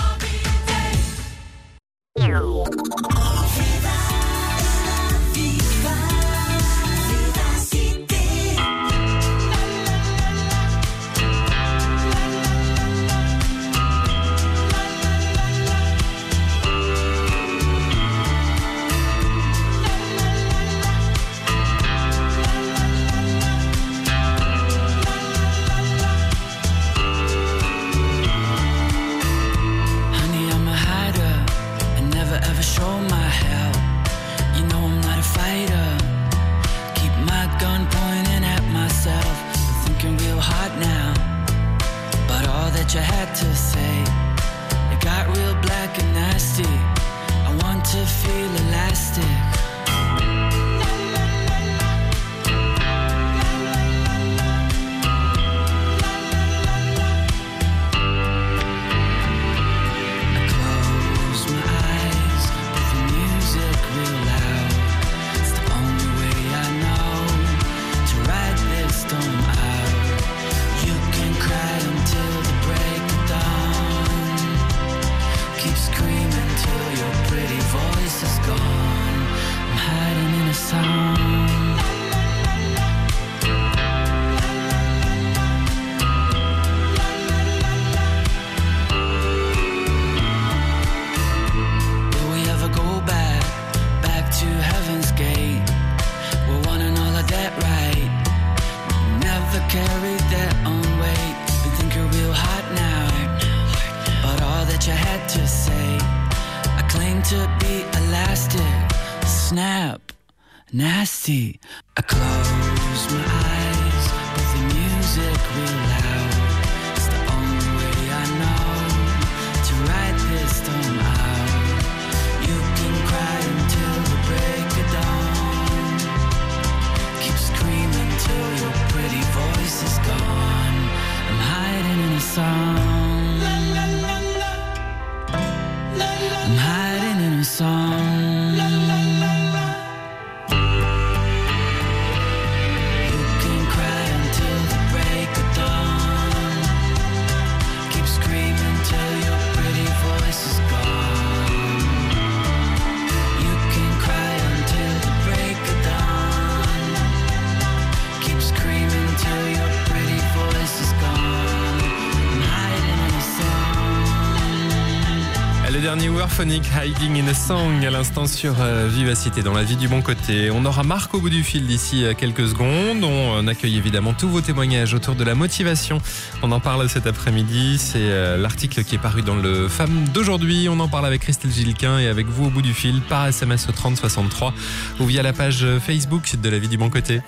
Speaker 4: You had to say it got real black and nasty. I want to feel elastic. I close my eyes with the music real loud. It's the only way I know to ride this storm out. You can cry until the break of dawn. Keep screaming till your pretty voice is gone. I'm hiding in a song. Will we ever go back, back to heaven's gate? We're one and all of that right. Never carried their own weight. Been thinking real hot now, but all that you had to say, I claim to be elastic. Snap, nasty. I close my eyes with the music real loud. It's the only way I know to ride this storm out. You can cry until the break of dawn. Keep screaming till your pretty voice is gone. I'm hiding in a song. I'm hiding in a song. You can cry until the break of dawn.
Speaker 2: dernier Warphonic, Hiding in a Song, à l'instant sur euh, Vivacité, dans la vie du bon côté. On aura Marc au bout du fil d'ici euh, quelques secondes. On euh, accueille évidemment tous vos témoignages autour de la motivation. On en parle cet après-midi. C'est euh, l'article qui est paru dans le Femme d'aujourd'hui. On en parle avec Christelle Gilquin et avec vous au bout du fil par S M S au trente soixante-trois ou via la page Facebook de la vie du bon côté.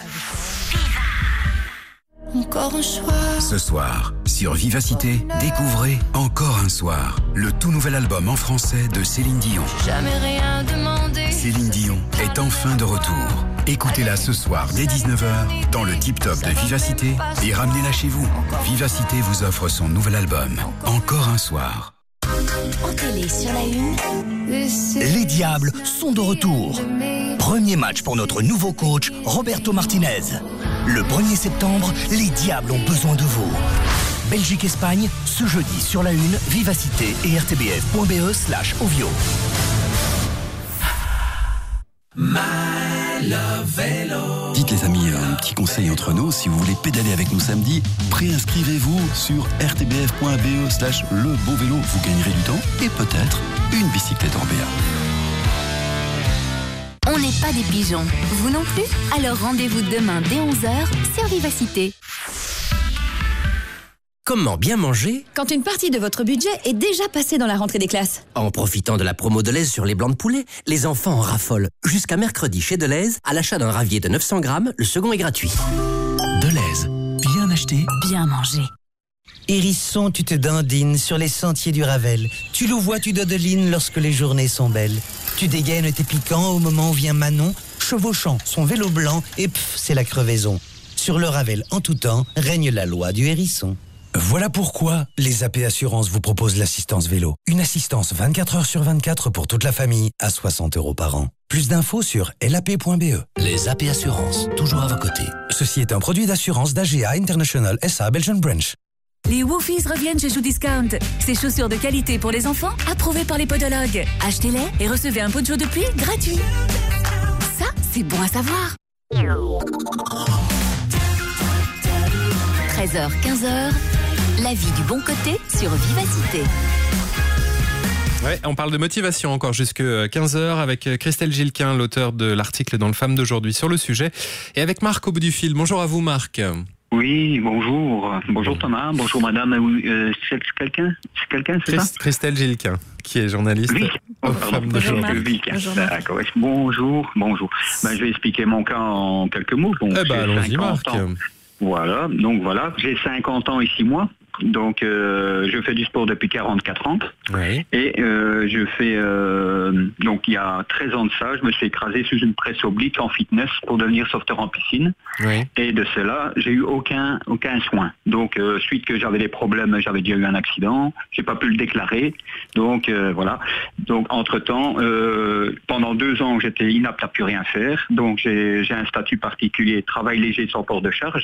Speaker 9: Encore un soir.
Speaker 11: Ce soir, sur Vivacité, découvrez Encore un soir, le tout nouvel album en français de Céline Dion.
Speaker 9: Jamais rien demandé.
Speaker 11: Céline Dion est enfin de retour. Écoutez-la ce soir dès dix-neuf heures dans le Tip Top de Vivacité et ramenez-la chez vous. Vivacité vous offre son nouvel album, Encore un soir.
Speaker 9: En télé sur la une.
Speaker 10: Les Diables sont de retour. Premier match pour notre nouveau coach, Roberto Martinez. Le premier septembre, les Diables ont besoin de vous. Belgique-Espagne, ce jeudi sur la une, Vivacité et r t b f point b e slash ovio.
Speaker 18: Dites les amis, un petit conseil entre nous, si vous voulez pédaler avec nous samedi, préinscrivez-vous sur r t b f point b e slash le beau vélo, vous gagnerez du temps et peut-être une bicyclette Orbea.
Speaker 12: On n'est pas des pigeons, vous non plus? Alors rendez-vous demain dès onze heures sur Vivacité.
Speaker 14: Comment bien manger?
Speaker 3: Quand une partie de votre budget est déjà passée dans la rentrée des classes.
Speaker 14: En profitant de la promo Deleuze sur les blancs de poulet, les enfants en raffolent. Jusqu'à mercredi chez Deleuze, à l'achat d'un ravier de neuf cents grammes, le second est gratuit.
Speaker 8: Deleuze, bien acheté,
Speaker 12: bien mangé.
Speaker 19: Hérisson, tu te dandines sur les sentiers du Ravel. Tu louvois, tu dodelines lorsque les journées sont belles. Tu dégaines tes piquants au moment où vient Manon, chevauchant son vélo blanc, et pff, c'est la crevaison. Sur le Ravel, en tout temps, règne la loi du hérisson.
Speaker 20: Voilà pourquoi les A P Assurances vous proposent l'assistance vélo. Une assistance vingt-quatre heures sur vingt-quatre pour toute la famille à soixante euros par an. Plus d'infos sur l a p point b e.
Speaker 14: Les A P Assurances, toujours à vos côtés.
Speaker 20: Ceci est un produit d'assurance d'A G A International S A Belgian Branch.
Speaker 12: Les Woofies reviennent chez Shoe Discount. Ces chaussures de qualité pour les enfants, approuvées par les podologues. Achetez-les et recevez un poncho de pluie gratuit. Ça, c'est bon à savoir. treize heures quinze heures, la vie du bon côté sur Vivacité.
Speaker 2: Ouais, on parle de motivation encore jusqu'à quinze heures avec Christelle Gilquin, l'auteur de l'article dans le Femme d'aujourd'hui sur le sujet, et avec Marc au bout du fil. Bonjour à vous Marc.
Speaker 21: Oui, bonjour. Bonjour Thomas, bonjour madame. Euh, c'est quelqu'un C'est quelqu'un, c'est
Speaker 2: Christ-
Speaker 21: ça
Speaker 2: Christelle Gilquin, qui est journaliste
Speaker 21: oui.
Speaker 2: aux
Speaker 21: Oh,
Speaker 2: Femmes
Speaker 21: bonjour,
Speaker 2: d'aujourd'hui.
Speaker 21: bonjour, D'accord. Bonjour, bonjour. Ben, je vais expliquer mon cas en quelques mots. Donc,
Speaker 2: Eh ben,
Speaker 21: j'ai
Speaker 2: allons-y
Speaker 21: cinquante
Speaker 2: Marc.
Speaker 21: ans. Voilà, donc voilà, j'ai cinquante ans et six mois. Donc euh, je fais du sport depuis quarante-quatre ans.
Speaker 2: Oui.
Speaker 21: Et euh, je fais euh, donc il y a treize ans de ça, je me suis écrasé sous une presse oblique en fitness pour devenir sauveteur en piscine.
Speaker 2: Oui.
Speaker 21: Et de cela, j'ai eu aucun aucun soin. Donc euh, suite que j'avais des problèmes, j'avais déjà eu un accident, j'ai pas pu le déclarer. Donc euh, voilà. Donc entre-temps, euh, pendant deux ans, j'étais inapte à plus rien faire. Donc j'ai j'ai un statut particulier, travail léger sans port de charge.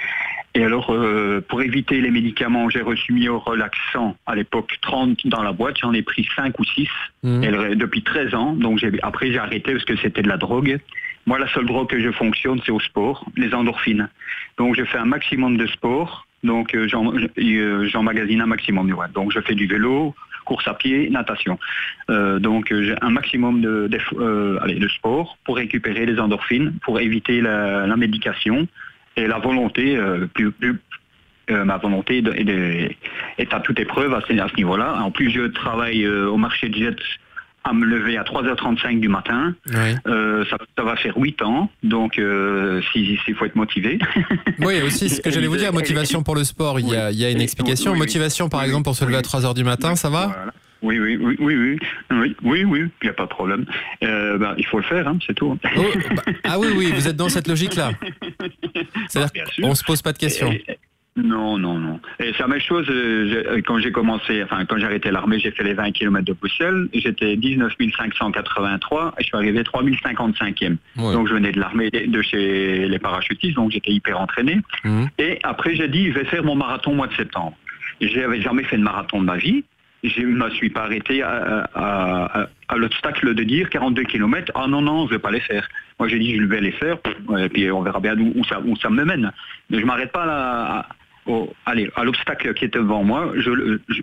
Speaker 21: Et alors, euh, pour éviter les médicaments, j'ai reçu Myorelaxant à l'époque trente dans la boîte. J'en ai pris cinq ou six
Speaker 2: Mmh.
Speaker 21: et le- depuis treize ans. Donc j'ai, après, j'ai arrêté parce que c'était de la drogue. Moi, la seule drogue que je fonctionne, c'est au sport, les endorphines. Donc je fais un maximum de sport. Donc euh, j'en, euh, j'emmagasine un maximum. Ouais. Donc je fais du vélo, course à pied, natation. Euh, donc euh, j'ai un maximum de, de, euh, allez, de sport pour récupérer les endorphines, pour éviter la, la médication. Et la volonté, euh, plus, plus, euh, ma volonté de, de, est à toute épreuve à ce, à ce niveau-là. En plus, je travaille euh, au marché de Jets à me lever à trois heures trente-cinq du matin.
Speaker 2: Oui.
Speaker 21: Euh, ça, ça va faire huit ans, donc euh, s'il si, faut être motivé.
Speaker 2: Oui, aussi, ce que j'allais vous dire, motivation pour le sport, il y a, il y a une explication.
Speaker 21: Oui, oui.
Speaker 2: Motivation, par
Speaker 21: Oui,
Speaker 2: exemple, pour se lever à trois heures du matin, ça va?
Speaker 21: Voilà. Oui, oui, oui, oui, oui, oui, oui, oui, il n'y a pas de problème. Euh, ben, il faut le faire, hein, c'est tout.
Speaker 2: Oh, bah, ah oui, oui, vous êtes dans cette logique-là. C'est-à-dire qu'on ne se pose pas de questions.
Speaker 21: Et- et- non, non, non. Et c'est la même chose, euh, j'ai- quand j'ai commencé, enfin, quand j'ai arrêté l'armée, j'ai fait les vingt kilomètres de Bruxelles, j'étais dix-neuf mille cinq cent quatre-vingt-trois et je suis arrivé trois mille cinquante-cinquième.
Speaker 2: Ouais.
Speaker 21: Donc je venais de l'armée, de chez les parachutistes, donc j'étais hyper entraîné.
Speaker 2: Mmh.
Speaker 21: Et après, j'ai dit, je vais faire mon marathon au mois de septembre. Je n'avais jamais fait de marathon de ma vie. Je ne me suis pas arrêté à, à, à, à l'obstacle de dire quarante-deux kilomètres. Ah non, non, je ne vais pas les faire. Moi, j'ai dit, je vais les faire, et puis on verra bien où, où, ça, où ça me mène. Mais je ne m'arrête pas là, à, au, allez, à l'obstacle qui est devant moi. Je, je,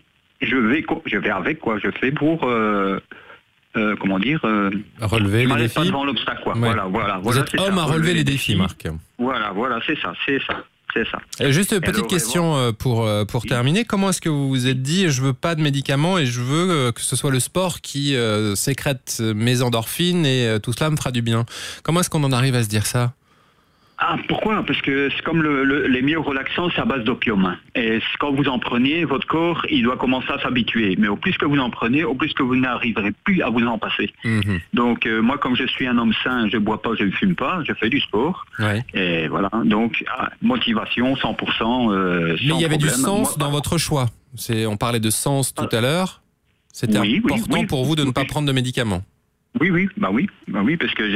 Speaker 21: je vais, je vais avec quoi. Je fais pour, euh, euh, comment dire, euh,
Speaker 2: relever les défis.
Speaker 21: Pas devant l'obstacle, quoi.
Speaker 2: Ouais.
Speaker 21: Voilà, voilà.
Speaker 2: Vous
Speaker 21: voilà,
Speaker 2: êtes
Speaker 21: c'est
Speaker 2: homme
Speaker 21: ça,
Speaker 2: à relever les défis, Marc.
Speaker 21: Voilà, voilà, c'est ça, c'est ça. C'est ça.
Speaker 2: Et juste petite
Speaker 21: alors,
Speaker 2: question euh, pour, euh, pour terminer. Comment est-ce que vous vous êtes dit je veux pas de médicaments et je veux euh, que ce soit le sport qui euh, sécrète mes endorphines et euh, tout cela me fera du bien? Comment est-ce qu'on en arrive à se dire ça?
Speaker 21: Ah, pourquoi? Parce que c'est comme le, le, les myorelaxants, c'est à base d'opium. Et quand vous en prenez, votre corps, il doit commencer à s'habituer. Mais au plus que vous en prenez, au plus que vous n'arriverez plus à vous en passer. Mmh. Donc, euh, moi, comme je suis un homme sain, je ne bois pas, je ne fume pas, je fais du sport.
Speaker 2: Ouais.
Speaker 21: Et voilà, donc, ah, motivation, cent pour cent. Euh,
Speaker 2: Mais il y avait
Speaker 21: problème.
Speaker 2: du sens
Speaker 21: moi,
Speaker 2: dans votre choix. C'est, on parlait de sens tout à l'heure. C'était
Speaker 21: oui,
Speaker 2: important
Speaker 21: oui, oui,
Speaker 2: pour vous de
Speaker 21: oui,
Speaker 2: ne pas
Speaker 21: oui.
Speaker 2: prendre de médicaments.
Speaker 21: Oui, oui, bah oui, bah oui, parce que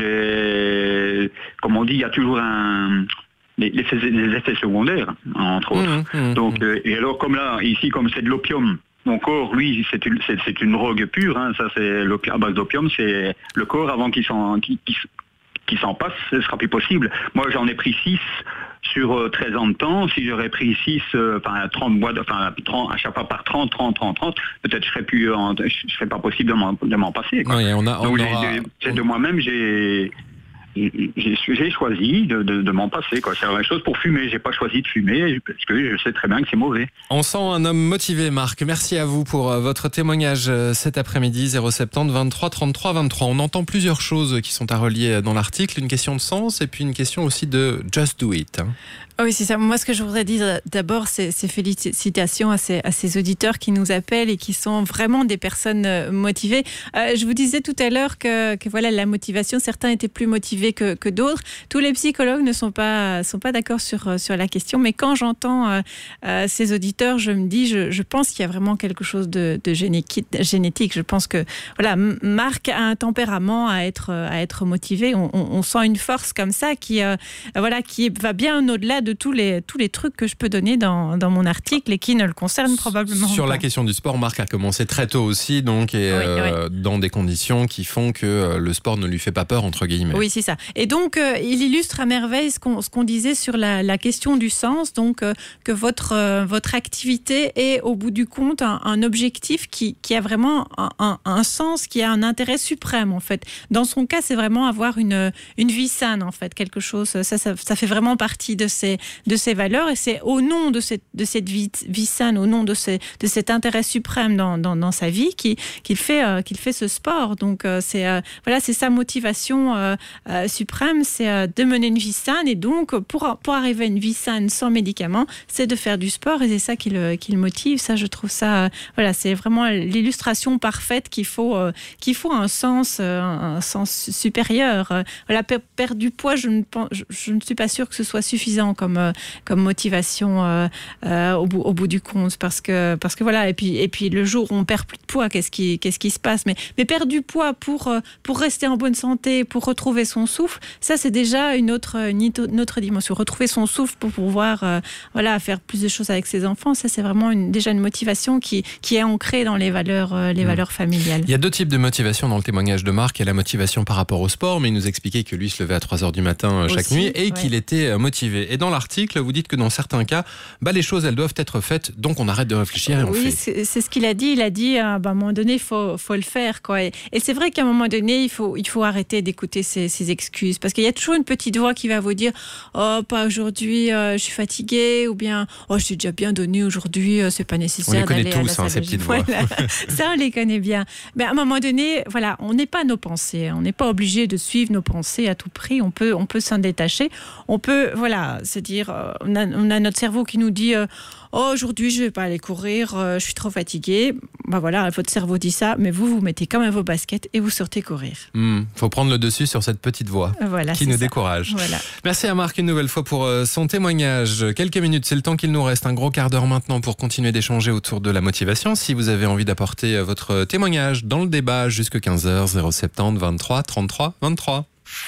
Speaker 21: j'ai, comme on dit, il y a toujours un, les, les, effets, les effets secondaires, entre autres.
Speaker 2: Mmh, mmh,
Speaker 21: Donc, euh, et alors comme là, ici, comme c'est de l'opium, mon corps, lui, c'est une, c'est, c'est une drogue pure. Hein, ça, c'est l'opium, à base d'opium, c'est le corps avant qu'il s'en, qu'il, qu'il, qu'il s'en passe, ce sera plus possible. Moi, j'en ai pris six sur euh, treize ans de temps. Si j'aurais pris six, euh, enfin trente boîtes, enfin trente, à chaque fois par trente, trente, trente, trente, peut-être je serais plus, en, je serais pas possible de m'en, de m'en passer. Quoi.
Speaker 2: Oui, on a, on
Speaker 21: Donc,
Speaker 2: aura...
Speaker 21: j'ai, c'est de moi-même, j'ai, j'ai, j'ai choisi de, de, de m'en passer. Quoi. C'est la même chose pour fumer. J'ai pas choisi de fumer parce que je sais très bien que c'est mauvais.
Speaker 2: On sent un homme motivé, Marc. Merci à vous pour euh, votre témoignage euh, cet après-midi. zéro sept zéro vingt-trois trente-trois vingt-trois. On entend plusieurs choses qui sont à relier dans l'article. Une question de sens et puis une question aussi de just do it. Hein.
Speaker 17: Oui, c'est ça. Moi, ce que je voudrais dire d'abord, c'est, c'est félicitations à ces, à ces auditeurs qui nous appellent et qui sont vraiment des personnes motivées. Euh, je vous disais tout à l'heure que, que voilà, la motivation, certains étaient plus motivés que, que d'autres. Tous les psychologues ne sont pas, sont pas d'accord sur, sur la question, mais quand j'entends euh, euh, ces auditeurs, je me dis, je, je pense qu'il y a vraiment quelque chose de, de génétique, génétique. Je pense que voilà, Marc a un tempérament à être, à être motivé. On, on, on sent une force comme ça qui, euh, voilà, qui va bien au-delà de de tous les, tous les trucs que je peux donner dans, dans mon article et qui ne le concernent probablement
Speaker 2: Sur
Speaker 17: pas.
Speaker 2: la question du sport, Marc a commencé très tôt aussi, donc, et
Speaker 17: oui,
Speaker 2: euh,
Speaker 17: oui.
Speaker 2: dans des conditions qui font que euh, le sport ne lui fait pas peur, entre guillemets.
Speaker 17: Oui, c'est ça. Et donc, euh, il illustre à merveille ce qu'on, ce qu'on disait sur la, la question du sens, donc euh, que votre, euh, votre activité est, au bout du compte, un, un objectif qui, qui a vraiment un, un, un sens, qui a un intérêt suprême, en fait. Dans son cas, c'est vraiment avoir une, une vie saine, en fait, quelque chose, ça, ça, ça fait vraiment partie de ces de ses valeurs et c'est au nom de cette, de cette vie, vie saine, au nom de, ces, de cet intérêt suprême dans, dans, dans sa vie qu'il, qu'il, fait, euh, qu'il fait ce sport. Donc euh, c'est, euh, voilà, c'est sa motivation euh, euh, suprême, c'est euh, de mener une vie saine et donc pour, pour arriver à une vie saine sans médicaments, c'est de faire du sport et c'est ça qui le, qui le motive. Ça, je trouve ça, euh, voilà, c'est vraiment l'illustration parfaite qu'il faut, euh, qu'il faut un sens, euh, un sens supérieur. Euh, voilà, per, perdre du poids, je ne, pense, je, je ne suis pas sûre que ce soit suffisant comme euh, comme motivation euh, euh, au, bout, au bout du compte parce que, parce que voilà et puis, et puis le jour où on perd plus de poids qu'est-ce qui, qu'est-ce qui se passe mais, mais perdre du poids pour, pour rester en bonne santé, pour retrouver son souffle, ça c'est déjà une autre, une autre dimension. Retrouver son souffle pour pouvoir euh, voilà, faire plus de choses avec ses enfants, ça c'est vraiment une, déjà une motivation qui, qui est ancrée dans les valeurs, euh, les mmh. valeurs familiales.
Speaker 2: Il y a deux types de motivation dans le témoignage de Marc. Il y a la motivation par rapport au sport, mais il nous expliquait que lui se levait à trois heures du matin chaque Aussi, nuit et ouais. qu'il était motivé. Et dans l'article, vous dites que dans certains cas, bah, les choses elles doivent être faites, donc on arrête de réfléchir et on
Speaker 17: oui,
Speaker 2: fait.
Speaker 17: C'est, c'est ce qu'il a dit. Il a dit à un moment donné, il faut, faut le faire. Quoi. Et, et c'est vrai qu'à un moment donné, il faut, il faut arrêter d'écouter ses, ses excuses. Parce qu'il y a toujours une petite voix qui va vous dire « Oh, pas aujourd'hui, euh, je suis fatiguée » ou bien « Oh, je t'ai déjà bien donné aujourd'hui, euh, c'est pas nécessaire d'aller à la salle de gym. » On les connaît tous, hein, ces petites voix. Voilà. Ça, on les connaît bien. Mais à un moment donné, voilà, on n'est pas nos pensées. On n'est pas obligé de suivre nos pensées à tout prix. On peut, on peut s'en détacher. On peut, voilà, se dire, euh, on, a, on a notre cerveau qui nous dit euh, oh, aujourd'hui je vais pas aller courir, euh, je suis trop fatiguée. Ben voilà, votre cerveau dit ça, mais vous vous mettez quand même vos baskets et vous sortez courir. Il
Speaker 2: mmh, faut prendre le dessus sur cette petite voix
Speaker 17: voilà,
Speaker 2: qui nous
Speaker 17: ça.
Speaker 2: décourage.
Speaker 17: Voilà.
Speaker 2: Merci à Marc une nouvelle fois pour euh, son témoignage. Quelques minutes, c'est le temps qu'il nous reste, un gros quart d'heure maintenant pour continuer d'échanger autour de la motivation. Si vous avez envie d'apporter euh, votre témoignage dans le débat jusqu'à quinze heures, zéro sept zéro vingt-trois trente-trois vingt-trois.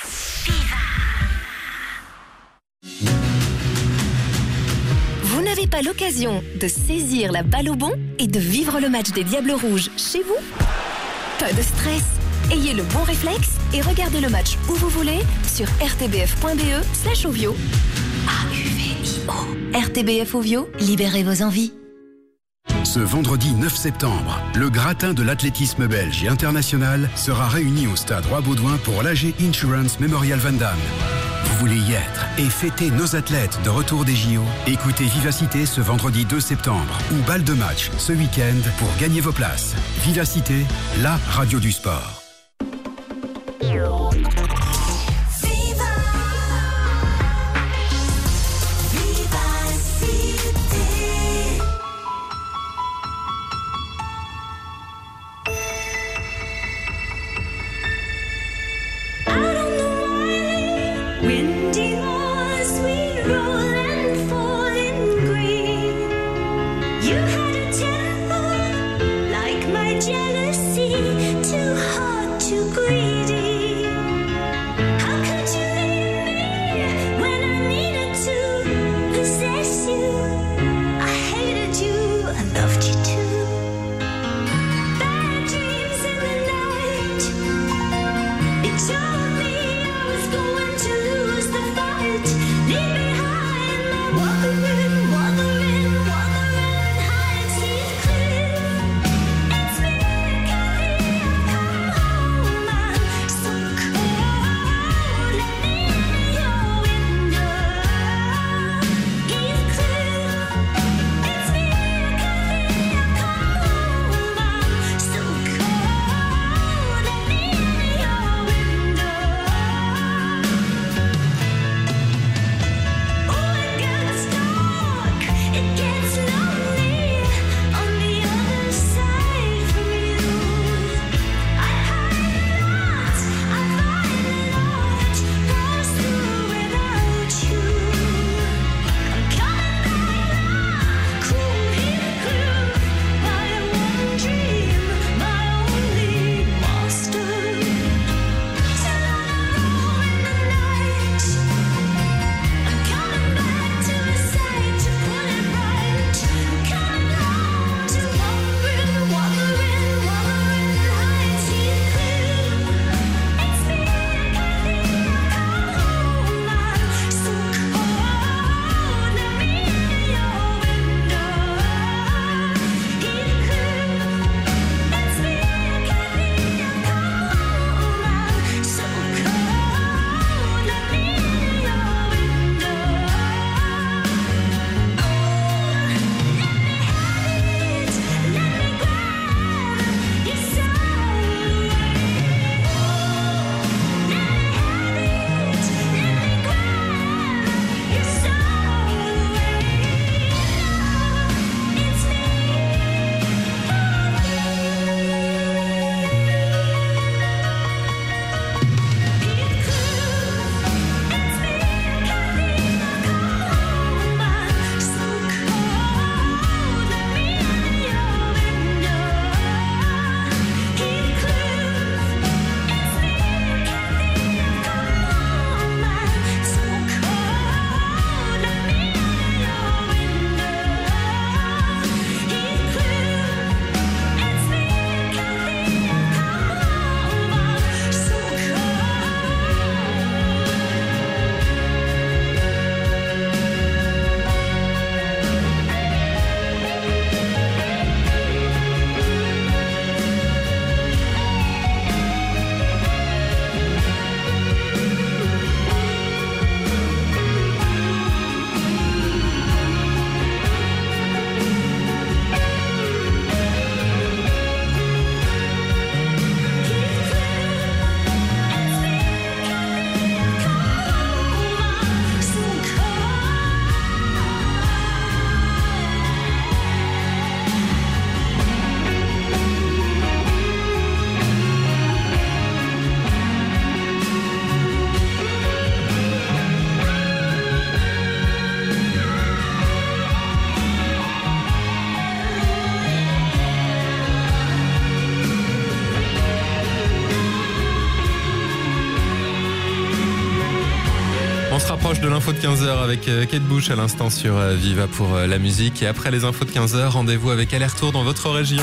Speaker 9: Vous n'avez pas l'occasion de saisir la balle au bon et de vivre le match des Diables Rouges chez vous? Pas de stress. Ayez le bon réflexe et regardez le match où vous voulez sur rtbf.be slash Ovio. A U V I O. R T B F Ovio, libérez vos envies.
Speaker 11: Ce vendredi neuf septembre, le gratin de l'athlétisme belge et international sera réuni au stade Roi-Baudouin pour l'A G Insurance Memorial Van Damme. Vous voulez y être et fêter nos athlètes de retour des J O? Écoutez Vivacité ce vendredi deux septembre ou balle de match ce week-end pour gagner vos places. Vivacité, la radio du sport.
Speaker 2: On se rapproche de l'info de quinze heures avec Kate Bush à l'instant sur Viva pour la musique. Et après les infos de quinze heures, rendez-vous avec Aller-Retour dans votre région.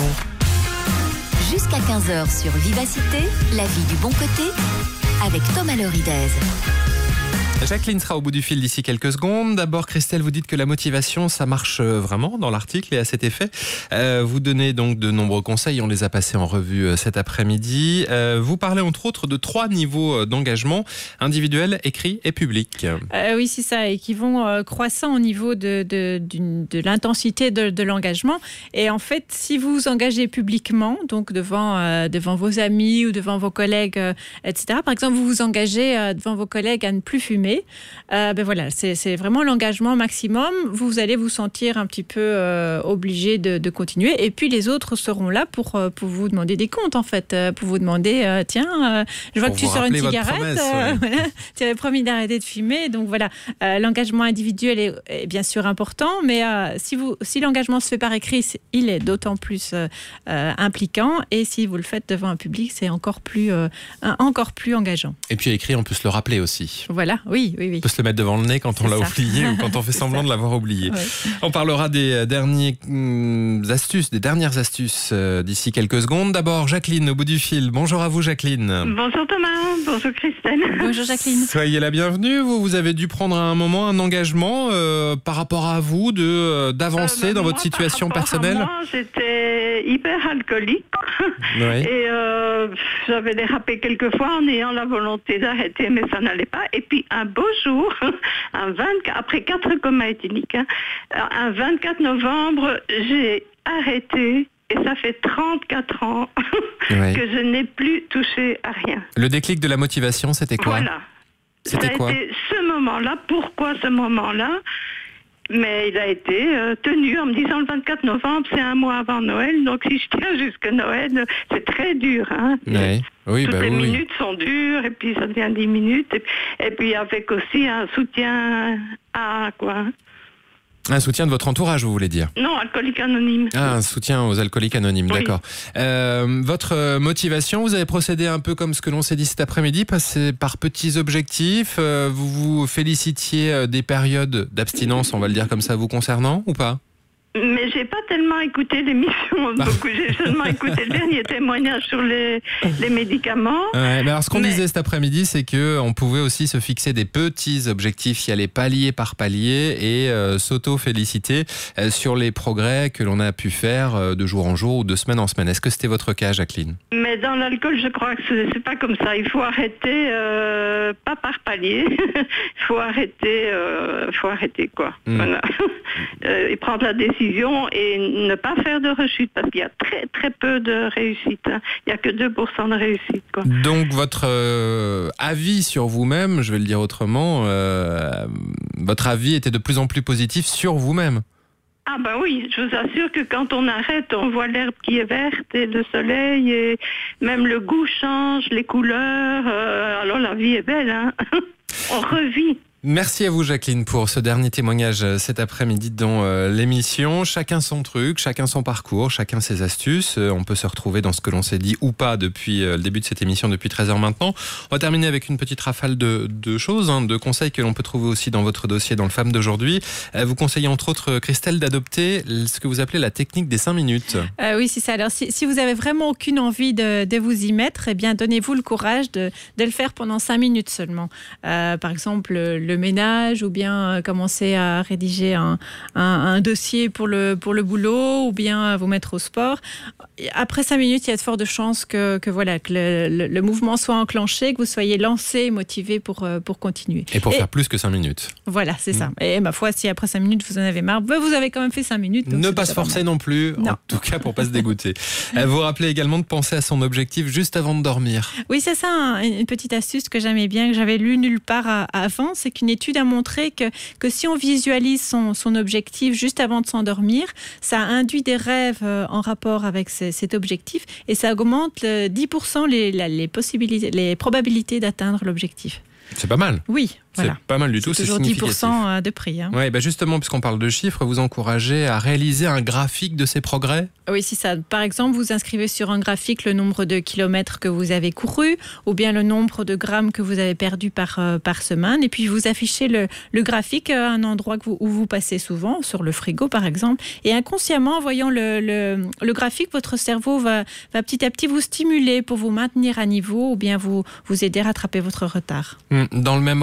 Speaker 9: Jusqu'à quinze heures sur Vivacité, la vie du bon côté, avec Thomas Loridez.
Speaker 2: Jacqueline sera au bout du fil d'ici quelques secondes. D'abord, Christelle, vous dites que la motivation, ça marche vraiment dans l'article et à cet effet. Euh, vous donnez donc de nombreux conseils, on les a passés en revue cet après-midi. Euh, vous parlez entre autres de trois niveaux d'engagement, individuel, écrit et public.
Speaker 17: Euh, oui, c'est ça, et qui vont euh, croissant au niveau de, de, de, de l'intensité de, de l'engagement. Et en fait, si vous vous engagez publiquement, donc devant, euh, devant vos amis ou devant vos collègues, euh, et cetera, par exemple, vous vous engagez euh, devant vos collègues à ne plus fumer, Euh, ben voilà, c'est, c'est vraiment l'engagement maximum. Vous allez vous sentir un petit peu euh, obligé de, de continuer. Et puis les autres seront là pour, pour vous demander des comptes, en fait. Pour vous demander, euh, tiens, euh, je vois
Speaker 2: pour
Speaker 17: que tu sors une cigarette.
Speaker 2: Promesse,
Speaker 17: euh,
Speaker 2: ouais.
Speaker 17: voilà, tu avais promis d'arrêter de fumer. Donc voilà, euh, l'engagement individuel est, est bien sûr important. Mais euh, si, vous, si l'engagement se fait par écrit, il est d'autant plus euh, euh, impliquant. Et si vous le faites devant un public, c'est encore plus, euh, encore plus engageant.
Speaker 2: Et puis à écrit, on peut se le rappeler aussi.
Speaker 17: Voilà, oui, oui, oui.
Speaker 2: On peut se le mettre devant le nez quand on
Speaker 17: C'est
Speaker 2: l'a
Speaker 17: ça.
Speaker 2: oublié ou quand on fait semblant de l'avoir oublié.
Speaker 17: Ouais.
Speaker 2: On parlera des dernières hum, astuces, des dernières astuces euh, d'ici quelques secondes. D'abord, Jacqueline, au bout du fil. Bonjour à vous, Jacqueline.
Speaker 1: Bonjour Thomas, bonjour Christelle.
Speaker 17: Bonjour Jacqueline.
Speaker 2: Soyez la bienvenue. Vous, vous avez dû prendre à un moment un engagement euh, par rapport à vous de, euh, d'avancer
Speaker 1: Euh,
Speaker 2: dans
Speaker 1: moi,
Speaker 2: votre situation
Speaker 1: par rapport
Speaker 2: personnelle.
Speaker 1: à Moi, j'étais hyper alcoolique
Speaker 2: Oui.
Speaker 1: et euh, j'avais dérapé quelques fois en ayant la volonté d'arrêter, mais ça n'allait pas. Et puis un beau jour, un vingt-quatre, après quatre comas éthyliques, hein, un vingt-quatre novembre, j'ai arrêté. Et ça fait trente-quatre ans
Speaker 2: Oui.
Speaker 1: que je n'ai plus touché à rien.
Speaker 2: Le déclic de la motivation, c'était quoi?
Speaker 1: Voilà.
Speaker 2: C'était
Speaker 1: ça a
Speaker 2: quoi
Speaker 1: été ce moment-là. Pourquoi ce moment-là? Mais il a été euh, tenu en me disant le vingt-quatre novembre, c'est un mois avant Noël, donc si je tiens jusqu'à Noël, c'est très dur. Hein.
Speaker 2: Oui, oui,
Speaker 1: Toutes
Speaker 2: bah
Speaker 1: les
Speaker 2: oui.
Speaker 1: minutes sont dures, et puis ça devient dix minutes, et, et puis avec aussi un soutien à quoi?
Speaker 2: Un soutien de votre entourage, vous voulez dire?
Speaker 1: Non, alcoolique anonyme.
Speaker 2: Ah, un soutien aux alcooliques anonymes,
Speaker 1: Oui.
Speaker 2: d'accord. Euh, votre euh, motivation, vous avez procédé un peu comme ce que l'on s'est dit cet après-midi, passer par petits objectifs. Euh, vous vous félicitiez euh, des périodes d'abstinence, on va le dire comme ça, vous concernant ou pas?
Speaker 1: Mais j'ai pas tellement écouté l'émission, beaucoup. J'ai seulement écouté le dernier témoignage sur les, les médicaments.
Speaker 2: Ouais, mais alors ce qu'on
Speaker 1: Mais-
Speaker 2: disait cet après-midi, c'est que on pouvait aussi se fixer des petits objectifs, y aller palier par palier et euh, s'auto-féliciter euh, sur les progrès que l'on a pu faire euh, de jour en jour ou de semaine en semaine. Est-ce que c'était votre cas, Jacqueline?
Speaker 1: Mais dans l'alcool, je crois que c'est, c'est pas comme ça. Il faut arrêter, euh, pas par palier. Il faut arrêter, euh, faut arrêter quoi.
Speaker 2: Mm.
Speaker 1: Voilà. Euh, et prendre la décision et ne pas faire de rechute parce qu'il y a très très peu de réussite. Hein. Il y a que deux pour cent de réussite quoi.
Speaker 2: Donc votre euh, avis sur vous-même, je vais le dire autrement, euh, votre avis était de plus en plus positif sur vous-même.
Speaker 1: Ah bah oui, je vous assure que quand on arrête, on voit l'herbe qui est verte et le soleil et même le goût change, les couleurs. Euh, alors la vie est belle, hein. On revit.
Speaker 2: Merci à vous, Jacqueline, pour ce dernier témoignage euh, cet après-midi dans euh, l'émission. Chacun son truc, chacun son parcours, chacun ses astuces. Euh, on peut se retrouver dans ce que l'on s'est dit ou pas depuis euh, le début de cette émission, depuis treize heures maintenant. On va terminer avec une petite rafale de, de choses, hein, de conseils que l'on peut trouver aussi dans votre dossier dans le Femme d'aujourd'hui. Euh, vous conseillez entre autres, Christelle, d'adopter ce que vous appelez la technique des cinq minutes.
Speaker 17: Euh, oui, c'est ça. Alors, si, si vous avez vraiment aucune envie de, de vous y mettre, eh bien, donnez-vous le courage de, de le faire pendant cinq minutes seulement. Euh, par exemple, le, le ménage ou bien euh, commencer à rédiger un, un, un dossier pour le, pour le boulot ou bien vous mettre au sport. Après cinq minutes, il y a de fortes chances que, que, voilà, que le, le, le mouvement soit enclenché, que vous soyez lancé et motivé pour, pour continuer.
Speaker 2: Et pour faire plus que cinq minutes.
Speaker 17: Voilà, c'est ça. Et ma foi, si après cinq minutes, vous en avez marre, ben, vous avez quand même fait cinq minutes. donc
Speaker 2: Ne
Speaker 17: c'est
Speaker 2: pas
Speaker 17: déjà
Speaker 2: se forcer
Speaker 17: mal.
Speaker 2: non plus,
Speaker 17: Non.
Speaker 2: en tout cas pour pas se dégoûter. Euh, Vous rappelez également de penser à son objectif juste avant de dormir.
Speaker 17: Oui, c'est ça, hein, une petite astuce que j'aimais bien, que j'avais lu nulle part à- avant, c'est qu'une étude a montré que, que si on visualise son, son objectif juste avant de s'endormir, ça induit des rêves euh, en rapport avec ce- cet objectif et ça augmente le dix pour cent les, la- les, possibilités, les probabilités d'atteindre l'objectif.
Speaker 2: C'est pas mal.
Speaker 17: Oui, voilà.
Speaker 2: C'est pas mal du tout, c'est
Speaker 17: toujours dix pour
Speaker 2: significatif.
Speaker 17: cent de prix. Hein.
Speaker 2: Oui, bah justement, puisqu'on parle de chiffres, vous encouragez à réaliser un graphique de ses progrès.
Speaker 17: Oui, c'est ça. Par exemple, vous inscrivez sur un graphique le nombre de kilomètres que vous avez couru ou bien le nombre de grammes que vous avez perdu par, euh, par semaine. Et puis, vous affichez le, le graphique à un endroit que vous, où vous passez souvent, sur le frigo par exemple. Et inconsciemment, en voyant le, le, le graphique, votre cerveau va, va petit à petit vous stimuler pour vous maintenir à niveau ou bien vous, vous aider à rattraper votre retard.
Speaker 2: Dans le même ordre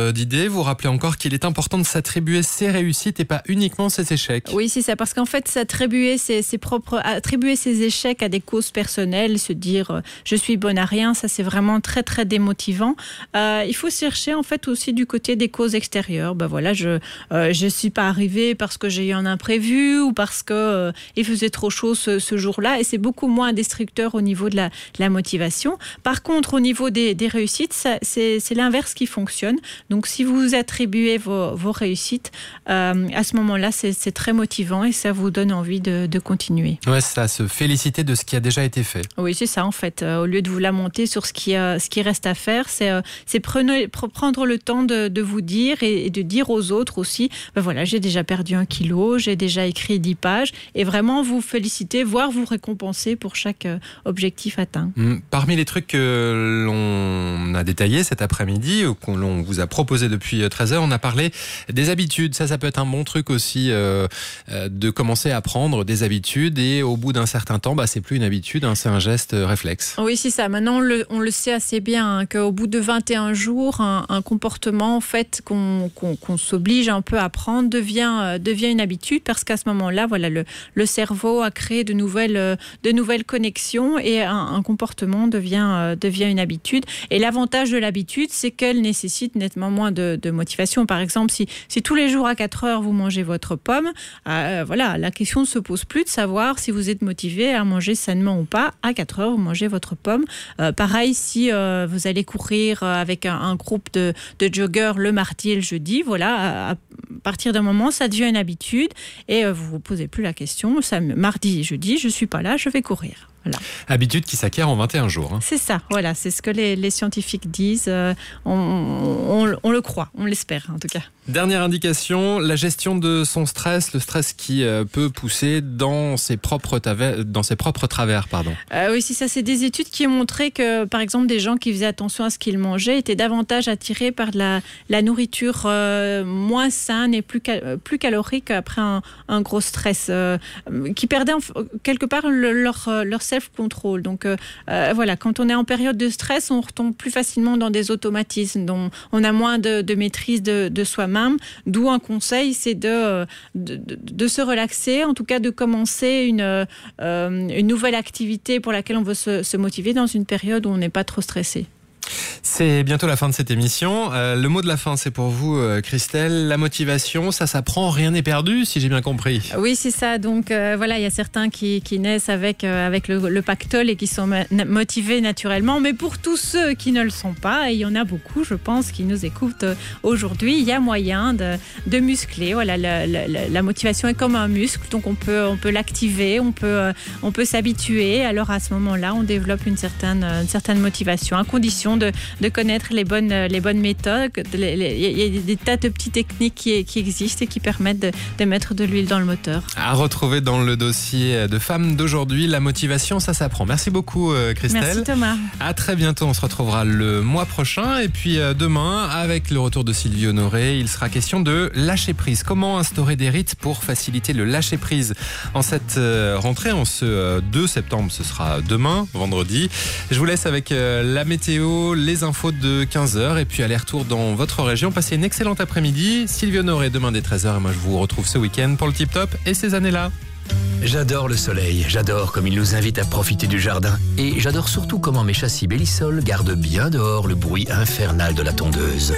Speaker 2: euh, d'idées. Vous rappelez encore qu'il est important de s'attribuer ses réussites et pas uniquement ses échecs.
Speaker 17: Oui, c'est ça, parce qu'en fait, s'attribuer ses, ses propres, attribuer ses échecs à des causes personnelles, se dire euh, je suis bonne à rien, ça c'est vraiment très très démotivant. Euh, il faut chercher en fait aussi du côté des causes extérieures. Ben voilà, je euh, je suis pas arrivée parce que j'ai eu un imprévu ou parce que euh, il faisait trop chaud ce, ce jour-là, et c'est beaucoup moins destructeur au niveau de la, de la motivation. Par contre, au niveau des, des réussites, ça, c'est, c'est l'inverse qui fonctionne. Donc, si vous attribuez vos, vos réussites, euh, à ce moment-là, c'est, c'est très motivant et ça vous donne envie de, de continuer.
Speaker 2: Ouais, ça, se féliciter de ce qui a déjà été fait.
Speaker 17: Oui, c'est ça en fait. Euh, au lieu de vous lamenter sur ce qui, euh, ce qui reste à faire, c'est, euh, c'est prenez, prendre le temps de, de vous dire et, et de dire aux autres aussi, ben voilà, j'ai déjà perdu un kilo, j'ai déjà écrit dix pages, et vraiment vous féliciter, voire vous récompenser pour chaque euh, objectif atteint.
Speaker 2: Parmi les trucs que l'on a détaillés cet après-midi, ou qu'on vous a proposé depuis treize heures, on a parlé des habitudes. Ça, ça peut être un bon truc aussi euh, de commencer à prendre des habitudes, et au bout d'un certain temps, bah, c'est plus une habitude, hein, c'est un geste réflexe.
Speaker 17: Oui, c'est ça. Maintenant, on le, on le sait assez bien, hein, qu'au bout de vingt et un jours, un, un comportement en fait, qu'on, qu'on, qu'on s'oblige un peu à prendre devient, euh, devient une habitude, parce qu'à ce moment-là, voilà, le, le cerveau a créé de nouvelles, euh, de nouvelles connexions, et un, un comportement devient, euh, devient une habitude. Et l'avantage de l'habitude, c'est qu'elle nécessite nettement moins de, de motivation. Par exemple, si, si tous les jours à quatre heures, vous mangez votre pomme, euh, voilà, la question ne se pose plus de savoir si vous êtes motivé à manger sainement ou pas. À quatre heures, vous mangez votre pomme. Euh, pareil, si euh, vous allez courir avec un, un groupe de, de joggeurs le mardi et le jeudi, voilà, à, à partir d'un moment, ça devient une habitude, et euh, vous ne vous posez plus la question. Ça, mardi et jeudi, je ne suis pas là, je vais courir. Voilà.
Speaker 2: Habitude qui s'acquiert en vingt et un jours. Hein.
Speaker 17: C'est ça, voilà, c'est ce que les, les scientifiques disent. Euh, on, on, on le croit, on l'espère en tout cas.
Speaker 2: Dernière indication, la gestion de son stress, le stress qui euh, peut pousser dans ses propres, taver- dans ses propres travers. Pardon.
Speaker 17: Euh, oui, c'est ça, c'est des études qui ont montré que, par exemple, des gens qui faisaient attention à ce qu'ils mangeaient étaient davantage attirés par de la, la nourriture euh, moins saine et plus, cal- plus calorique après un, un gros stress, euh, qui perdaient en, quelque part le, leur, leur self-control. Donc euh, euh, voilà, quand on est en période de stress, on retombe plus facilement dans des automatismes, dont on a moins de, de maîtrise de, de soi-même. D'où un conseil, c'est de, de, de, de se relaxer, en tout cas de commencer une, euh, une nouvelle activité pour laquelle on veut se, se motiver dans une période où on n'est pas trop stressé.
Speaker 2: C'est bientôt la fin de cette émission. Euh, le mot de la fin, c'est pour vous, euh, Christelle. La motivation, ça s'apprend, rien n'est perdu, si j'ai bien compris.
Speaker 17: Oui, c'est ça. Donc euh, voilà, il y a certains qui, qui naissent avec, euh, avec le, le pactole et qui sont ma- motivés naturellement. Mais pour tous ceux qui ne le sont pas, et il y en a beaucoup, je pense, qui nous écoutent euh, aujourd'hui, il y a moyen de, de muscler. Voilà, la, la, la motivation est comme un muscle, donc on peut, on peut l'activer, on peut, euh, on peut s'habituer. Alors à ce moment-là, on développe une certaine, une certaine motivation, à condition de, de connaître les bonnes, les bonnes méthodes. Il y a des tas de petites techniques qui, qui existent et qui permettent de, de mettre de l'huile dans le moteur.
Speaker 2: À retrouver dans le dossier de Femmes d'aujourd'hui, la motivation, ça s'apprend. Merci beaucoup, Christelle.
Speaker 17: Merci Thomas.
Speaker 2: À très bientôt, on se retrouvera le mois prochain. Et puis demain, avec le retour de Sylvie Honoré, il sera question de lâcher prise. Comment instaurer des rites pour faciliter le lâcher prise en cette rentrée, en ce deux septembre, ce sera demain, vendredi. Je vous laisse avec la météo, les infos de quinze heures et puis aller-retour dans votre région. Passez une excellente après-midi. Sylvie Honoré demain dès treize heures, et moi je vous retrouve ce week-end pour le Tip Top et ces années-là.
Speaker 8: J'adore le soleil, j'adore comme il nous invite à profiter du jardin, et j'adore surtout comment mes châssis Bellisol gardent bien dehors le bruit infernal de la tondeuse.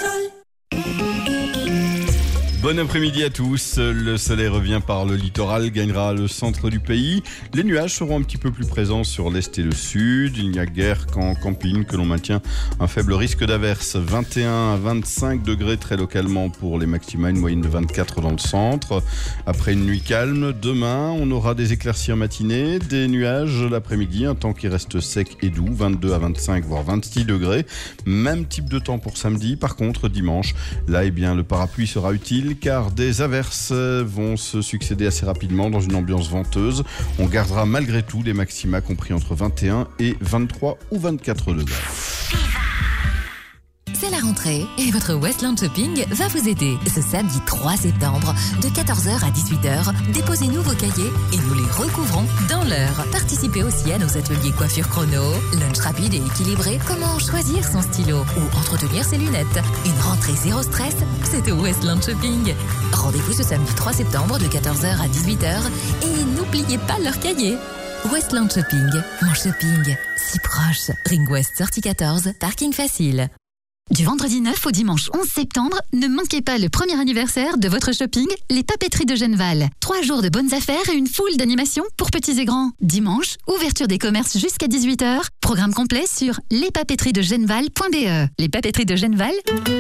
Speaker 7: Bon après-midi à tous. Le soleil revient par le littoral, gagnera le centre du pays. Les nuages seront un petit peu plus présents sur l'est et le sud. Il n'y a guère qu'en camping que l'on maintient un faible risque d'averse. vingt et un à vingt-cinq degrés très localement pour les maxima, une moyenne de vingt-quatre dans le centre. Après une nuit calme, demain, on aura des éclaircies en matinée, des nuages l'après-midi, un temps qui reste sec et doux, vingt-deux à vingt-cinq voire vingt-six degrés. Même type de temps pour samedi. Par contre, dimanche, là, eh bien, le parapluie sera utile, car des averses vont se succéder assez rapidement dans une ambiance venteuse. On gardera malgré tout des maxima compris entre vingt et un et vingt-trois ou vingt-quatre degrés.
Speaker 3: C'est
Speaker 15: la rentrée et votre Westland Shopping va vous aider. Ce samedi trois septembre, de quatorze heures à dix-huit heures, déposez-nous vos cahiers et nous les recouvrons dans l'heure. Participez aussi à nos ateliers coiffure chrono, lunch rapide et équilibré, comment choisir son stylo ou entretenir ses lunettes. Une rentrée zéro stress, c'est au Westland Shopping. Rendez-vous ce samedi trois septembre de quatorze heures à dix-huit heures et n'oubliez pas leur cahier. Westland Shopping, mon shopping, si proche. Ring West sortie quatorze, parking facile.
Speaker 16: Du vendredi neuf au dimanche onze septembre, ne manquez pas le premier anniversaire de votre shopping, les Papeteries de Genneval. Trois jours de bonnes affaires et une foule d'animations pour petits et grands. Dimanche, ouverture des commerces jusqu'à dix-huit heures. Programme complet sur les papeteries de genneval point b e. Les Papeteries de Genneval,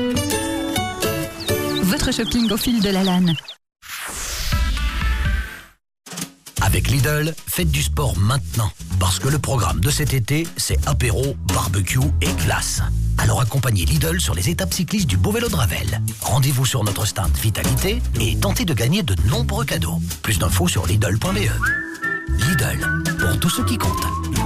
Speaker 16: votre shopping au fil de la lane.
Speaker 8: Avec Lidl, faites du sport maintenant. Parce que le programme de cet été, c'est apéro, barbecue et glace. Alors accompagnez Lidl sur les étapes cyclistes du Beau Vélo de Ravel. Rendez-vous sur notre stand Vitalité et tentez de gagner de nombreux cadeaux. Plus d'infos sur lidl point b e. Lidl, pour tous ceux qui comptent.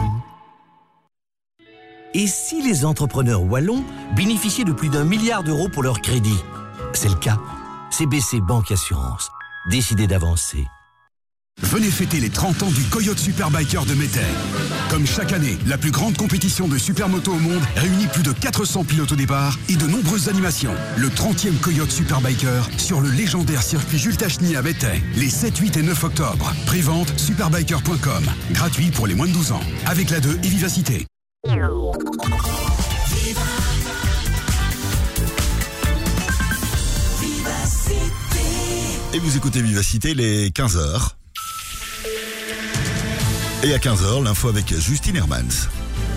Speaker 22: Et si les entrepreneurs wallons bénéficiaient de plus d'un milliard d'euros pour leur crédit? C'est le cas. C B C Banque Assurance. Décidez d'avancer.
Speaker 11: Venez fêter les trente ans du Coyote Superbiker de Métais. Comme chaque année, la plus grande compétition de supermoto au monde réunit plus de quatre cents pilotes au départ et de nombreuses animations. Le trentième Coyote Superbiker sur le légendaire circuit Jules Tacheny à Métais, les sept, huit et neuf octobre. Prévente superbiker point com. Gratuit pour les moins de douze ans. Avec la deux et Vivacité.
Speaker 24: Et vous écoutez Vivacité, les quinze heures. Et à quinze heures, l'info avec Justine Hermans.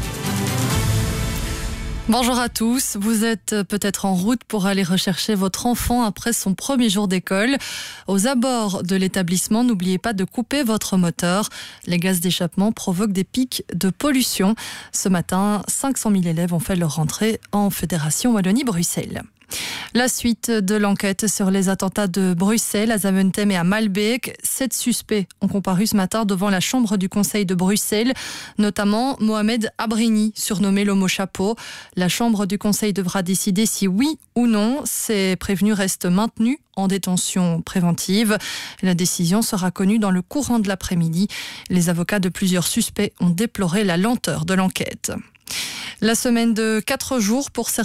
Speaker 25: Bonjour à tous, vous êtes peut-être en route pour aller rechercher votre enfant après son premier jour d'école. Aux abords de l'établissement, n'oubliez pas de couper votre moteur. Les gaz d'échappement provoquent des pics de pollution. Ce matin, cinq cent mille élèves ont fait leur rentrée en Fédération Wallonie-Bruxelles. La suite de l'enquête sur les attentats de Bruxelles, à Zaventem et à Malbec. Sept suspects ont comparu ce matin devant la chambre du conseil de Bruxelles, notamment Mohamed Abrini, surnommé l'homme au chapeau. La chambre du conseil devra décider si oui ou non ces prévenus restent maintenus en détention préventive. La décision sera connue dans le courant de l'après-midi. Les avocats de plusieurs suspects ont déploré la lenteur de l'enquête. La semaine de quatre jours pour certains